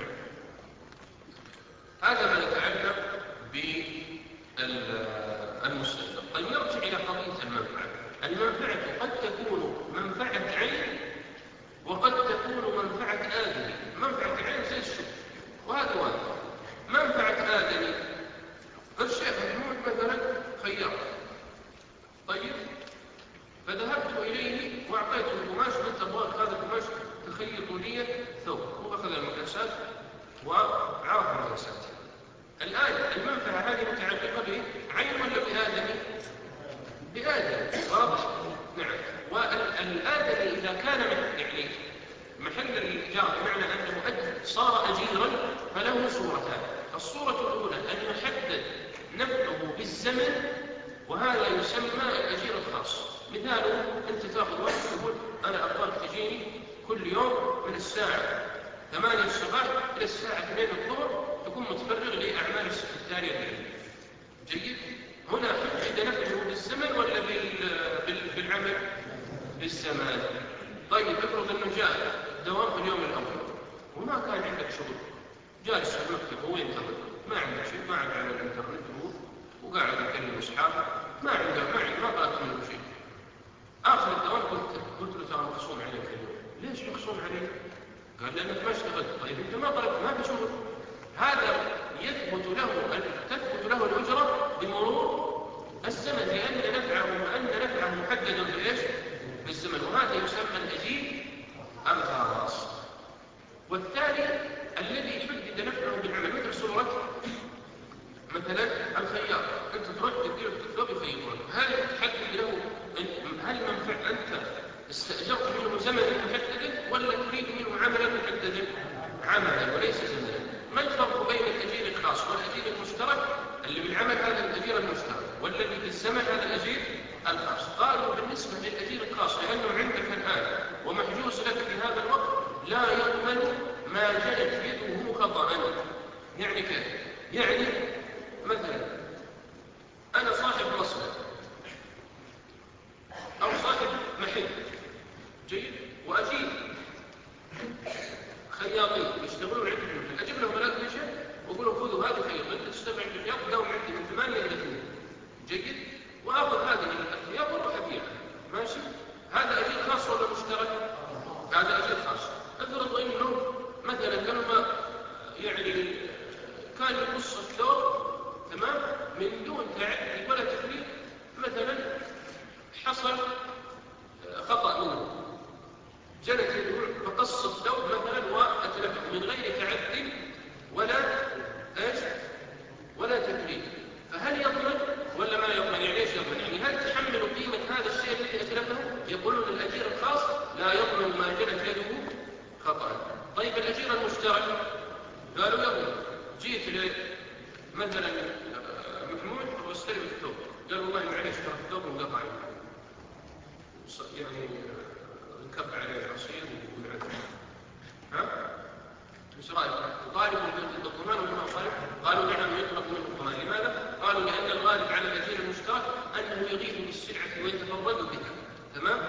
هذا ما يتعلق بالمستأجر. طيب، نرجع إلى قضية المنفعة. المنفعة قد تكون منفعة عين وقد تكون منفعة آدمي. منفعة عين زي الشرب، وهذا واحد. منفعة آدمي، الشيخ محمود مثلا خياط، طيب، فذهبت إليه وأعطيته القماش، قلت أبغاك هذا القماش تخيط لي ثوب، وأخذ المقاسات وعرف المقاسات. الآن المنفعة هذه متعلقة بعين ولا بآدمي؟ بآدمي، واضح؟ نعم. والآدمي إذا كان يعني محل الإيجار بمعنى أنه صار أجيرا فله صورتان. الصورة الأولى أن يحدد نفعه بالزمن، وهذا يسمى الأجير الخاص. مثاله أنت تأخذ واحد تقول أنا أبغاك تجيني كل يوم من الساعة ثمانية الصباح إلى الساعة اثنين الظهر تكون متفرغ لأعمال السكرتارية العلمية. جيد؟ هنا حدد نفعه بالزمن ولا بالعمل؟ بالزمن. طيب افرض أنه جاء دوام في اليوم الأول وما كان عندك شغل، جالس في المكتب هو ينتظر، ما عندك شيء، ما عندك على الإنترنت هو وقاعد يكلم أصحابه، ما عنده ما عنده ما طلبت منه شيء. آخر الدوام قلت قلت له ترى مخصوم عليك اليوم. ليش مخصوم عليك؟ قال لأنك ما اشتغلت. طيب أنت ما طلبت، ما في شغل. هذا يثبت له تثبت له الأجرة بمرور الزمن، لأن نفعه أن نفعه محدد بإيش؟ بالزمن، وهذا يسمى الأجير الخاص. والثاني الذي حدد نفعه بالعمل، مثل صورة مثلا الخياط، أنت تروح تدير الثوب يخيطون، هل تحدد له هل منفع أنت استأجرت منه زمنا محددا ولا تريد منه عملا محددا؟ عملا وليس زمنا. ما الفرق بين الأجير الخاص والأجير المشترك؟ اللي بالعمل هذا الأجير المشترك، والذي بالزمن هذا الأجير الخاص. قالوا بالنسبة للأجير الخاص لأنه عندك الآن ومحجوز لك في هذا الوقت لا يضمن ما جنت يده خطأ. يعني كيف؟ يعني مثلا أنا صاحب مصنع أو صاحب محل، جيد، وأجيب خياطين يشتغلون عندي في المحل، أجيب لهم ثلاث نشاء وأقول لهم خذوا هذه خياط، أنت تشتغل عند الخياط داوم عندي من ثمانية إلى اثنين، جيد، وآخذ هذه الخياط وأروح أبيعها، ماشي؟ هذا أجير خاص ولا مشترك؟ هذا أجير خاص. افرض إنه مثلا لما يعني كان يقص الثوب تمام من دون تعدي ولا تفريط، مثلا حصل خطأ منه، جنت يده فقص الثوب مثلا وأتلفه من غير تعدي ولا ايش؟ ولا تفريط، فهل يضمن ولا ما يضمن؟ يعني ايش يضمن؟ يعني هل تحمل قيمة هذا الشيء الذي أتلفه؟ يقولون الأجير الخاص لا يضمن ما جنت يده خطأ. طيب الأجير المشترك قالوا يضمن. جيت مثلا محمود واستلم الثوب، قال والله معليش ترى الثوب انقطع يعني انكب عليه العصير والعذر، ها؟ ايش رايك؟ طالب بالضمان ولا ما طالب؟ قالوا نعم يطلب منه الضمان. لماذا؟ قالوا لان الغالب على الاجير المشترك انه يغيث بالسلعه ويتفرد بها، تمام؟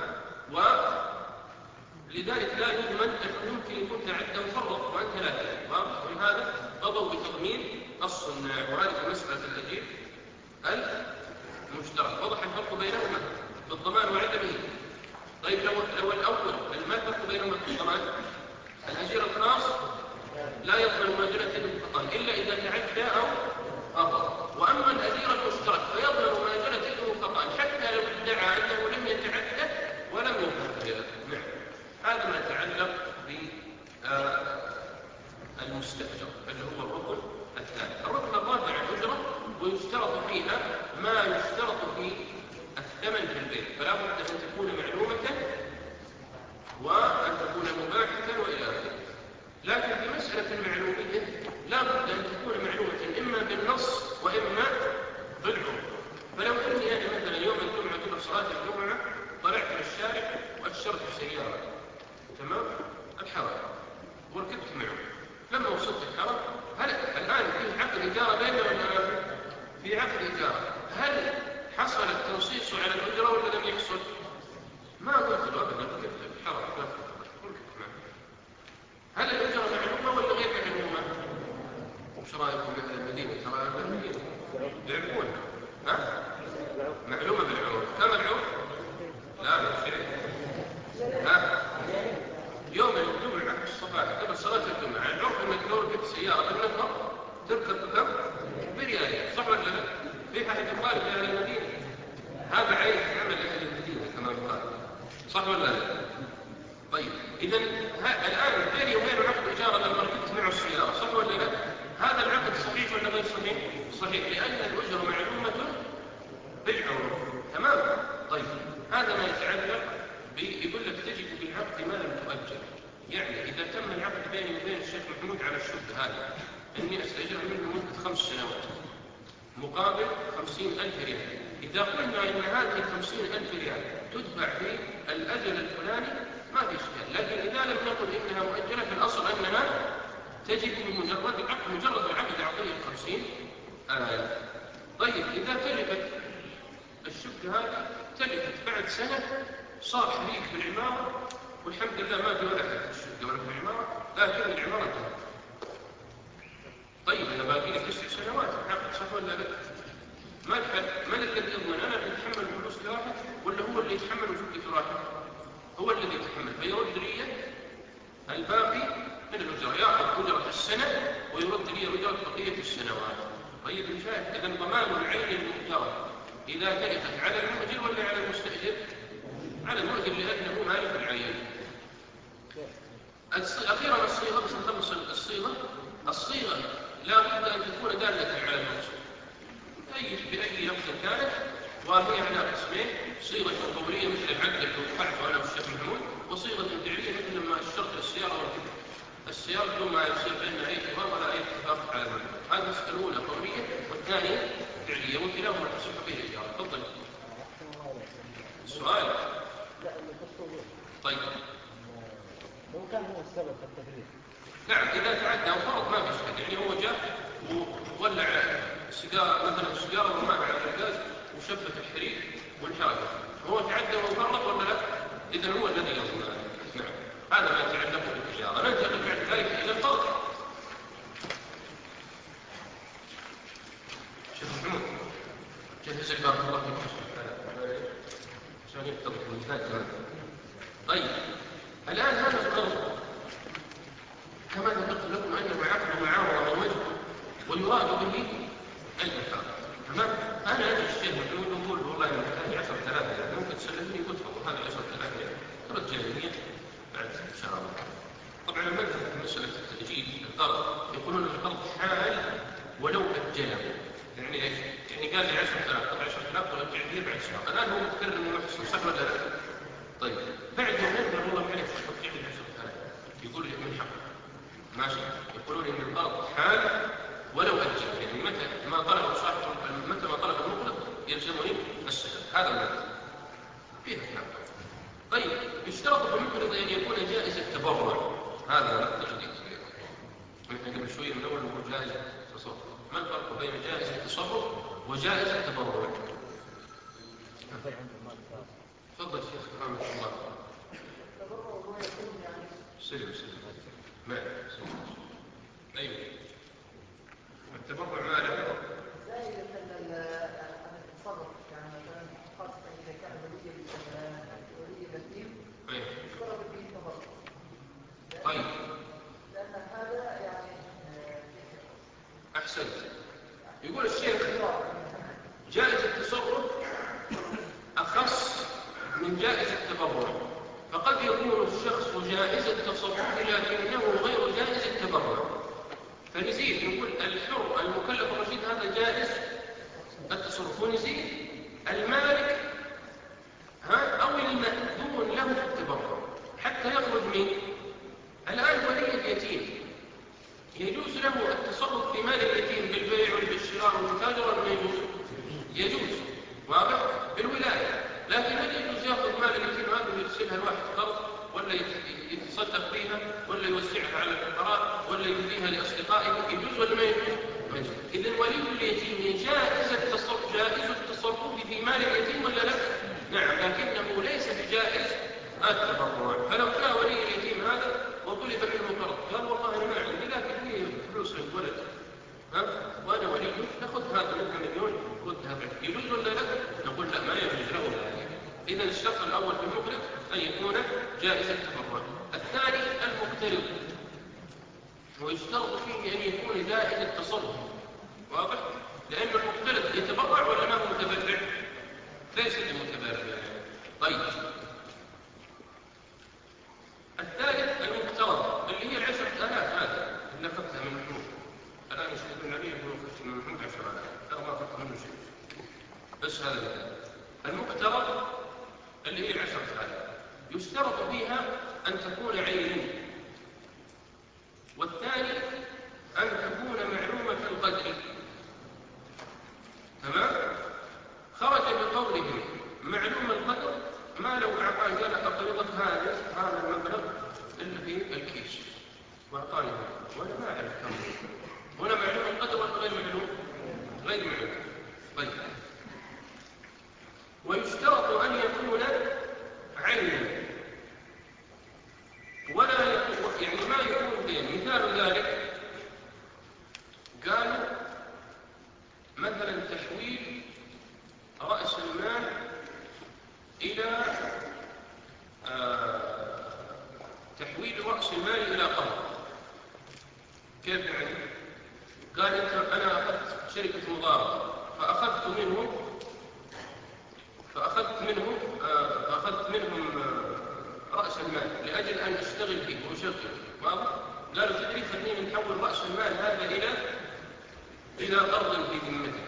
ولذلك لا يضمن انه يمكن يكون تعدى وفرط وانت لا تدري، واضح؟ ولهذا قضوا بتضمين الصناع، وهذه مساله الاجير المشترك. وضح الفرق بينهما بالضمان وعدمه. طيب لو, لو الأول ما الفرق بينهما بالضمان؟ الأجير الخاص لا يضمن ما جنت يده خطأ إلا إذا تعدى أو أخطأ، وأما الأجير المشترك فيضمن ما جنت يده خطأ حتى لو ادعى أنه لم يتعدى ولم يخطئ. نعم، هذا ما يتعلق بالمستأجر اللي هو الركن الثاني. الركن الرابع الأجرة، ويشترط فيها ما يشترط في الثمن في البيت، فلا بد أن تكون معلومة وأن تكون مباحة وإلى آخره. لكن في مسألة المعلومية لا بد أن تكون معلومة إما بالنص وإما بالعرف. فلو أني أنا مثلا يوم الجمعة قبل صلاة الجمعة طلعت في الشارع وأشرت سيارة، تمام؟ الحرم، وركبت معه، لما وصلت الحرم هل الآن في عقد إجارة بيننا ولا في عقد إجارة؟ هل حصل التنصيص على الأجرة ولا لم يحصل؟ ما قلت له أبدا، ركبت في الحرم وركبت معه. هل الأجرة معلومة ولا غير معلومة؟ وش رأيكم بأهل المدينة؟ ترى أهل المدينة يعرفون، ها؟ معلومة بالعروض. كم العروض؟ لا لا شيء. ها؟ يوم الجمعة الصباح قبل صلاة الجمعة العرف انك لو ركبت سيارة بالنفر تركب بكم؟ بريالين، صح ولا لا؟ في أحد يقال في أهل المدينة هذا عين عمل أهل المدينة كما يقال، صح ولا لا؟ طيب إذا الآن بيني وبينه عقد إجارة لما ركبت معه السيارة، صح ولا لا؟ هذا العقد صحيح ولا غير صحيح؟ صحيح، لأن الأجرة معلومة بالعروض، تمام؟ طيب هذا ما يتعلق يقول لك تجب بالعقد ما لم تؤجل. يعني إذا تم العقد بيني وبين الشيخ محمود على الشبه هذا أني أستأجر منه مدة خمس سنوات، مقابل خمسين ألف ريال. إذا قلنا إن هذه خمسين ألف ريال تدفع في الأجل الفلاني ما في إشكال، لكن إذا لم نقل إنها مؤجلة في الأصل أنها تجب بمجرد العقد، مجرد العقد أعطيه خمسين آلاف. طيب إذا تلفت الشقة هذه، تلفت بعد سنة، صار شريك في العمارة والحمد لله ما في ولا أحد في الشقة ولا في العمارة، لكن العمارة انتهت. طيب أنا باقي لي تسع سنوات عقد، صح ولا لا؟ ما من الذي يضمن؟ أنا اللي أتحمل الفلوس راحت ولا هو اللي يتحمل وشقته راحت؟ هو الذي يتحمل، فيرد لي الباقي من الأجرة، يأخذ أجرة السنة ويرد لي أجرة بقية السنوات. طيب المشاهد، إذن ضمان العين المؤجرة إذا تلفت على المؤجر ولا على المستأجر؟ على المؤجر لأنه مالك العين. أخيرا الصيغة، بس نخلص الصيغة. الصيغة لا بد أن تكون دالة على المقصود أي بأي لفظ كانت، وهي على قسمين: صيغة قولية مثل العقد الوقعت وأنا والشيخ محمود، وصيغة فعلية مثل ما الشرط للسيارة والكتب. السيارة بدون ما يصير بيننا أي اتفاق ولا أي اتفاق على المعنى. هذه المسألة الأولى قولية والثانية فعلية، وكلاهما تصح به الإجارة. تفضل. السؤال. طيب. لو كان هو السبب في التفريط. نعم، إذا تعدى وفرض ما في شك، يعني هو جاء وولع السيجارة مثلا، السيجارة ورماها على الغاز وشبك الحريق وانحرقت، هو تعدى وفرط ولا لا؟ إذا هو الذي يضمن. نعم، هذا ما يتعلق بالتجارة. ننتقل بعد ذلك إلى الفرض. شيخ محمود جهزك بارك الله فيك عشان يتضح المثال. طيب الآن هذا القرض كما ذكرت لكم أنه عقد معاوضة من وجه ويراد به الإنفاق. تمام؟ أنا أجي الشيخ محمود ونقول والله أنا محتاج عشرة آلاف يعني، ممكن تسلمني؟ قلت والله هذا عشرة آلاف يعني رجعني مية بعد إن شاء الله. طبعا المذهب في مسألة التأجيل القرض يقولون القرض حال ولو أجله. يعني إيش؟ يعني قال لي عشرة آلاف، طبعا عشرة آلاف ورجعني لي بعد شهر، الآن هو متكرر ومحصن، صح ولا لا؟ طيب بعد يومين قال والله معلش رجع لي عشرة آلاف، يقول لي من حقه. ماشي. يقولون ان القرض حال ولو اجل، يعني متى ما طلب صاحب متى ما طلب المقرض يلزمني السداد. هذا المعنى فيه كلام. طيب يشترط في المقرض ان يكون جائز التبرع. هذا نقطه جديده. احنا قبل شويه من اول نقول جائز التصرف. ما الفرق بين جائز التصرف وجائز التبرع؟ تفضل شيخ رحمه الله. التبرع هو يكون يعني سلم سلم مال سلم. أيوة. التبرع ماله زي التصرف، يعني مثلا خاصة إذا كان ولي ولي اليتيم يشترط به التبرع. طيب. لأن هذا يعني أحسنت. يقول الشيخ جائز التصرف أخص من جائز التبرع، فقد يكون الشخص جائز التصرف لكنه غير جائز التبرع. فنزيد نقول الحر المكلف الرشيد هذا جائز التصرف، ونزيد المالك ها أو المأذون له في التبرع حتى يخرج منه. الآن ولي اليتيم يجوز له التصرف في مال اليتيم بالبيع والشراء والمتاجرة ولا يجوز؟ يجوز، واضح؟ بالولاية. لكن هل يجوز يأخذ مال اليتيم هذا ويرسلها لواحد قرض، ولا يتصدق بها، ولا يوزعها على الفقراء، ولا يهديها لأصدقائه؟ يجوز ولا ما يجوز؟ إذن ولي اليتيم جائز التصرف جائز التصرف في مال اليتيم ولا لا؟ نعم، لكنه ليس بجائز التبرع. فلو جاء ولي اليتيم هذا وطلب منه قرض، قال والله أنا ما عندي لكن لي فلوس الولد ها وأنا وليه، نأخذ هذا منها مليون ردها بعد، يجوز ولا لا؟ نقول لا، ما يجوز له ذلك. إذا الشرط الأول في المقرض أن يكون جائز التبرع. الثاني المقترض، ويشترط فيه أن يكون جائز التصرف، واضح؟ لأن المقترض يتبرع ولا ما هو متبرع؟ ليس بمتبرع. طيب الثالث المفترض اللي هي العشرة آلاف هذا اللي أخذتها من محمود. الآن يشهد من عليه يقول أخذت من محمود عشرة آلاف، أنا ما أخذت منه شيء، بس هذا مثال. المفترض اللي هي العشرة آلاف يشترط فيها أن تكون عينا، والثاني أن تكون معلومة القدر. ومثال ذلك قالوا مثلا تحويل رأس المال إلى آه تحويل رأس المال إلى قرض. كيف يعني؟ قال أنت أنا أخذت شركة مضاربة فأخذت منهم فأخذت منهم آه فأخذت منهم آه رأس المال لأجل أن أشتغل فيه وأشغل فيه. واضح؟ قالوا تدري خلينا نحول رأس المال هذا إلى إلى قرض في ذمتك.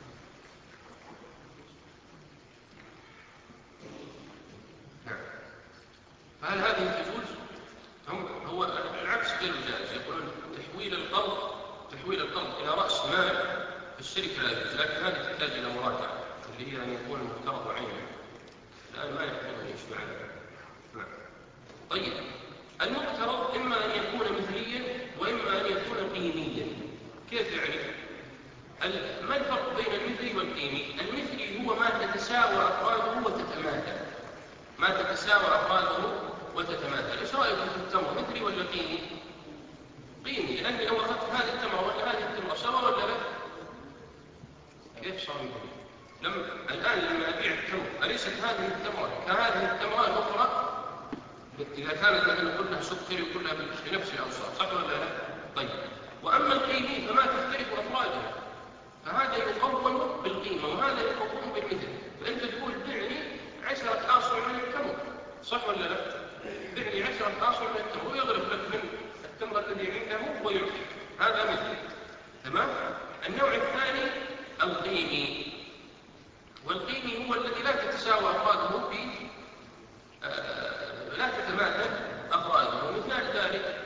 نعم. فهل هذه تجوز؟ هم هو العكس غير جائز. يقولون تحويل القرض تحويل القرض إلى رأس مال في الشركة لا يجوز، لكن هذه تحتاج إلى مراجعة اللي هي أن يكون المفترض عينه. الآن ما يحضرني إيش معنى. نعم. طيب المفترض إما أن يكون مثليا وإما أن يكون قيميا. كيف يعني؟ ما الفرق بين المثلي والقيمي؟ المثلي هو ما تتساوى أفراده وتتماثل ما تتساوى أفراده وتتماثل. إيش رأيك في التمر، مثلي ولا قيمي؟ قيمي، لأني لو أخذت هذه التمرة ولا هذه التمرة سوا ولا لا؟ كيف صار مثلي؟ لم... الآن لما أبيع التمر أليست هذه التمرة كهذه التمرة الأخرى إذا كانت مثلا كلها سكري وكلها بنفس الأوصاف، صح ولا لا؟ طيب، وأما القيمي فما تختلف أفرادها، فهذا يقوم بالقيمة وهذا يقوم بالمثل. فأنت تقول بعني عشرة آصع من التمر، صح ولا لا؟ بعني عشرة آصع من التمر ويضرب لك من التمر الذي عنده ويعطيك، هذا مثل. تمام؟ النوع الثاني القيمي، والقيمي هو الذي لا تتساوى أفراده في آه لا تتماثل أفراده. ومثال ذلك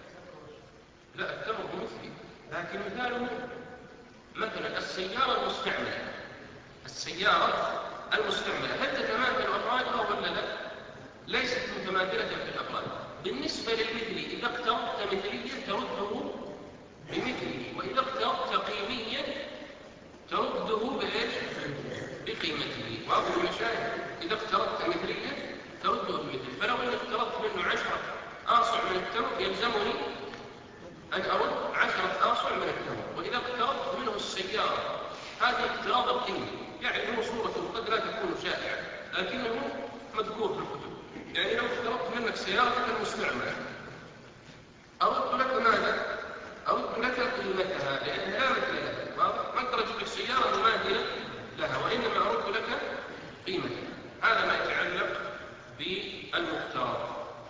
لا التمر مثلي، لكن مثاله مثلا السيارة المستعملة السيارة المستعملة هل تتماثل أفرادها ولا لا؟ ليست متماثلة في الأفراد. بالنسبة للمثلي إذا اقتربت مثليا ترده بمثله، وإذا اقتربت قيميا ترده بإيش؟ بقيمته. واضح المشاهد؟ إذا اقتربت مثليا ترده بمثله. فلو إن اقتربت منه عشرة آصع من التمر يلزمني أن أرد عشرة آصع من التمر. وإذا اقتربت منه السيارة هذا اقتراض القيمة، يعني هو صورة قد لا تكون شائعة لكنه مذكور في الكتب. يعني لو اقتربت منك سيارتك المستعملة أرد لك ماذا؟ أرد لك قيمتها لأنها لا مثل لها. ما أقدر أجيب السيارة مماثلة لها، وإنما أرد لك قيمتها. هذا ما يتعلق بالمقترض.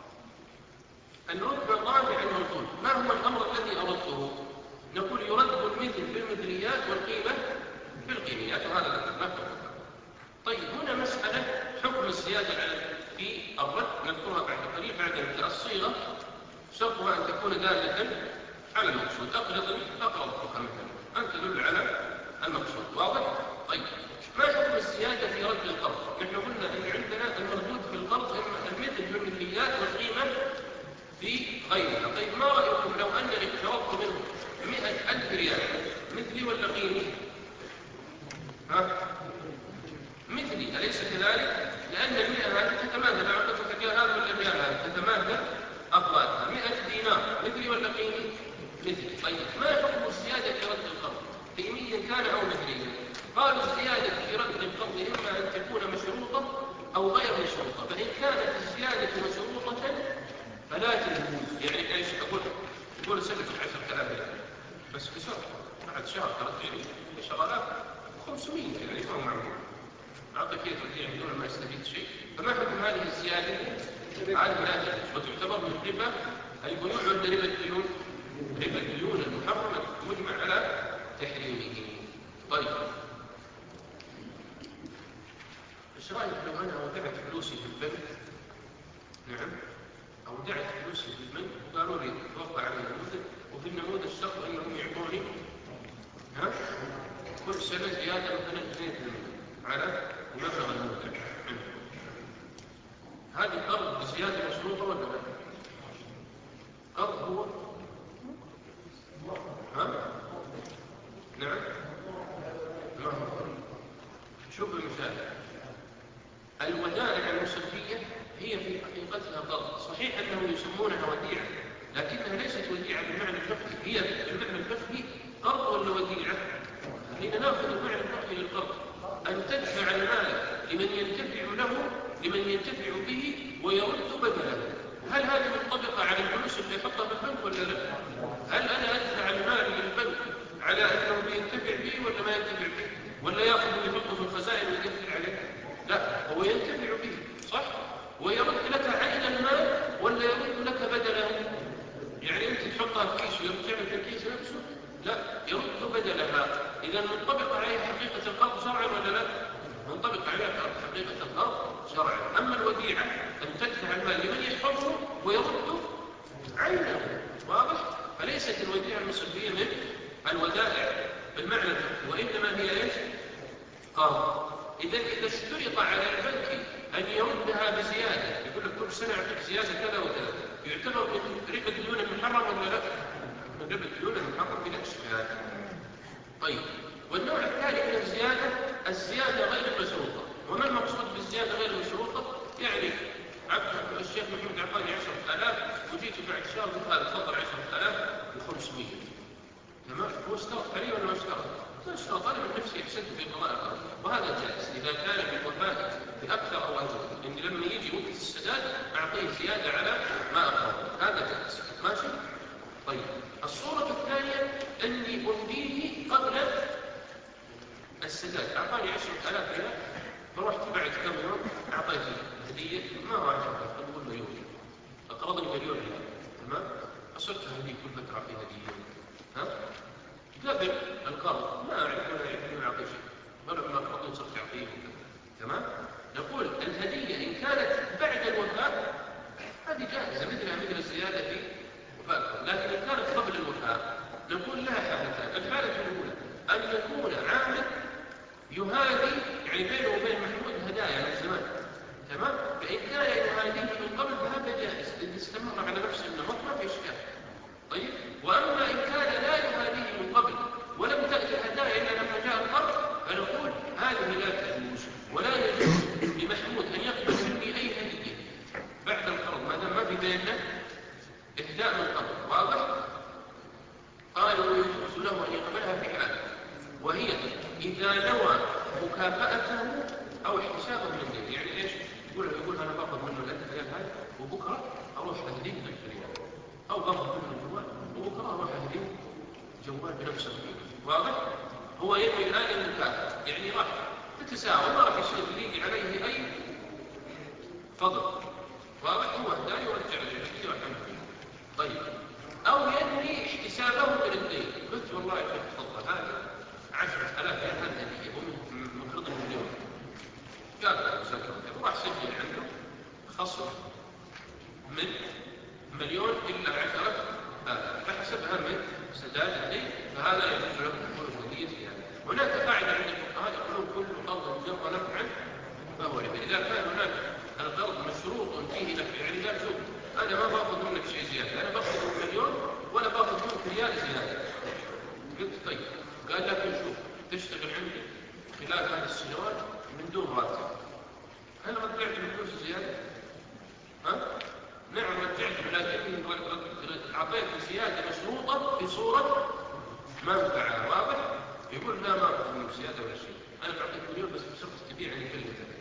الرد الرابع المردود. ما هو الأمر الذي أردته؟ نقول يرد المثل في المثليات والقيمة في القيميات، وهذا نفهم. طيب هنا مسألة حكم الزيادة في الرد نذكرها بعد قليل بعد انتهاء الصيغة. شرطها أن تكون دالة على المقصود. أقرض أقرضك مثلا أن تدل على المقصود. واضح؟ طيب ما حكم الزيادة في رد القرض؟ نحن قلنا أن عندنا المردود في القرض المثل في المثليات والقيمة في غيرها. طيب ما رأيكم لو أنني اقترضت منه مئة ألف ريال، مثلي ولا قيمي؟ ها؟ مثلي، أليس كذلك؟ لأن المئة هذه تتماثل، لو أعطيتك ريال هذا ولا ريال هذا تتماثل أفرادها. مئة دينار مثلي ولا قيمي؟ مثلي. طيب ما حكم الزيادة في رد القرض؟ قيميا كان أو مثليا؟ قالوا الزيادة في رد القرض إما أن تكون مشروطة أو غير مشروطة. فإن كانت الزيادة مشروطة فلا تجوز. يعني ايش اقول؟ تقول سلف عشرة آلاف بس بشهر، بعد شهر ترجع لي شغلات خمسمية، يعني ما هو معقول. اعطيك هي ترجع بدون ما يستفيد شيء. فما حكم هذه الزياده؟ هذه لا تجوز وتعتبر من ربا البيوع ولا ربا الديون؟ ربا الديون المحرمه مجمع على تحريمه. طيب ايش رايك لو انا ودعت فلوسي في البنك؟ نعم، أودعت فلوسي في البنك وقالوا لي توقع على النموذج، وفي النموذج شرط أنهم يعطوني ها كل سنة زيادة مثلا اثنين بالمئة على المبلغ المودع. هذه قرض بزيادة مشروطة ولا لا؟ قرض هو ها؟ نعم، ما هو قرض. شوف المثال، الودائع المصرفية هي في حقيقتها قرض. صحيح أنهم يسمونها وديعة لكنها ليست وديعة بالمعنى الفقهي، هي بالمعنى الفقهي قرض ولا وديعة؟ حين ناخذ المعنى الفقهي للقرض أن تدفع المال لمن ينتفع له لمن ينتفع به ويرد بدله. هل هذه منطبقة على الفلوس اللي يحطها في البنك ولا لا؟ هل أنا أدفع المال للبنك على أنه ينتفع به ولا ما ينتفع به؟ ولا يأخذ ويحطه في الخزائن ويدفع عليه؟ لا، هو ينتفع به، صح؟ ويرد لك عين المال ولا يرد لك بدله؟ يعني أنت تحطها في كيس ويرجع لك الكيس نفسه؟ لا، يرد بدلها. إذا منطبق عليه حقيقة القرض شرعا ولا لا؟ منطبق عليها حقيقة القرض شرعا. أما الوديعة أن تدفع المال لمن يحفظه ويرد عينه، واضح؟ فليست الوديعة المصرفية من الودائع بالمعنى الفقهي، وإنما هي ايش؟ قرض. إذا إذا اشترط على البنك أن يردها بزيادة، يقول لك كل سنة أعطيك زيادة كذا وكذا، يعتبر من ربا الديون المحرم ولا لا؟ من ربا الديون المحرم بلا إشكال. طيب، والنوع الثاني من الزيادة الزيادة غير المشروطة. وما المقصود بالزيادة غير المشروطة؟ يعني عبد الشيخ محمد عطاني عشرة آلاف وجيت بعد شهر قلت هذا تفضل عشرة آلاف وخمسمية، تمام؟ هو اشترط عليه ولا ما اشترط؟ ما اشترط، أنا من نفسي أحسنت في قضاء القرض، وهذا جائز إذا كان بالوفاء بأكثر أو أزيد، إن لما يجي وقت السداد أعطيه زيادة على ما أقرض، هذا جائز، ماشي؟ طيب، الصورة الثانية أني أمديه قبل السداد، أعطاني عشرة آلاف ريال، فرحت بعد كم يوم أعطيته هدية ما هو عشرة آلاف، أقول مليون، أقرضني مليون ريال، تمام؟ أصرت هدية كل فترة أعطيه هدية، ها؟ قبل القرض ما أعرف ولا يعرف ولا أعطيه شيء، فلما قرضني صرت أعطيه، تمام؟ نقول الهدية إن كانت بعد الوفاء هذه جائزة مثلها مثل الزيادة في وفاء، لكن إن كانت قبل الوفاء نقول لها حالتان. الحالة الأولى أن يكون عامل يهادي، يعني بينه وبين محمود هدايا من زمان، تمام؟ فإن كان يهاديه من قبل فهذا جائز، إذا استمر على نفس النمط ما في إشكال. طيب، وأما إن كان لا يهاديه من قبل ولم تأتي الهدايا إلا لما جاء القرض فنقول هذه لا تجوز، ولا يجوز لمحمود أن يقبل مني أي هدية بعد القرض ما دام ما في بيننا إهداء من قبل، واضح؟ قالوا يجوز له أن يقبلها في حال، وهي إذا نوى مكافأته أو احتسابه من الدين. يعني إيش؟ يقول يقول أنا باخذ منه الألف ريال هاي وبكرة أروح أهديه ألف ريال، أو باخذ منه الجوال وبكرة أروح أهديه جوال بنفس القيمة، واضح؟ هو ينوي الآن المكافأة، يعني راح تتساوى، ما راح يصير يجي عليه أي فضل، واضح؟ هو هدايا ورجع الهدية والحمد لله. طيب، أو ينوي احتسابه من الدين، قلت والله يا أخي تفضل هذا عشرة آلاف ريال هذه هدية ومن مقرض مليون، قال له سجل وراح سجل عنده خصم من مليون إلا عشرة آلاف فحسبها من سداد الدين، فهذا يجوز له دخول الهدية في هذا. هناك قاعدة عند الفقهاء يقولون كل قرض جر نفعا فهو ربا. إذا كان هناك القرض مشروط فيه نفع، يعني لا شوف أنا ما باخذ منك شيء زيادة، أنا باخذ مليون ولا باخذ منك ريال زيادة، قلت طيب، قال لكن شوف تشتغل عندي خلال هذه السنوات من دون راتب، هل رجعت الفلوس زيادة؟ ها؟ نعم رجعت، لكن أعطيت زيادة مشروطة في صورة منفعة، واضح؟ يقول لا ما أخذ منك زيادة ولا شيء، أنا بعطيك مليون بس بشرط تبيعني فلتك،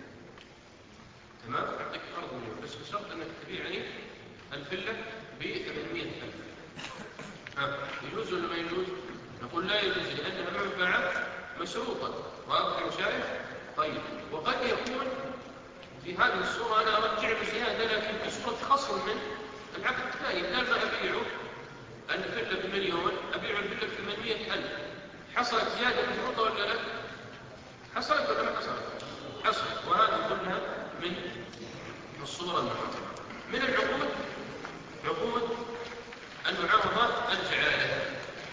تمام؟ أعطيك أرض مليون بس بشرط أنك تبيعني الفلة ب ثمانمائة ألف. ها؟ يجوز ولا ما يجوز؟ نقول لا يجوز لأنها منفعة مشروطة، واضح يا مشايخ؟ طيب، وقد يكون في هذه الصورة أنا أرجع بزيادة لكن بصورة خصم من العقد الثاني، بدل ما أبيعه الفلة بمليون أبيع الفلة بثمانمائة ألف، حصلت زيادة مشروطة ولا لا؟ حصلت ولا ما حصلت؟ حصلت، وهذه كلها من الصورة المحرمة. من العقود عقود المعارضة الجعالة،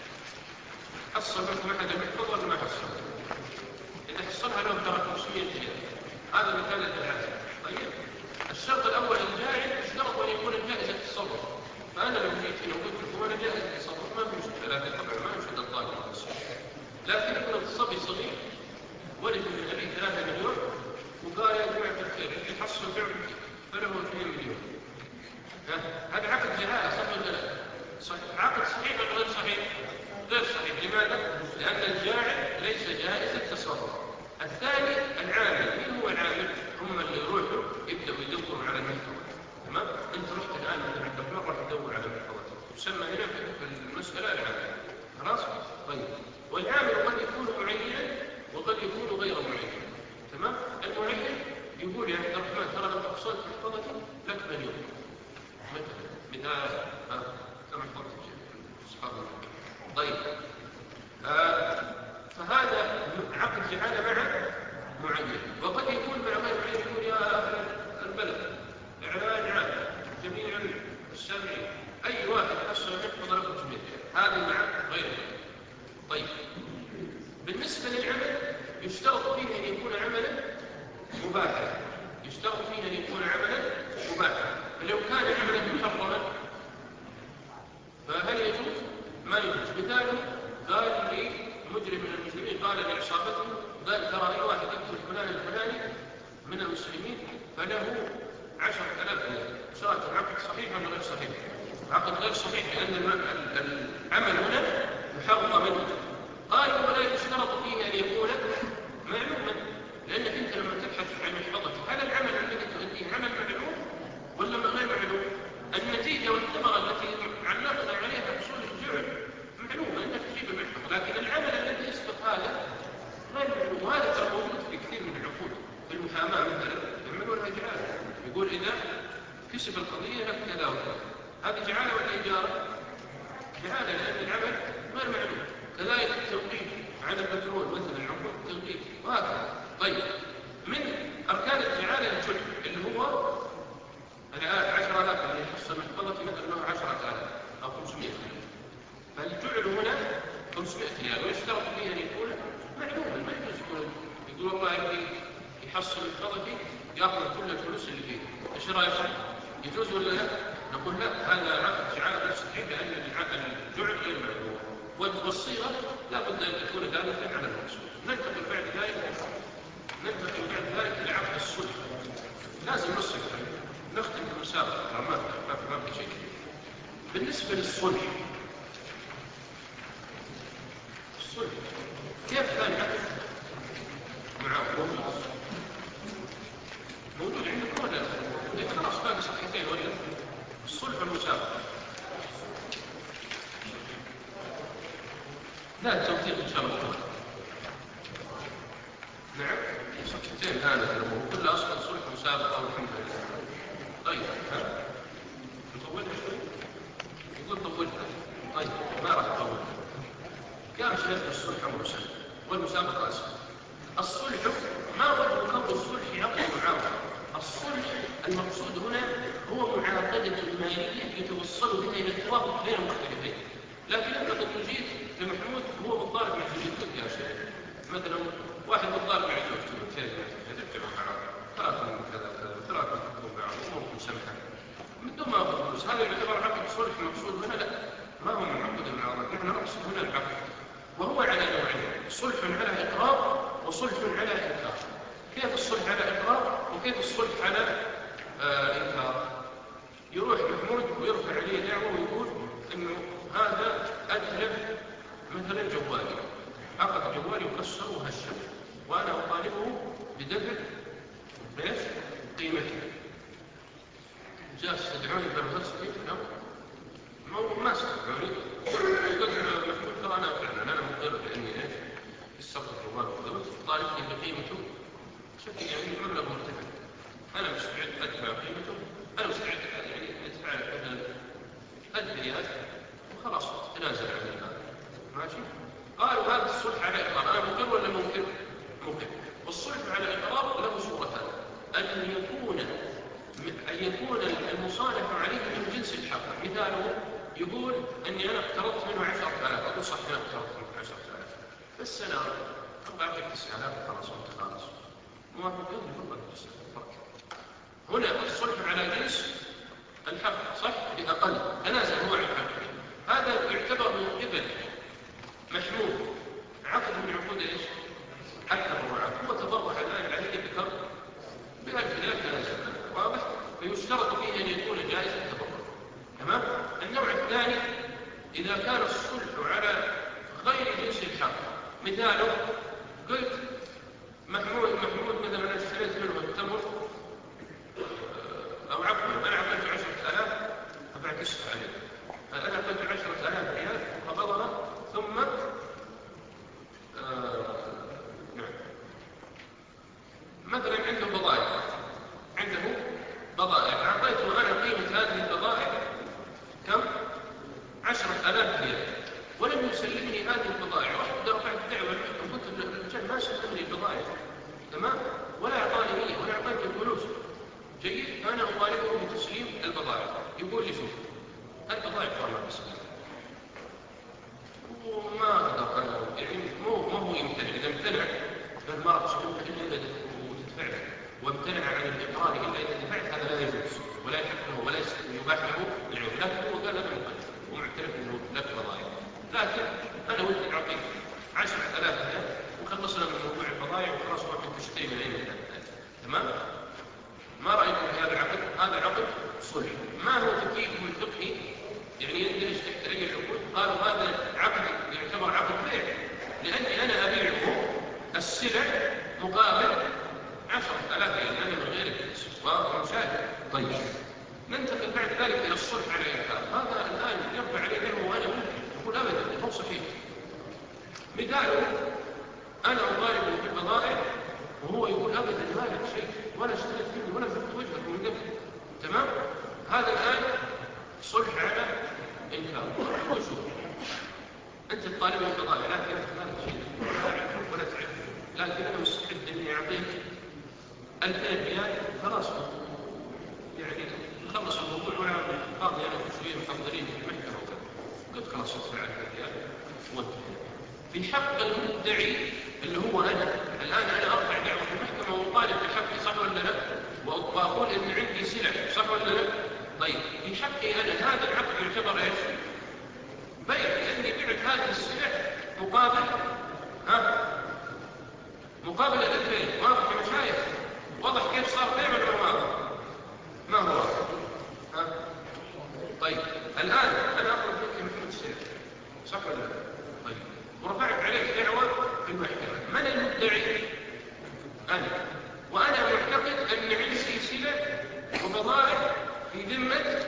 حصل منكم أحد المحفظ ولا ما حصل؟ إذا حصلها لهم ترى خمسمائة ريال، هذا مثال الجعالة. طيب، الشرط الأول الجاعل اشترط أن يكون الجائزة التصرف، فأنا لو جيت هنا وقلت لكم أنا جائز التصرف ما في مشكلة، لكن طبعا ما يشهد الطالب، لكن يكون الصبي صغير ولد من أبي ثلاثة مليون وقال يا جماعة الخير اللي حصل بيع فله اثنين مليون، هذا عقد جهالة صح ولا لا؟ صحيح. عقد صحيح ولا غير صحيح؟ غير صحيح. لماذا؟ لأن الجاعل ليس جائز التصرف. الثاني العامل. مين هو العامل؟ هم اللي يروحوا يبدأوا يدوروا على المحفظة. تمام؟ أنت رحت الآن مثل عبد الرحمن راح تدور على المحفظة، يسمى هنا في المسألة العامل. خلاص؟ طيب. والعامل قد يكون معينا وقد يكون غير معين. تمام؟ المعين يقول يا عبد الرحمن ترى لو حصلت محفظتي لك مليون مثلا مثال كما قلت اصحاب. طيب آه فهذا عقد جعل مع معين، وقد يكون مع غير معين. يقول يا اهل البلد اعلان عام جميع السامعين اي واحد حصل محفظه له خمسمائة، هذا مع غير معين. طيب بالنسبه للعمل يشترط فيه ان يكون عملا مباحا، يشترط فيه ان يكون عملا مباحا. فلو كان عملا محرما فهل يجوز؟ ما يجوز. مثاله قال لي مجرم من المسلمين قال لعصابته قال ترى اي واحد يقتل فلان الفلاني من المسلمين فله عشرة آلاف ريال. سواء العقد صحيح ولا غير صحيح؟ عقد غير صحيح لان العمل هنا محرم منه. قال ولا يشترط فيه ان يكون معلوما، لانك انت لما تبحث عن محفظه هل العمل الذي تؤديه عمل معلوم ولا غير معلوم؟ النتيجه والثمره التي علقنا عليها حصول الجعل معلومه انك تجيب المحفظه، لكن العمل الذي يسبق هذا غير معلوم. وهذا ترى موجود في كثير من العقود. في المحاماه مثلا يعملونها جعاله، يقول اذا كسب القضيه لك كذا وكذا. هذه جعاله ولا اجاره؟ جعاله لان العمل غير معلوم. كذلك التوقيف على البترول مثلا عقود التوقيف وهكذا. طيب من اركان الجعاله الجعل اللي هو عشرة آلاف اللي يحصل محفظتي مثلا له عشرة آلاف او خمسمائة ريال، فالجعل هنا خمسمائة ريال ويشترط فيه ان يكون معلوما. ما يجوز يقول يقول والله يبي يحصل محفظتي ياخذ كل الفلوس اللي فيه، ايش رايك؟ يجوز ولا لا؟ نقول لا، هذا عقد جعاله غير صحيح لان الجعل غير معلوم. والصيغه لا بد ان تكون دالة على المقصود. ننتقل بعد ذلك ننتقل بعد ذلك الى عقد الصلح. لازم نصل نختم المسابقه ما ما في شيء. بالنسبه للصلح، الصلح كيف كان عقد مع موجود موجود عندكم ولا لا؟ خلاص باقي صفحتين ولا الصلح والمسابقه. لا التوثيق ان شاء الله. نعم صفحتين هذا كل اصلا صلح مسابقه والحمد لله. طيب ها نطولها شوي؟ يقول طولها. طيب ما راح نطولها. يا شيخ الصلح امر سهل والمسابقه اسهل. الصلح ما وجه كون الصلح عقد معاوضه؟ الصلح المقصود هنا هو معاقده ماليه يتوصل بها الى توافق بين المختلفين. لكن انت لو جيت لمحمود هو متضارب مع زوجته يا شيخ، مثلا واحد متضارب مع زوجته كيف ترجع معه تراكم كذا كذا تراكم تكون معه وممكن سمحا من دون ما ياخذ فلوس، هذا يعتبر عقد صلح مقصود هنا؟ لا، ما هو من عقد المعاوضات. نحن نقصد هنا العقد وهو على نوعين: صلح على اقرار وصلح على انكار. كيف الصلح على اقرار وكيف الصلح على آه انكار؟ يروح محمود ويرفع عليه دعوه ويقول انه هذا اتلف مثلا جوالي، عقد جوالي وكسر وهشم، وانا اطالبه بدفع ايش؟ قيمته. جاء استدعوني بالغرس كيف الامر؟ ما ما استدعوني. قلت محمود ترى انا فعلا انا مقر باني ايش؟ كسرت الجوال وكذا، طالبني بقيمته بشكل يعني مبلغ مرتفع، انا مستعد ادفع قيمته، انا مستعد يعني ادفع مثلا ألف ريال وخلاص تنازل عن المال. ماشي؟ قالوا هذا الصلح على اقرار. انا مقر ولا منكر؟ مقر. والصلح على اقرار له صورتان: ان يكون ان يكون المصالح عليه من جنس الحق. مثاله يقول اني انا اقترضت منه عشرة آلاف، اقول صح انا اقترضت منه عشرة آلاف بس انا ابغى اعطيك تسعة آلاف خلاص وانت خالص موافق يقول والله فرق. هنا الصلح على جنس الحق صح باقل تنازل هو عن حقه. هذا يعتبر من قبل محمود عقد من عقود ايش؟ التبرعات. هو تبرع الان عليه بكم؟ بألف ريال تنازل، واضح؟ فيشترط فيه ان يكون جائز التبرع. تمام؟ النوع الثاني إذا كان الصلح على غير جنس الحق، مثاله قلت محمود محمود مثلا أنا اشتريت منه التمر أو عفوا أنا أعطيت عشرة آلاف أبعكسها عليه، أنا أعطيت عشرة آلاف ريال قبضها ثم آه نعم مثلا عنده بضائع عنده بضائع أعطيته أنا قيمة هذه البضائع كم؟ عشرة آلاف ريال ولم يسلمني هذه البضائع، رحت رفعت دعوة قلت الرجال ما سلمني البضائع تمام ولا أعطاني هي ولا أعطاني الفلوس جيد، أنا أطالبه بتسليم البضائع. يقول لي شوف البضائع ما تسلم وما أقدر أنا يعني مو ما هو يمتنع، إذا امتنع فما تسلمها إلا إذا تدفع وامتنع عن الإقرار إلا إذا دفعت هذا لا يجوز ولا يحقه ولا يباح له العيوب، لكن هو قال أنا مقدم ومعترف أنه لك بضائع، لكن أنا ودي أعطيك عشرة آلاف ريال وخلصنا من موضوع البضائع وخلاص روح تشتري من أي مكان تمام؟ ما رأيكم في هذا العقد؟ هذا عقد صلح. ما هو تكييفه الفقهي؟ يعني يندرج تحت أي العقود؟ قالوا هذا عقد يعتبر عقد بيع لأني أنا أبيعه السلع مقابل عشرة آلاف ريال أنا من غير الفلوس ومشاهد. طيب ننتقل بعد ذلك إلى الصلح على الإنكار. هذا الآن يرفع عليه دمه وأنا ممكن يقول أبدا هو صحيح. مثاله أنا أطالبه بالبضائع وهو يقول أبدا ما لك شيء ولا اشتريت مني ولا شفت وجهك من قبل تمام؟ هذا الآن صلح على إنكار. وشوف أنت تطالبه بالبضائع لكن أنت ما لك شيء ولا تعرف، لكن أنا مستعد إني أعطيك ألفين ريال خلاص يعني خلص الموضوع ولا قاضي أنا شوية محضرين في المحكمة وكذا قلت خلاص ادفع ألفين ريال وانتهى. في حق المدعي اللي هو أنا الآن أنا أرفع دعوة في المحكمة وأطالب بحقي صح ولا لا؟ وأقول إن عندي سلع صح ولا لا؟ طيب في حقي أنا هذا العقد يعتبر إيش؟ بيع لأني بعت هذه السلع مقابل ها؟ مقابل الألفين. واضح يا مشايخ؟ واضح كيف صار بيع ولا ما واضح؟ ما هو واضح؟ ها؟ طيب الآن أنا أطلب منك محمد السلع صح ولا لا؟ طيب ورفعت عليك دعوة في المحكمة، من المدعي؟ أنا، وأنا معتقد أن عندي سلع وبضائع في ذمة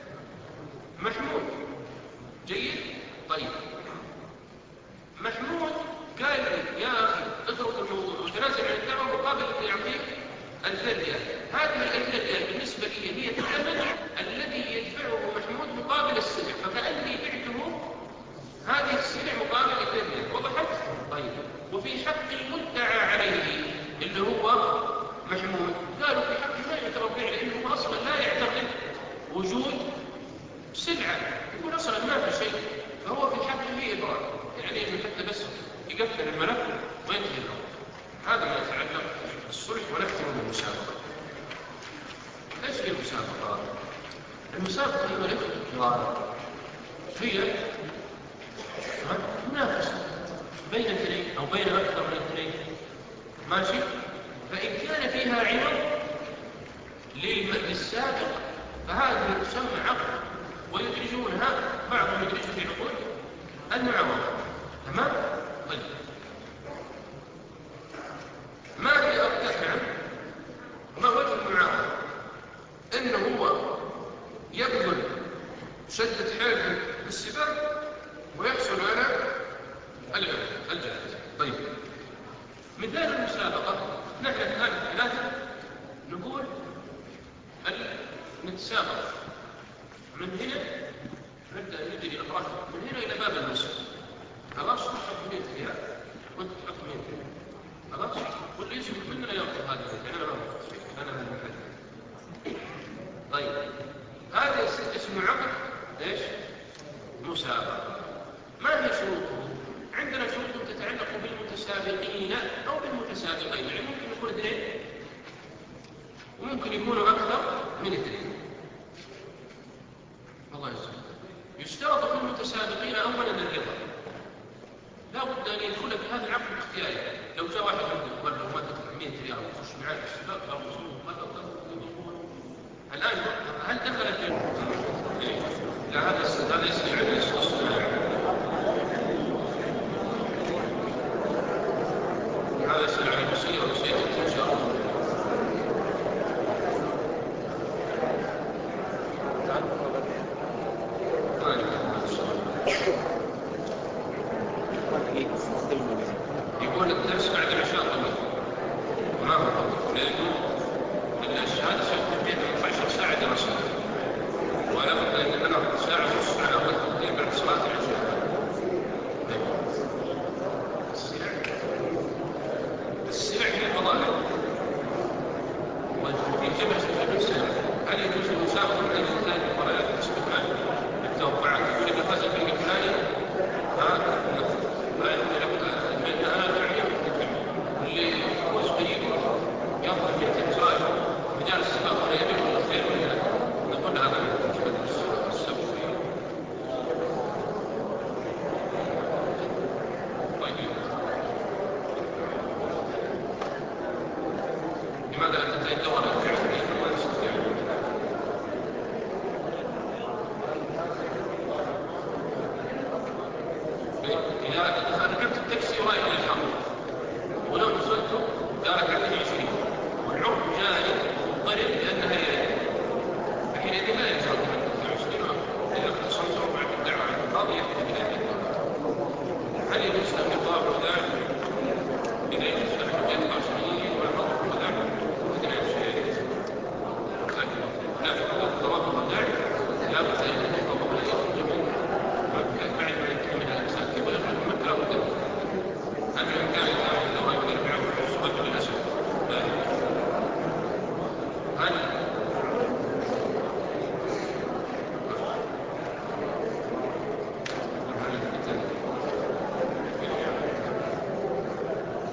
محمود جيد؟ طيب محمود قال لي يا أخي اترك الموضوع وتنازل عن الدعوة مقابل أن يعطيك ألفين ريال. هذه الألفين ريال بالنسبة لي هي الثمن الذي يدفعه محمود مقابل السلع، فكأني بعته هذه السلع مقابل ألفين ريال. وضحت؟ طيب وفي حق المدعى عليه اللي هو محمود قالوا في حق ما يعتبر بيع لأنه أصلا لا يعتقد وجود سلعة، يقول أصلا ما في شيء، فهو في حقه إبرار يعني إنه حتى بس يقفل الملف وينتهي الأمر. هذا ما يتعلق بالصلح. ونختم بالمسابقة. ايش هي المسابقة؟ المسابقة هي الإخوة الكرام هي منافسة بين اثنين أو بين أكثر من اثنين ماشي، فإن كان فيها عوض للسابق فهذه تسمى عقد ويدرجونها بعضهم يدرج في عقود المعاوضة تمام؟ طيب ما هي أركانها؟ ما وجه المعاوضة؟ إنه هو يبذل شدة حيل بالسباق ويحصل على الجائزة. طيب مثال المسابقة نحن الآن ثلاثة نقول نتسابق من هنا نبدأ نجري الأفراح من هنا إلى باب المسجد خلاص نحط مية ريال وانت تحط مية ريال خلاص واللي يسبق مننا يأخذ هذا يعني أنا ما أخذ شيء أنا من المحل. طيب هذا اسمه عقد ايش؟ مسابقة. ما هي شروطه؟ عندنا شروط تتعلق بالمتسابقين أو بالمتسابقين، يعني ممكن يكون اثنين وممكن يكونوا أكثر من اثنين. الله يسلمك. يشترط في المتسابقين أولا الرضا، لا بد أن يدخل في هذا العقد الاختياري. لو جاء واحد منكم وقال له ما تدفع مئة ريال وخش معاك السباق أو مصروف الآن هل دخل في لا هذا هذا يسمى نسيه ونسيت إن شاء الله. يقول الدرس بعد العشاء طبعا ما هو طبعا لأن الشهادة سيكون عشر ساعة دراسة ولا بد أن نأخذ ساعة ونصف على وقت بعد صلاة العشاء. السلع في الفضائل وفي جبهة في السلع هل يجوز المسافر من الإنسان بطريقة الاستقبال بالتوقعات في هذا الفريق الفلاني هذا لأن هذا العلم اللي هو صغير ينظر في التنساج مجال السباق ولا يبيع ولا خير ولا نقول هذا السبب فيه. طيب لماذا لا تتدور الفعل ولا تستطيع؟ إذا ركبت التاكسي رايح للحرب ولو نزلته دارك عليه عشرين والعرض جاري ضرب لأنها يد فحينئذ لا يجرب من عشرين إذا اختصمت ربع الدعوة عن القاضي يحتاج إلى هل يجوز أن